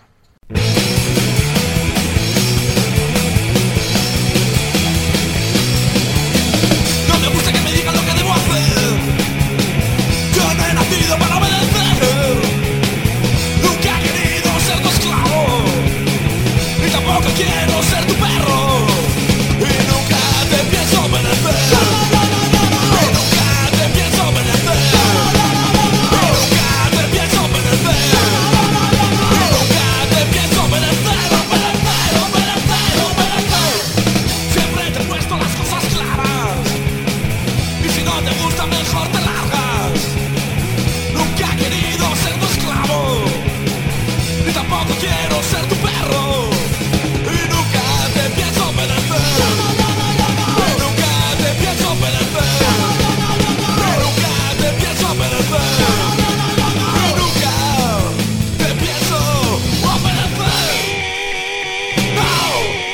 No me gusta que me digan lo que debo hacer. Yo no he nacido para obedecer. Nunca he querido ser tu esclavo. Y tampoco quiero ser tu perro. Y nunca te pienso obedecer. Y nunca te pienso obedecer. Y nunca te pienso obedecer. Y nunca te pienso obedecer. Obedecer, obedecer, obedecer. Siempre te he puesto las cosas claras. Y si no te gusta mejor te largas. Nunca he querido ser tu esclavo. Ni tampoco quiero ser tu perro. Y nunca te pienso obedecer. Y nunca te pienso obedecer. Y nunca te pienso obedecer. Y nunca te pienso obedecer. No.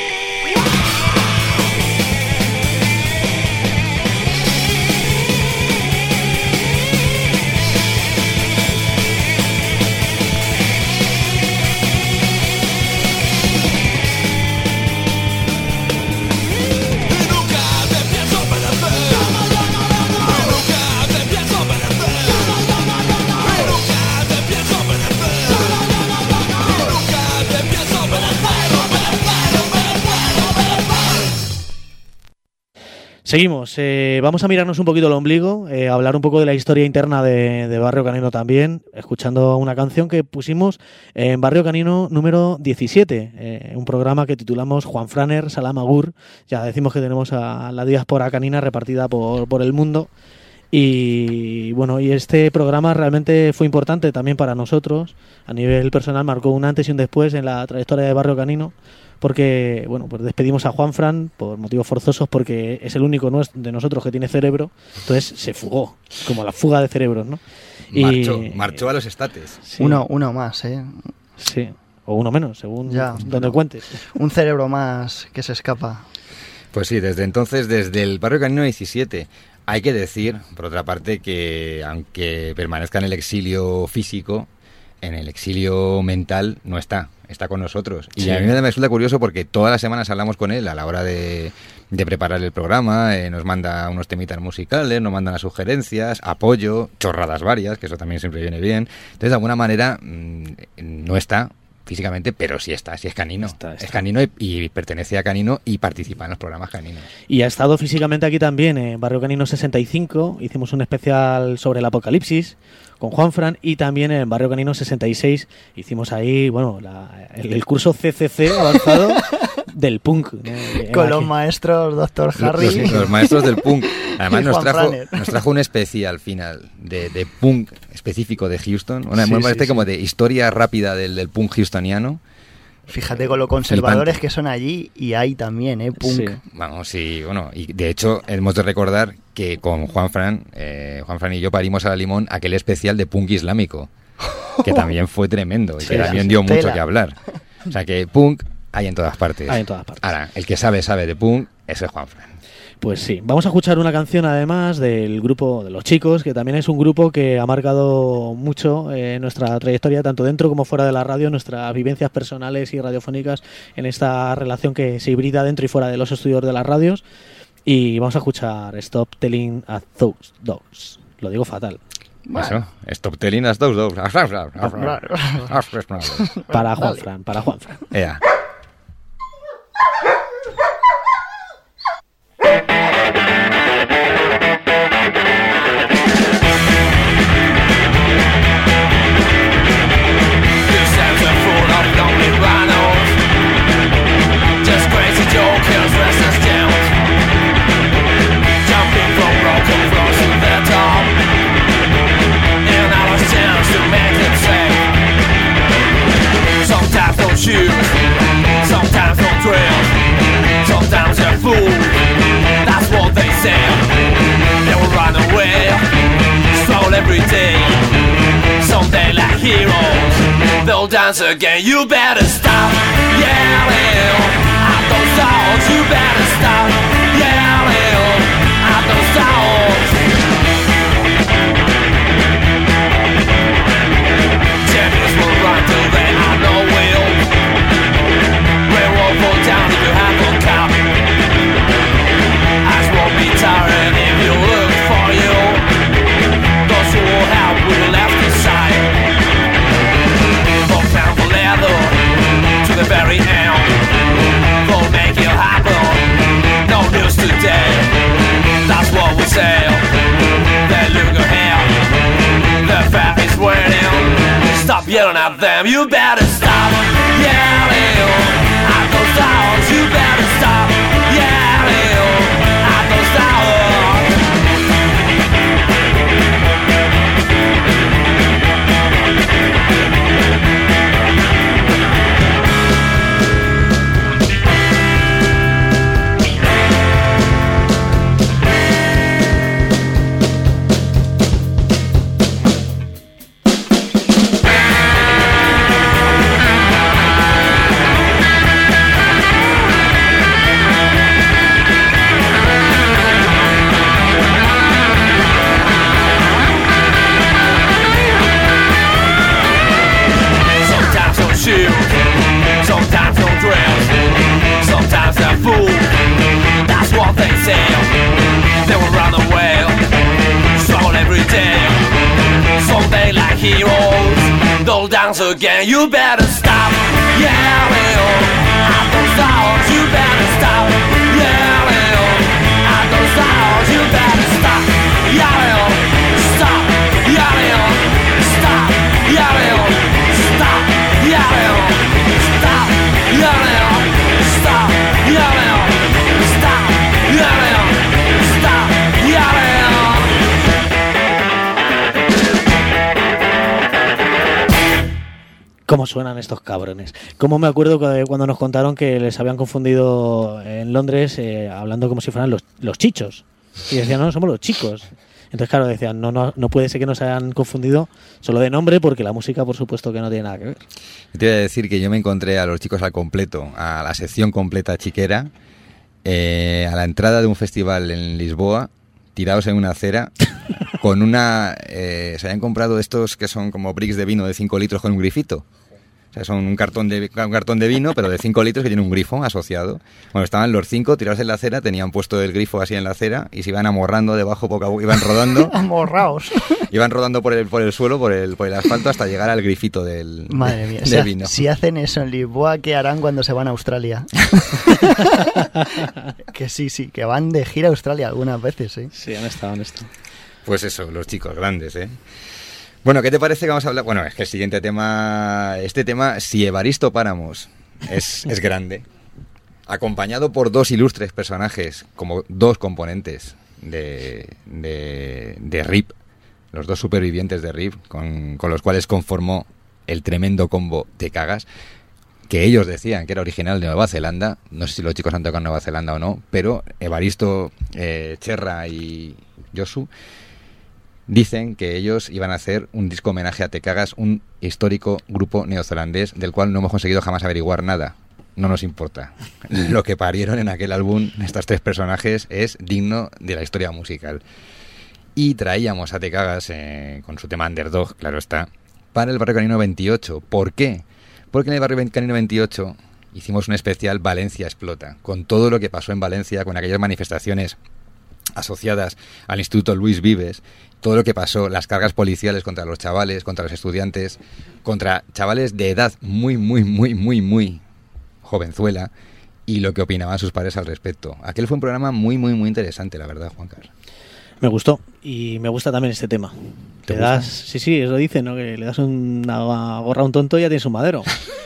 Y nunca te pienso obedecer. Y nunca te pienso obedecer. Y nunca te pienso obedecer. Y nunca te pienso obedecer. Obedecer, obedecer, obedecer. Seguimos, eh, vamos a mirarnos un poquito el ombligo, eh, hablar un poco de la historia interna de, de Barrio Canino también, escuchando una canción que pusimos en Barrio Canino número diecisiete, eh, un programa que titulamos Juan Franer, Salam Agur. Ya decimos que tenemos a la diáspora canina repartida por, por el mundo. Y bueno, y este programa realmente fue importante también para nosotros, a nivel personal marcó un antes y un después en la trayectoria de Barrio Canino, porque bueno, pues despedimos a Juan Fran por motivos forzosos, porque es el único nues- de nosotros que tiene cerebro, entonces se fugó, como la fuga de cerebros, ¿no? Marchó, marchó a los estates. Sí, Uno, uno más, ¿eh? sí, o uno menos, según Ya, donde cuentes. Un cerebro más que se escapa. Pues sí, desde entonces, desde el Barrio Canino diecisiete Hay que decir, por otra parte, que aunque permanezca en el exilio físico, en el exilio mental no está, está con nosotros. Y Sí. a mí me resulta curioso porque todas las semanas hablamos con él a la hora de, de preparar el programa, eh, nos manda unos temitas musicales, nos manda unas sugerencias, apoyo, chorradas varias, que eso también siempre viene bien. Entonces, de alguna manera, mmm, no está físicamente, pero sí está, sí es canino. Está, está. Es canino y, y pertenece a Canino y participa en los programas caninos. Y ha estado físicamente aquí también, en Barrio Canino sesenta y cinco. Hicimos un especial sobre el apocalipsis con Juanfran, y también en Barrio Canino sesenta y seis hicimos ahí, bueno, la- el, el curso C C C avanzado del punk. ¿no? Con los Aquí. maestros doctor Harry. Los, los maestros del punk. Además y nos Juan trajo, Franer. nos trajo un especial final de, de punk específico de Houston. Una Sí, me sí, parece sí. como de historia rápida del, del punk houstoniano. Fíjate con lo conservadores Flipante. que son allí, y hay también, ¿eh? Punk. Sí. Vamos, sí, bueno, y de hecho hemos de recordar que con Juan Fran, eh, Juan Fran y yo parimos a la Limón aquel especial de punk islámico, que también fue tremendo y Sí, que sí, también sí. dio mucho Tela. que hablar. O sea que punk hay en todas partes. Hay en todas partes. Ahora, el que sabe, sabe de punk, ese es Juan Fran. Pues sí, vamos a escuchar una canción además del grupo de Los Chicos, que también es un grupo que ha marcado mucho eh, nuestra trayectoria, tanto dentro como fuera de la radio, nuestras vivencias personales y radiofónicas en esta relación que se hibrida dentro y fuera de los estudios de las radios. Y vamos a escuchar Stop Telling a Those Dogs. Lo digo fatal. Eso, stop telling us those dogs. Para Juanfran, para Juanfran. Ea. This sounds a full of lonely rhinos, just crazy jokers, restless towns, jumping from broken floors to the top, in our chance to make it safe. Sometimes no shoes, sometimes no thrills, sometimes they're fools, that's what they say. They will run away, stroll every day. Someday like heroes, they'll dance again. You better stop yelling at those dogs. You better stop yelling at those dogs. Champions will run till they have no will. Rain won't fall down if you have no cup. Eyes won't be tired if you look for you. Those who will help will left inside. From town for leather to the very end. They'll make it happen. No news today. That's what we say. They look ahead. The fact is waiting. Stop yelling at them. You better stop yelling at those dogs. You better stop yelling at those dogs. Sometimes no shoes, sometimes no drills, sometimes they're fools. That's what they say. They will run away, struggle every day. Someday like heroes, they'll dance again. You better stop yelling at those dogs. You better stop yelling at those dogs. You better stop yelling, stop yelling, stop yelling, stop yelling, stop yelling, stop yelling, stop yelling, stop yelling. ¿Cómo suenan estos cabrones? ¿Cómo me acuerdo que cuando nos contaron que les habían confundido en Londres eh, hablando como si fueran los, los chichos? Y decían, no, somos los chicos. Entonces, claro, decían, no, no, no puede ser que nos hayan confundido solo de nombre, porque la música, por supuesto, que no tiene nada que ver. Te voy a decir que yo me encontré a los chicos al completo, a la sección completa chiquera, eh, a la entrada de un festival en Lisboa, tirados en una acera con una... Eh, se habían comprado estos que son como bricks de vino de cinco litros con un grifito. O sea, son un cartón de un cartón de vino, pero de cinco litros que tiene un grifo asociado. Bueno, estaban los cinco tirados en la acera, tenían puesto el grifo así en la acera y se iban amorrando debajo poco a poco, iban rodando. Amorraos. Iban rodando por el, por el suelo, por el, por el asfalto, hasta llegar al grifito del, Madre mía, del si, vino. Si hacen eso en Lisboa, ¿qué harán cuando se van a Australia? Que sí, sí, que van de gira a Australia algunas veces, ¿eh? Sí, han estado, han estado. Pues eso, los chicos grandes, ¿eh? Bueno, ¿qué te parece que vamos a hablar? Bueno, es que el siguiente tema, este tema, si Evaristo Páramos es, es grande, acompañado por dos ilustres personajes, como dos componentes de, de, de R I P, los dos supervivientes de R I P, con, con los cuales conformó el tremendo combo Te Cagas, que ellos decían que era original de Nueva Zelanda. No sé si los chicos han tocado en Nueva Zelanda o no, pero Evaristo, eh, Cherra y Josu dicen que ellos iban a hacer un disco homenaje a Te Cagas, un histórico grupo neozelandés del cual no hemos conseguido jamás averiguar nada. No nos importa. Lo que parieron en aquel álbum, estos tres personajes, es digno de la historia musical. Y traíamos a Te Cagas eh, con su tema Underdog, claro está, para el Barrio Canino veintiocho. ¿Por qué? Porque en el Barrio Canino veintiocho hicimos un especial Valencia Explota, con todo lo que pasó en Valencia, con aquellas manifestaciones asociadas al Instituto Luis Vives, todo lo que pasó, las cargas policiales contra los chavales, contra los estudiantes, contra chavales de edad muy, muy, muy, muy, muy jovenzuela, y lo que opinaban sus padres al respecto. Aquel fue un programa muy, muy, muy interesante, la verdad, Juan Carlos. Me gustó, y me gusta también este tema. ¿Te Le gusta? das, sí, sí, eso dice, ¿no? Que le das una gorra a un tonto y ya tienes un madero.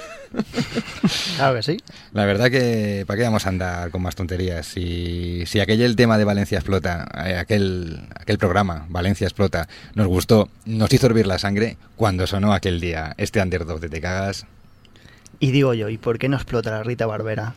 Claro que sí. La verdad que, ¿para qué vamos a andar con más tonterías? Si, si aquel el tema de Valencia Explota, eh, aquel, aquel programa, Valencia Explota, nos gustó, nos hizo hervir la sangre cuando sonó aquel día este Underdog de Te Cagas. Y digo yo, ¿y por qué no explota la Rita Barbera?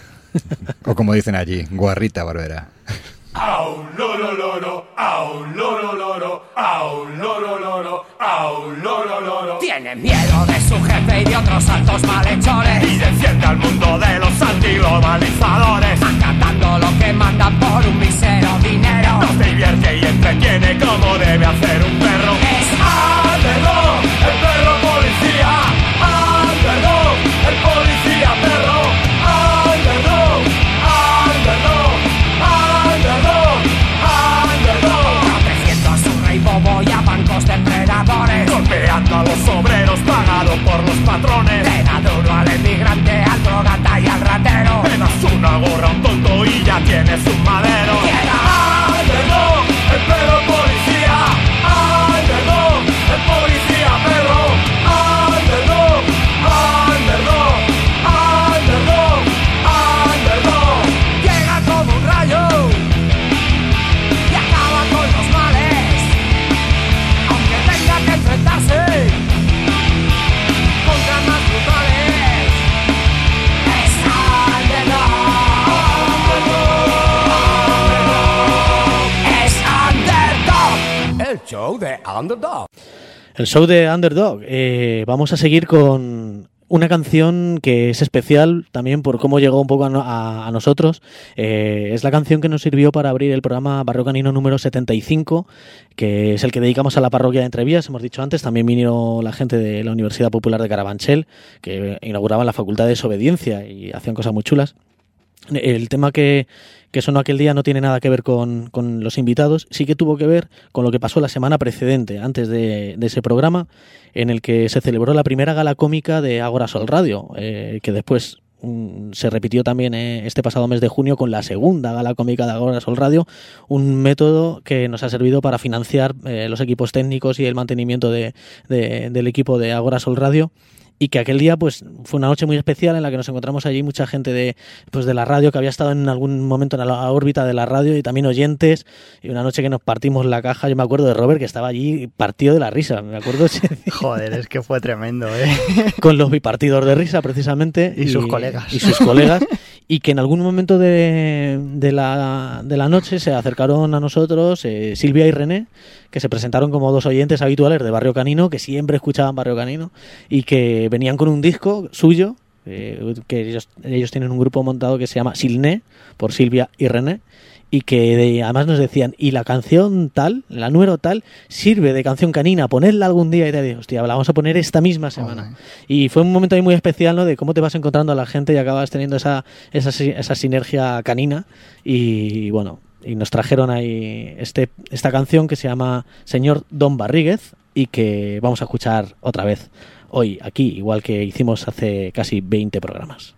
O como dicen allí, Guarrita Barbera. Au loro loro, au loro loro, au loro loro, au loro loro. Tiene miedo de su jefe y de otros altos malhechores Y defiende al mundo de los antiglobalizadores, acatando lo que mandan por un mísero dinero. nos divierte y entretiene como debe hacer un perro. Es Underdog, el perro policía. Underdog, el policía perro. Underdog, underdog, underdog, underdog. protegiendo a su rey bobo y a bancos depredadores, Golpeando a los obreros pagados por los patrones. le da duro al emigrante, al drogata y al ratero. Le das una gorra a un tonto y ya tienes un madero. Underdog, el perro policía. Underdog, el policía perro. Underdog, underdog, underdog, underdog. Llega como un rayo y acaba con los males, aunque tenga que enfrentarse contra más brutales. Es Underdog, es Underdog, el show de Underdog. El show de Underdog. Eh, vamos a seguir con una canción que es especial también por cómo llegó un poco a, no- a- a nosotros. Eh, es la canción que nos sirvió para abrir el programa Barrio Canino número setenta y cinco, que es el que dedicamos a la parroquia de Entrevías. Hemos dicho antes, también vino la gente de la Universidad Popular de Carabanchel, que inauguraban la Facultad de Desobediencia y hacían cosas muy chulas. El tema que, que sonó aquel día no tiene nada que ver con, con los invitados, sí que tuvo que ver con lo que pasó la semana precedente, antes de, de ese programa, en el que se celebró la primera gala cómica de Agora Sol Radio, eh, que después mm, se repitió también eh, este pasado mes de junio con la segunda gala cómica de Agora Sol Radio, un método que nos ha servido para financiar eh, los equipos técnicos y el mantenimiento de, de, del equipo de Agora Sol Radio. Y que aquel día pues fue una noche muy especial en la que nos encontramos allí mucha gente de pues de la radio que había estado en algún momento en la órbita de la radio y también oyentes, y una noche que nos partimos la caja. Yo me acuerdo de Robert, que estaba allí partido de la risa, me acuerdo. Joder, es que fue tremendo, ¿eh? Con los bipartidos de risa precisamente Y sus colegas. y sus colegas y que en algún momento de, de, la, de la noche se acercaron a nosotros eh, Silvia y René, que se presentaron como dos oyentes habituales de Barrio Canino, que siempre escuchaban Barrio Canino y que venían con un disco suyo, eh, que ellos, ellos tienen un grupo montado que se llama Silné, por Silvia y René, y que de, además nos decían, y la canción tal, la número tal, sirve de canción canina, ponedla algún día, y te digo, hostia, la vamos a poner esta misma semana. Oh, y fue un momento ahí muy especial, ¿no? De cómo te vas encontrando a la gente y acabas teniendo esa, esa, esa sinergia canina, y bueno, y nos trajeron ahí este, esta canción que se llama Señor Don Barríguez, y que vamos a escuchar otra vez hoy aquí, igual que hicimos hace casi veinte programas.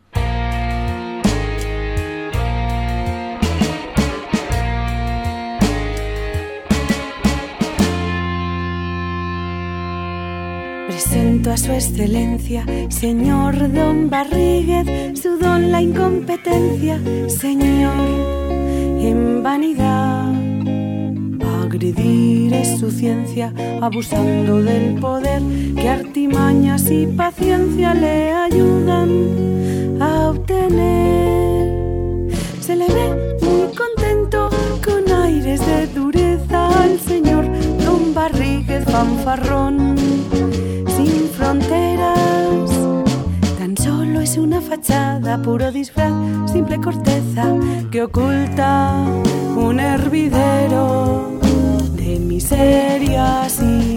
Presento a su excelencia, señor Don Barríguez, su don la incompetencia, señor, en vanidad. Agredir es su ciencia, abusando del poder, que artimañas y paciencia le ayudan a obtener. Se le ve muy contento, con aires de dureza, al señor Don Barríguez fanfarrón, sin fronteras. Tan solo es una fachada, puro disfraz, simple corteza, que oculta un hervidero de miserias y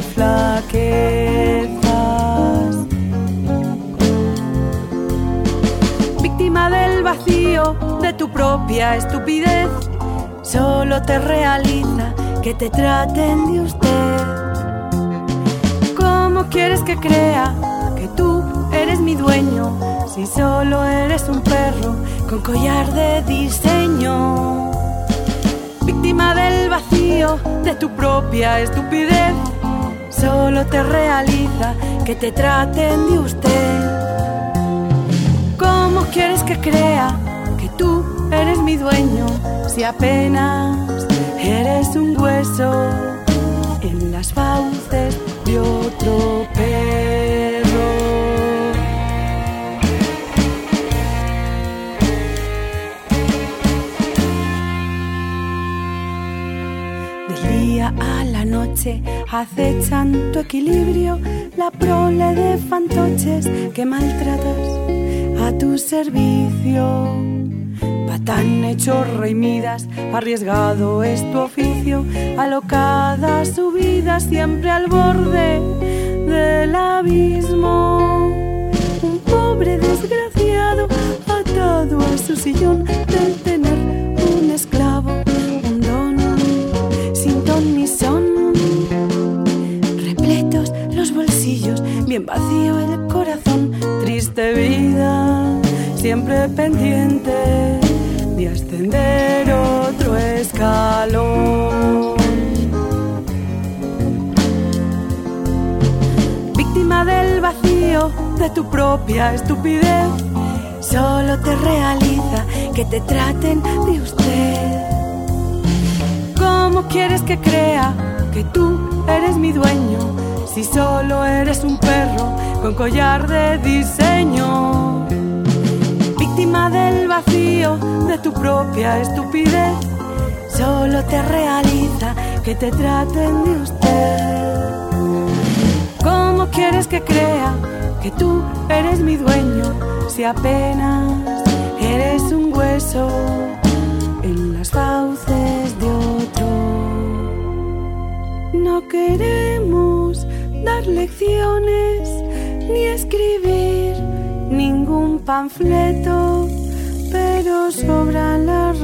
flaquezas. Víctima del vacío de tu propia estupidez, solo te realiza que te traten de usted. ¿Cómo quieres que crea que tú eres mi dueño, si solo eres un perro con collar de diseño? Víctima del vacío de tu propia estupidez, solo te realiza que te traten de usted. ¿Cómo quieres que crea que tú eres mi dueño, si apenas eres un hueso en las fauces de otro perro? A la noche acechan tu equilibrio, la prole de fantoches que maltratas a tu servicio. Patán hecho rey Midas, arriesgado es tu oficio, alocada su vida siempre al borde del abismo. Un pobre desgraciado atado a su sillón del tener un esclavo, un don sin ton ni son. Repletos los bolsillos, bien vacío el corazón, triste vida, siempre pendiente de ascender otro escalón. Víctima del vacío de tu propia estupidez, solo te realiza que te traten de usted. ¿Cómo quieres que crea que tú eres mi dueño, si solo eres un perro con collar de diseño? Víctima del vacío de tu propia estupidez, solo te realiza que te traten de usted. ¿Cómo quieres que crea que tú eres mi dueño, si apenas eres un hueso en las fauces de otro? No queremos dar lecciones ni escribir ningún panfleto, pero sobran las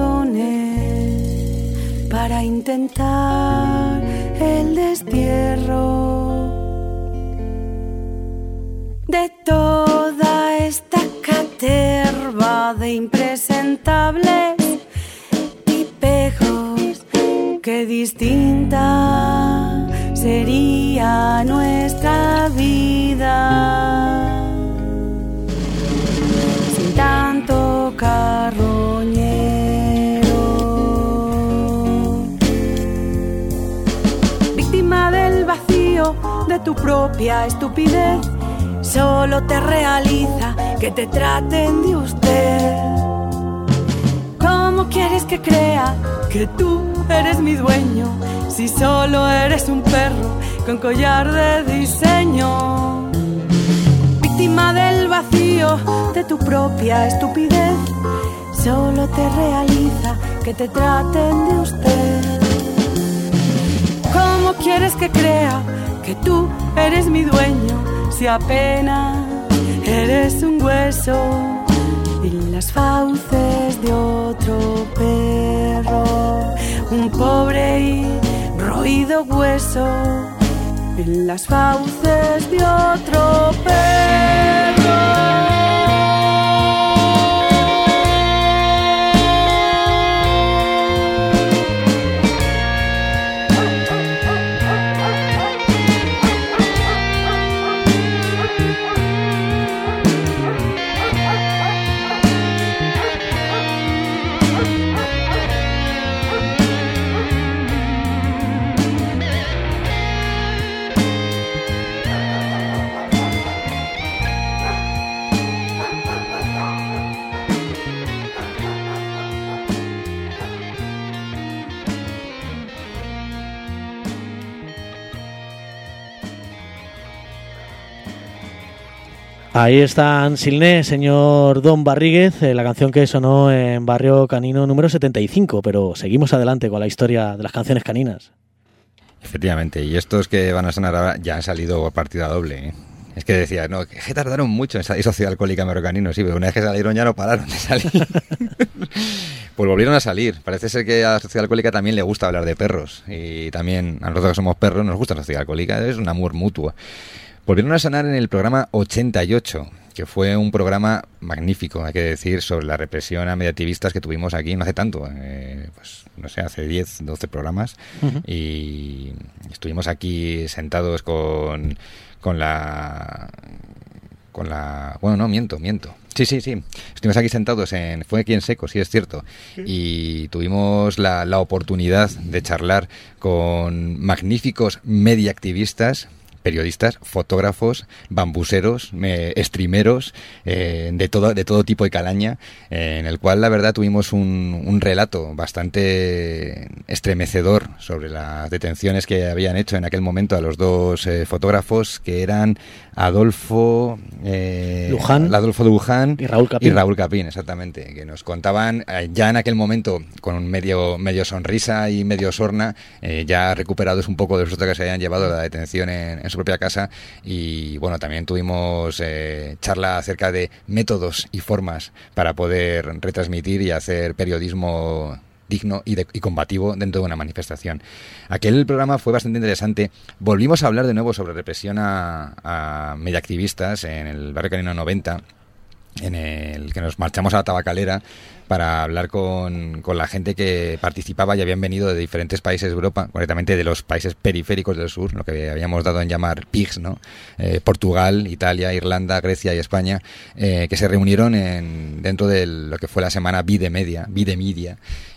razones para intentar el destierro de toda esta caterva de impresentables tipejos. Qué distinta sería nuestra vida sin tanto carroñero. Víctima del vacío de tu propia estupidez, solo te realiza que te traten de usted. ¿Cómo quieres que crea que tú eres mi dueño, si solo eres un perro con collar de diseño? Víctima del vacío de tu propia estupidez, solo te realiza que te traten de usted. ¿Cómo quieres que crea que tú eres mi dueño si apenas eres un hueso en las fauces de otro perro? Un pobre y roído hueso en las fauces de otro perro. Ahí están Silné, señor Don Barríguez, eh, la canción que sonó en Barrio Canino número setenta y cinco, pero seguimos adelante con la historia de las canciones caninas. Efectivamente, y estos que van a sonar ahora ya han salido a partida doble, ¿eh? Es que decía, no, que tardaron mucho en salir Sociedad Alcohólica Barrio Canino, sí, pero una vez que salieron ya no pararon de salir. Pues volvieron a salir. Parece ser que a la Sociedad Alcohólica también le gusta hablar de perros, y también a nosotros que somos perros nos gusta la Sociedad Alcohólica, es un amor mutuo. Volvieron a sonar en el programa ochenta y ocho, que fue un programa magnífico, hay que decir, sobre la represión a mediativistas que tuvimos aquí no hace tanto, eh, pues no sé, hace diez, doce programas, uh-huh. Y estuvimos aquí sentados con, con la... con la... bueno, no, miento, miento. Sí, sí, sí. Estuvimos aquí sentados en... fue aquí en Seco, sí, es cierto. Sí. Y tuvimos la, la oportunidad de charlar con magníficos mediaactivistas, periodistas, fotógrafos, bambuseros, eh, streameros, eh, de todo de todo tipo de calaña, eh, en el cual la verdad tuvimos un, un relato bastante estremecedor sobre las detenciones que habían hecho en aquel momento a los dos eh, fotógrafos, que eran Adolfo eh, Luján, Adolfo Luján y Raúl Capín. Y Raúl Capín, exactamente, que nos contaban eh, ya en aquel momento con medio medio sonrisa y medio sorna, eh, ya recuperados un poco del susto que se habían llevado la detención en, en su propia casa. Y bueno, también tuvimos eh, charla acerca de métodos y formas para poder retransmitir y hacer periodismo digno y, de, y combativo dentro de una manifestación. Aquel programa fue bastante interesante. Volvimos a hablar de nuevo sobre represión a, a mediaactivistas en el Barrio Canino noventa, en el que nos marchamos a la Tabacalera para hablar con, con la gente que participaba y habían venido de diferentes países de Europa, concretamente de los países periféricos del sur, lo que habíamos dado en llamar P I Gs, ¿no? Eh, Portugal, Italia, Irlanda, Grecia y España, eh, que se reunieron en, dentro de lo que fue la semana Vide Media, Vide Media,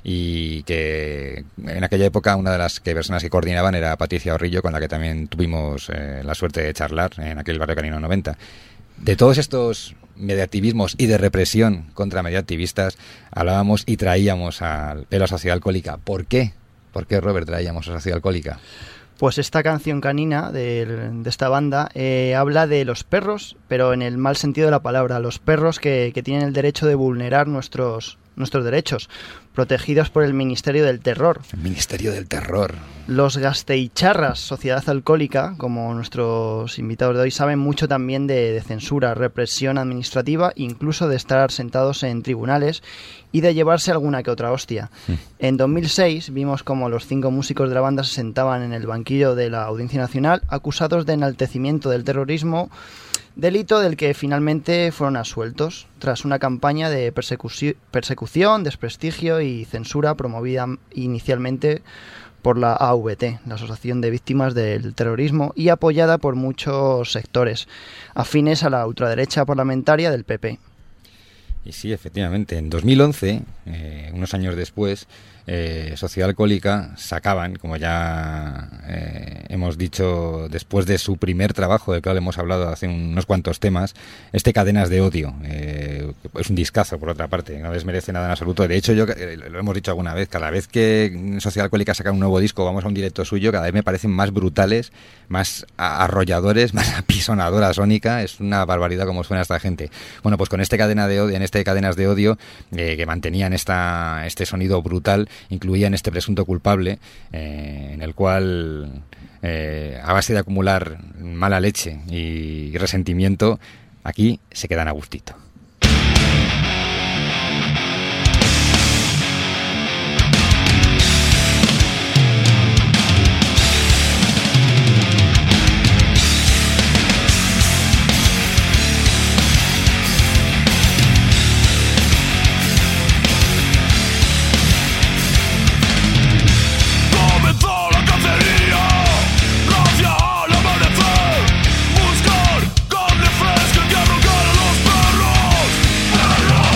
y que en aquella época una de las que personas que coordinaban era Patricia Orrillo, con la que también tuvimos eh, la suerte de charlar en aquel Barrio Canino noventa. De todos estos mediativismos y de represión contra mediativistas hablábamos y traíamos al pelo a Sociedad Alcohólica. ¿Por qué? ¿Por qué, Robert, traíamos a Sociedad Alcohólica? Pues esta canción canina de, de esta banda eh, habla de los perros, pero en el mal sentido de la palabra, los perros que, que tienen el derecho de vulnerar nuestros, nuestros derechos, protegidos por el Ministerio del Terror. El Ministerio del Terror. Los Gasteicharras, Sociedad Alcohólica, como nuestros invitados de hoy, saben mucho también de, de censura, represión administrativa, incluso de estar sentados en tribunales y de llevarse alguna que otra hostia. Mm. En dos mil seis vimos como los cinco músicos de la banda se sentaban en el banquillo de la Audiencia Nacional acusados de enaltecimiento del terrorismo, delito del que finalmente fueron absueltos tras una campaña de persecuci- persecución, desprestigio y censura promovida inicialmente por la A V T, la Asociación de Víctimas del Terrorismo, y apoyada por muchos sectores afines a la ultraderecha parlamentaria del P P. Y sí, efectivamente, en dos mil once, eh, unos años después, eh, Sociedad Alcohólica sacaban, como ya eh, hemos dicho, después de su primer trabajo, del cual hemos hablado hace unos cuantos temas, este Cadenas de Odio. Eh, es un discazo, por otra parte, no desmerece nada en absoluto. De hecho, yo eh, lo hemos dicho alguna vez, cada vez que Sociedad Alcohólica saca un nuevo disco, vamos a un directo suyo, cada vez me parecen más brutales, más arrolladores, más apisonadora sónica. Es una barbaridad como suena esta gente. Bueno, pues con este Cadena de Odio, en este este de Cadenas de Odio, eh, que mantenían esta, este sonido brutal, incluían este Presunto Culpable, eh, en el cual, eh, a base de acumular mala leche y resentimiento, aquí se quedan a gustito. Carne fresca que arrojar a los perros.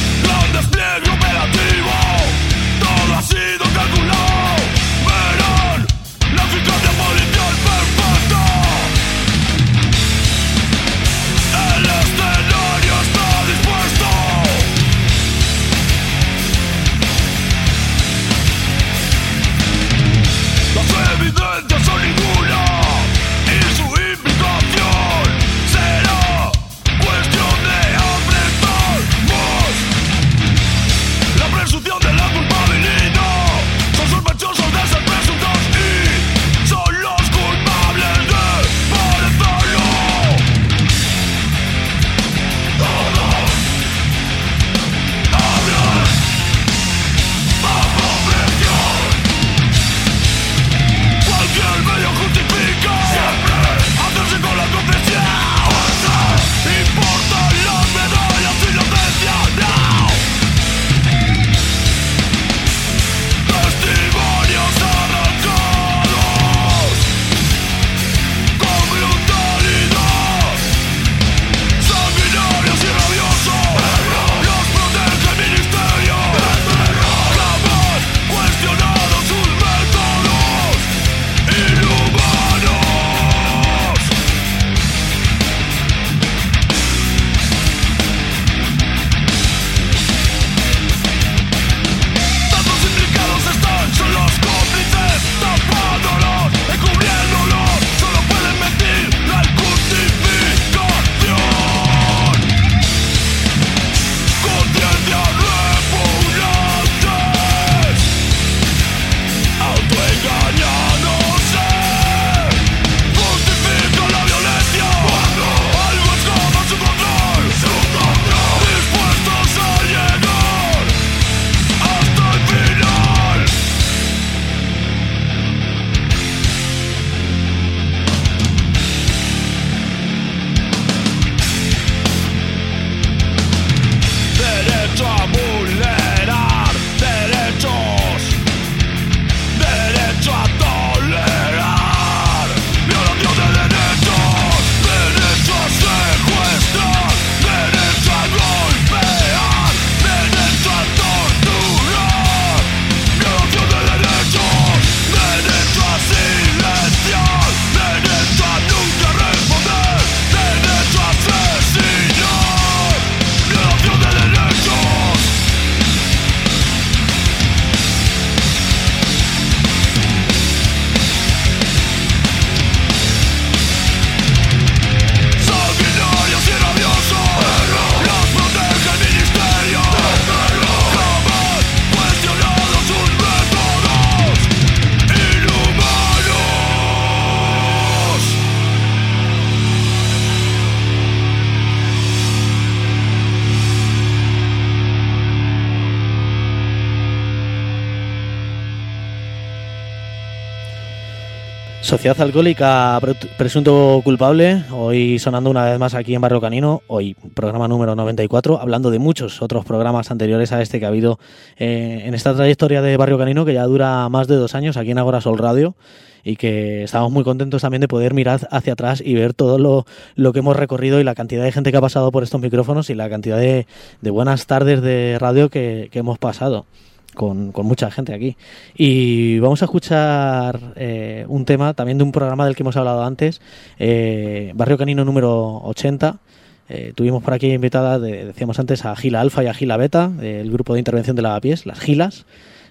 Sociedad Alcohólica, presunto culpable, hoy sonando una vez más aquí en Barrio Canino, hoy programa número noventa y cuatro, hablando de muchos otros programas anteriores a este que ha habido eh, en esta trayectoria de Barrio Canino, que ya dura más de dos años aquí en Agora Sol Radio, y que estamos muy contentos también de poder mirar hacia atrás y ver todo lo, lo que hemos recorrido y la cantidad de gente que ha pasado por estos micrófonos y la cantidad de, de buenas tardes de radio que, que hemos pasado. Con, con mucha gente aquí. Y vamos a escuchar eh, un tema también de un programa del que hemos hablado antes, eh, Barrio Canino número ochenta. Eh, tuvimos por aquí invitada, de, decíamos antes, a Gila Alfa y a Gila Beta, del grupo de intervención de Lavapiés, las Gilas,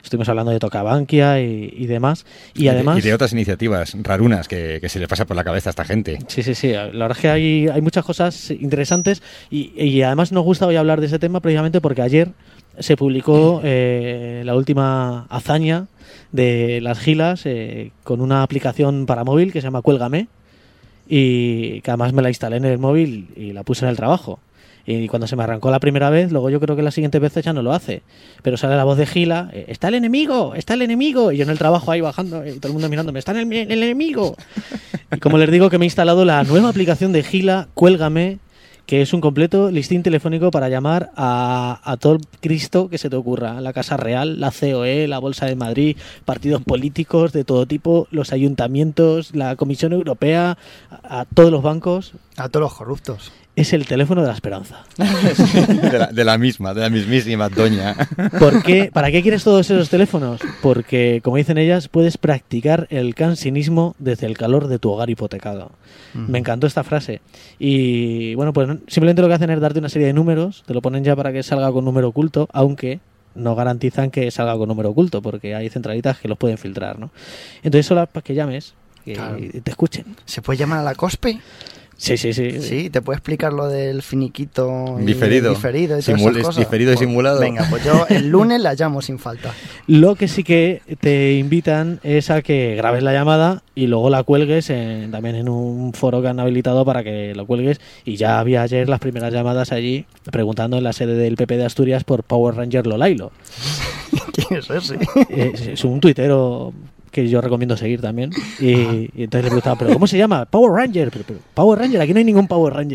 estuvimos hablando de Tocabankia y, y demás. Y, y además... De, y de otras iniciativas rarunas que, que se le pasa por la cabeza a esta gente. Sí, sí, sí. La verdad es que hay, hay muchas cosas interesantes y, y además nos gusta hoy hablar de ese tema precisamente porque ayer se publicó eh, la última hazaña de las gilas eh, con una aplicación para móvil que se llama Cuélgame y que además me la instalé en el móvil y la puse en el trabajo. Y cuando se me arrancó la primera vez, luego yo creo que las siguientes veces ya no lo hace. Pero sale la voz de Gila, eh, ¡está el enemigo! ¡Está el enemigo! Y yo en el trabajo ahí bajando, y todo el mundo mirándome, ¡está el, el enemigo! Y como les digo que me he instalado la nueva aplicación de Gila, Cuélgame, que es un completo listín telefónico para llamar a, a todo el Cristo que se te ocurra. La Casa Real, la C O E, la Bolsa de Madrid, partidos políticos de todo tipo, los ayuntamientos, la Comisión Europea, a, a todos los bancos. A todos los corruptos. Es el teléfono de la esperanza. de, la, de la misma, de la mismísima doña. ¿Por qué? ¿Para qué quieres todos esos teléfonos? Porque, como dicen ellas, puedes practicar el cansinismo desde el calor de tu hogar hipotecado. Uh-huh. Me encantó esta frase. Y, bueno, pues simplemente lo que hacen es darte una serie de números, te lo ponen ya para que salga con número oculto, aunque no garantizan que salga con número oculto, porque hay centralitas que los pueden filtrar, ¿no? Entonces, solo para que llames, que claro. te escuchen. ¿Se puede llamar a la COSPE? Sí, sí, sí. Sí, ¿te puede explicar lo del finiquito? Y diferido. Diferido y Simul- esas cosas? Diferido y pues, simulado. Venga, pues yo el lunes la llamo sin falta. Lo que sí que te invitan es a que grabes la llamada y luego la cuelgues en, también en un foro que han habilitado para que lo cuelgues. Y ya había ayer las primeras llamadas allí preguntando en la sede del P P de Asturias por Power Ranger Lolailo. ¿Quién es ese? Es, es un tuitero que yo recomiendo seguir también. Y, y entonces le preguntaba, ¿pero cómo se llama? Power Ranger. Pero, pero, Power Ranger, aquí no hay ningún Power Ranger.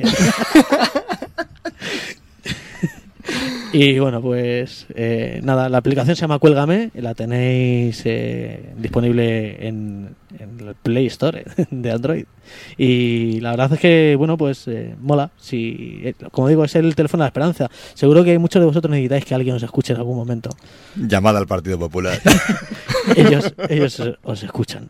Y bueno, pues eh, nada, la aplicación se llama Cuélgame, la tenéis eh, disponible en, en el Play Store de Android. Y la verdad es que, bueno, pues eh, mola. Si, eh, como digo, es el teléfono de la esperanza. Seguro que muchos de vosotros necesitáis que alguien os escuche en algún momento. Llamada al Partido Popular. ellos, ellos os escuchan.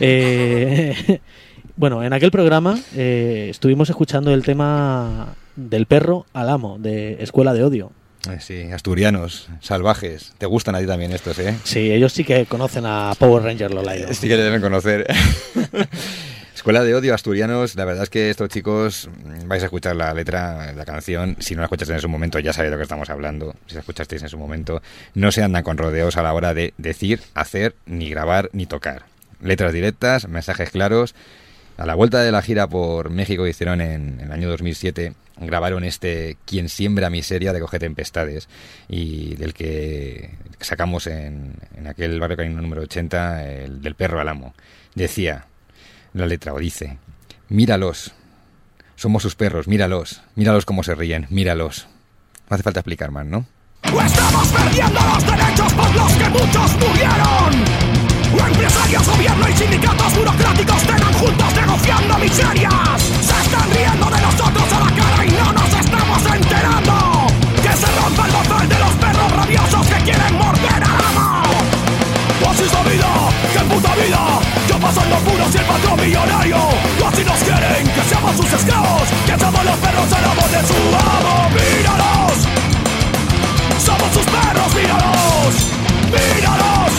Eh, bueno, en aquel programa eh, estuvimos escuchando el tema del perro al amo, de Escuela de Odio. Sí, asturianos, salvajes. Te gustan a ti también estos, ¿eh? Sí, ellos sí que conocen a Power Ranger Lolailo. Sí que le deben conocer. Escuela de Odio, asturianos. La verdad es que estos chicos, vais a escuchar la letra, la canción. Si no la escuchaste en su momento, ya sabéis de lo que estamos hablando. Si la escuchasteis en su momento, no se andan con rodeos a la hora de decir, hacer, ni grabar, ni tocar. Letras directas, mensajes claros. A la vuelta de la gira por México que hicieron en, en el año dos mil siete, grabaron este Quien siembra miseria de Coge Tempestades, y del que sacamos en, en aquel barrio canino número ochenta, el del perro al amo. Decía la letra, o dice: míralos, somos sus perros, míralos, míralos cómo se ríen, míralos. No hace falta explicar más, ¿no? Estamos perdiendo los derechos por los que muchos murieron. Empresarios, gobierno y sindicatos burocráticos tengan juntos negociando miserias. Se están riendo de nosotros a la cara y no nos estamos enterando. Que se rompa el bozal de los perros rabiosos que quieren morder al amo. Así es la vida, qué puta vida. Yo pasando puros y el patrón millonario. Así nos quieren, que seamos sus esclavos. Que somos los perros al amo de su amo. Míralos, somos sus perros, míralos, míralos.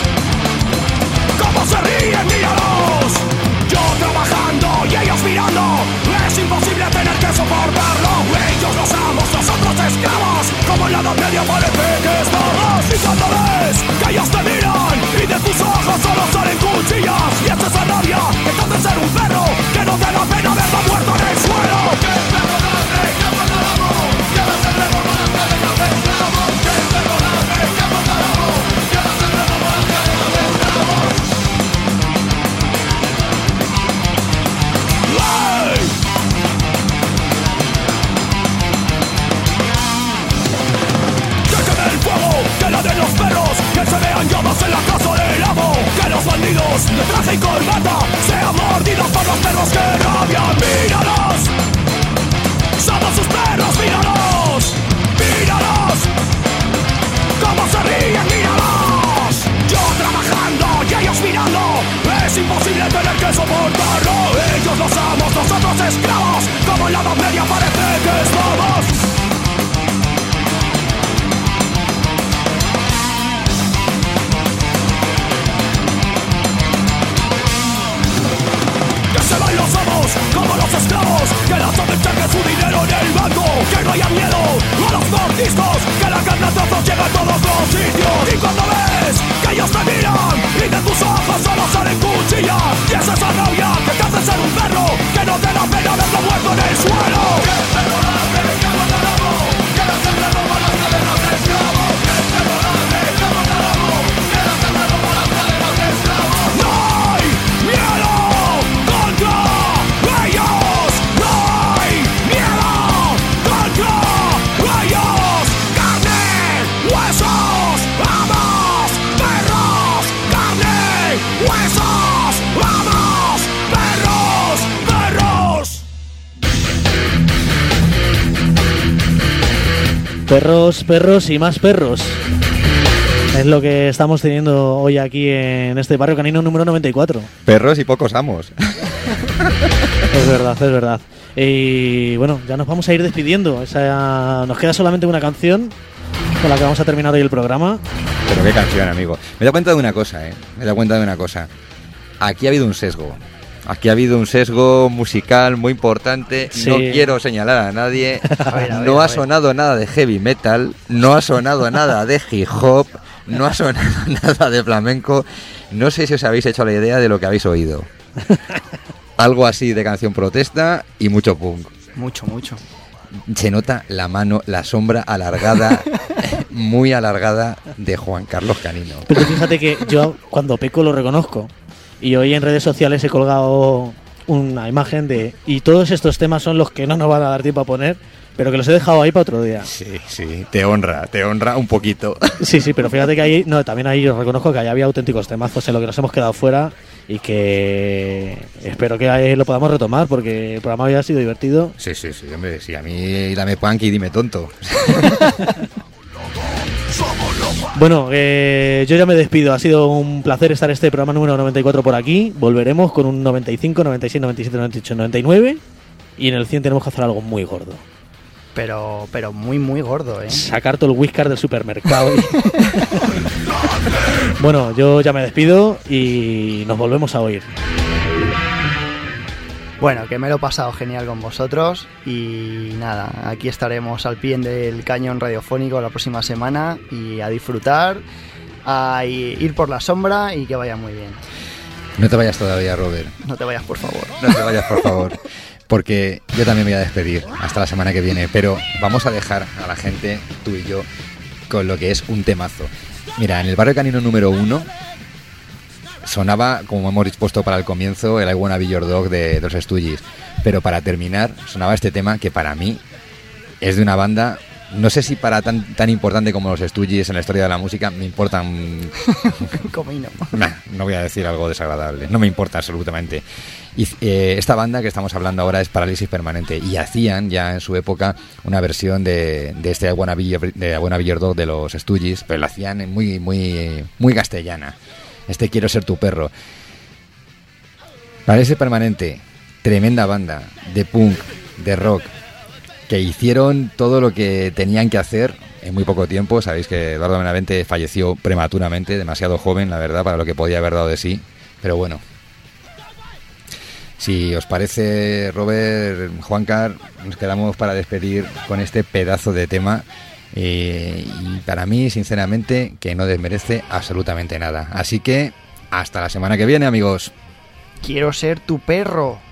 Cómo se ríen, míralos. Yo trabajando y ellos mirando. Es imposible tener que soportarlo. Ellos los amos, nosotros esclavos. Como en la Edad Media parece que estamos. Y cuando ves que ellos te miran y de tus ojos solo salen cuchillas. Y esta es la rabia que te hace ser un perro, que no te da pena verlo muerto en el suelo. Que el perro ladre, que mata al amo. Que no se revolante de no ser esclavo. Que el perro ladre, que mata al amo. Que no se revolante de no ser esclavo. Que la de los perros, que se vean llamas en la casa del amo. Que los bandidos de traje y corbata sean mordidos por los perros que rabian. Míralos, somos sus perros, míralos, míralos. Cómo se ríen, míralos. Yo trabajando y ellos mirando. Es imposible tener que soportarlo. Ellos los amos, nosotros esclavos. Como en la Edad Media parece que estamos. discos, que la carne a trozos llega a todos los sitios. Y cuando ves que ellos te miran y de tus ojos solo salen cuchillas, y es esa rabia que te hace ser un perro, que no te da pena verlo muerto en el suelo. Que el perro ladre, que Guantanamo, que la sangre roba las cadenas de esclavos. Que el perro ladre, que Guantanamo, que la sangre roba las cadenas de esclavos. No hay miedo contra ellos, no hay miedo contra ellos. Carne, huesos, vamos, perros. Carne, huesos, vamos, perros, perros. Perros, perros y más perros. Es lo que estamos teniendo hoy aquí en este barrio canino número noventa y cuatro. Perros y pocos amos. Es verdad, es verdad. Y bueno, ya nos vamos a ir despidiendo. Esa, nos queda solamente una canción con la que vamos a terminar hoy el programa. Pero qué canción, amigo. Me he dado cuenta de una cosa, ¿eh? Me he dado cuenta de una cosa. Aquí ha habido un sesgo. Aquí ha habido un sesgo musical muy importante. Sí. No quiero señalar a nadie. A ver, a ver, no a ha ver. sonado nada de heavy metal. No ha sonado nada de hip hop. No ha sonado nada de flamenco. No sé si os habéis hecho la idea de lo que habéis oído. Algo así de canción protesta y mucho punk. Mucho, mucho. Se nota la mano, la sombra alargada, muy alargada de Juan Carlos Canino. Pero fíjate que yo cuando peco lo reconozco. Y hoy en redes sociales he colgado una imagen de... Y todos estos temas son los que no nos van a dar tiempo a poner, pero que los he dejado ahí para otro día. Sí, sí, te honra, te honra un poquito. Sí, sí, pero fíjate que ahí... No, también ahí os reconozco que ahí había auténticos temazos en lo que nos hemos quedado fuera y que espero que ahí lo podamos retomar porque el programa había sido divertido. Sí, sí, sí, hombre, sí, a mí dame punk y dime tonto. Bueno, eh, yo ya me despido. Ha sido un placer estar este programa número noventa y cuatro por aquí. Volveremos con un noventa y cinco, noventa y seis, noventa y siete, noventa y ocho, noventa y nueve. Y en el cien tenemos que hacer algo muy gordo. Pero, pero muy, muy gordo, ¿eh? Sacar todo el whisky del supermercado. y- Bueno, yo ya me despido y nos volvemos a oír. Bueno, que me lo he pasado genial con vosotros y nada, aquí estaremos al pie del cañón radiofónico la próxima semana y a disfrutar, a i- ir por la sombra y que vaya muy bien. No te vayas todavía, Robert. No te vayas, por favor. No te vayas, por favor. Porque yo también me voy a despedir hasta la semana que viene. Pero vamos a dejar a la gente, tú y yo, con lo que es un temazo. Mira, en el barrio canino número uno sonaba, como hemos dispuesto para el comienzo, el I Wanna Be Your Dog de, de los Stooges. Pero para terminar, sonaba este tema que para mí es de una banda... No sé si para tan tan importante como los Stooges en la historia de la música me importan... Comino. Nah, no voy a decir algo desagradable, no me importa absolutamente. Y eh, esta banda que estamos hablando ahora es Parálisis Permanente y hacían ya en su época una versión de, de este I Wanna Be Your, de I Wanna Be Your Dog de los Stooges, pero la hacían en muy, muy, muy castellana. Este Quiero Ser Tu Perro. Parálisis Permanente, tremenda banda de punk, de rock, que hicieron todo lo que tenían que hacer en muy poco tiempo. Sabéis que Eduardo Benavente falleció prematuramente, demasiado joven, la verdad, para lo que podía haber dado de sí. Pero bueno, si os parece, Robert, Juancar, nos quedamos para despedir con este pedazo de tema. Eh, y para mí, sinceramente, que no desmerece absolutamente nada. Así que, hasta la semana que viene, amigos. Quiero ser tu perro.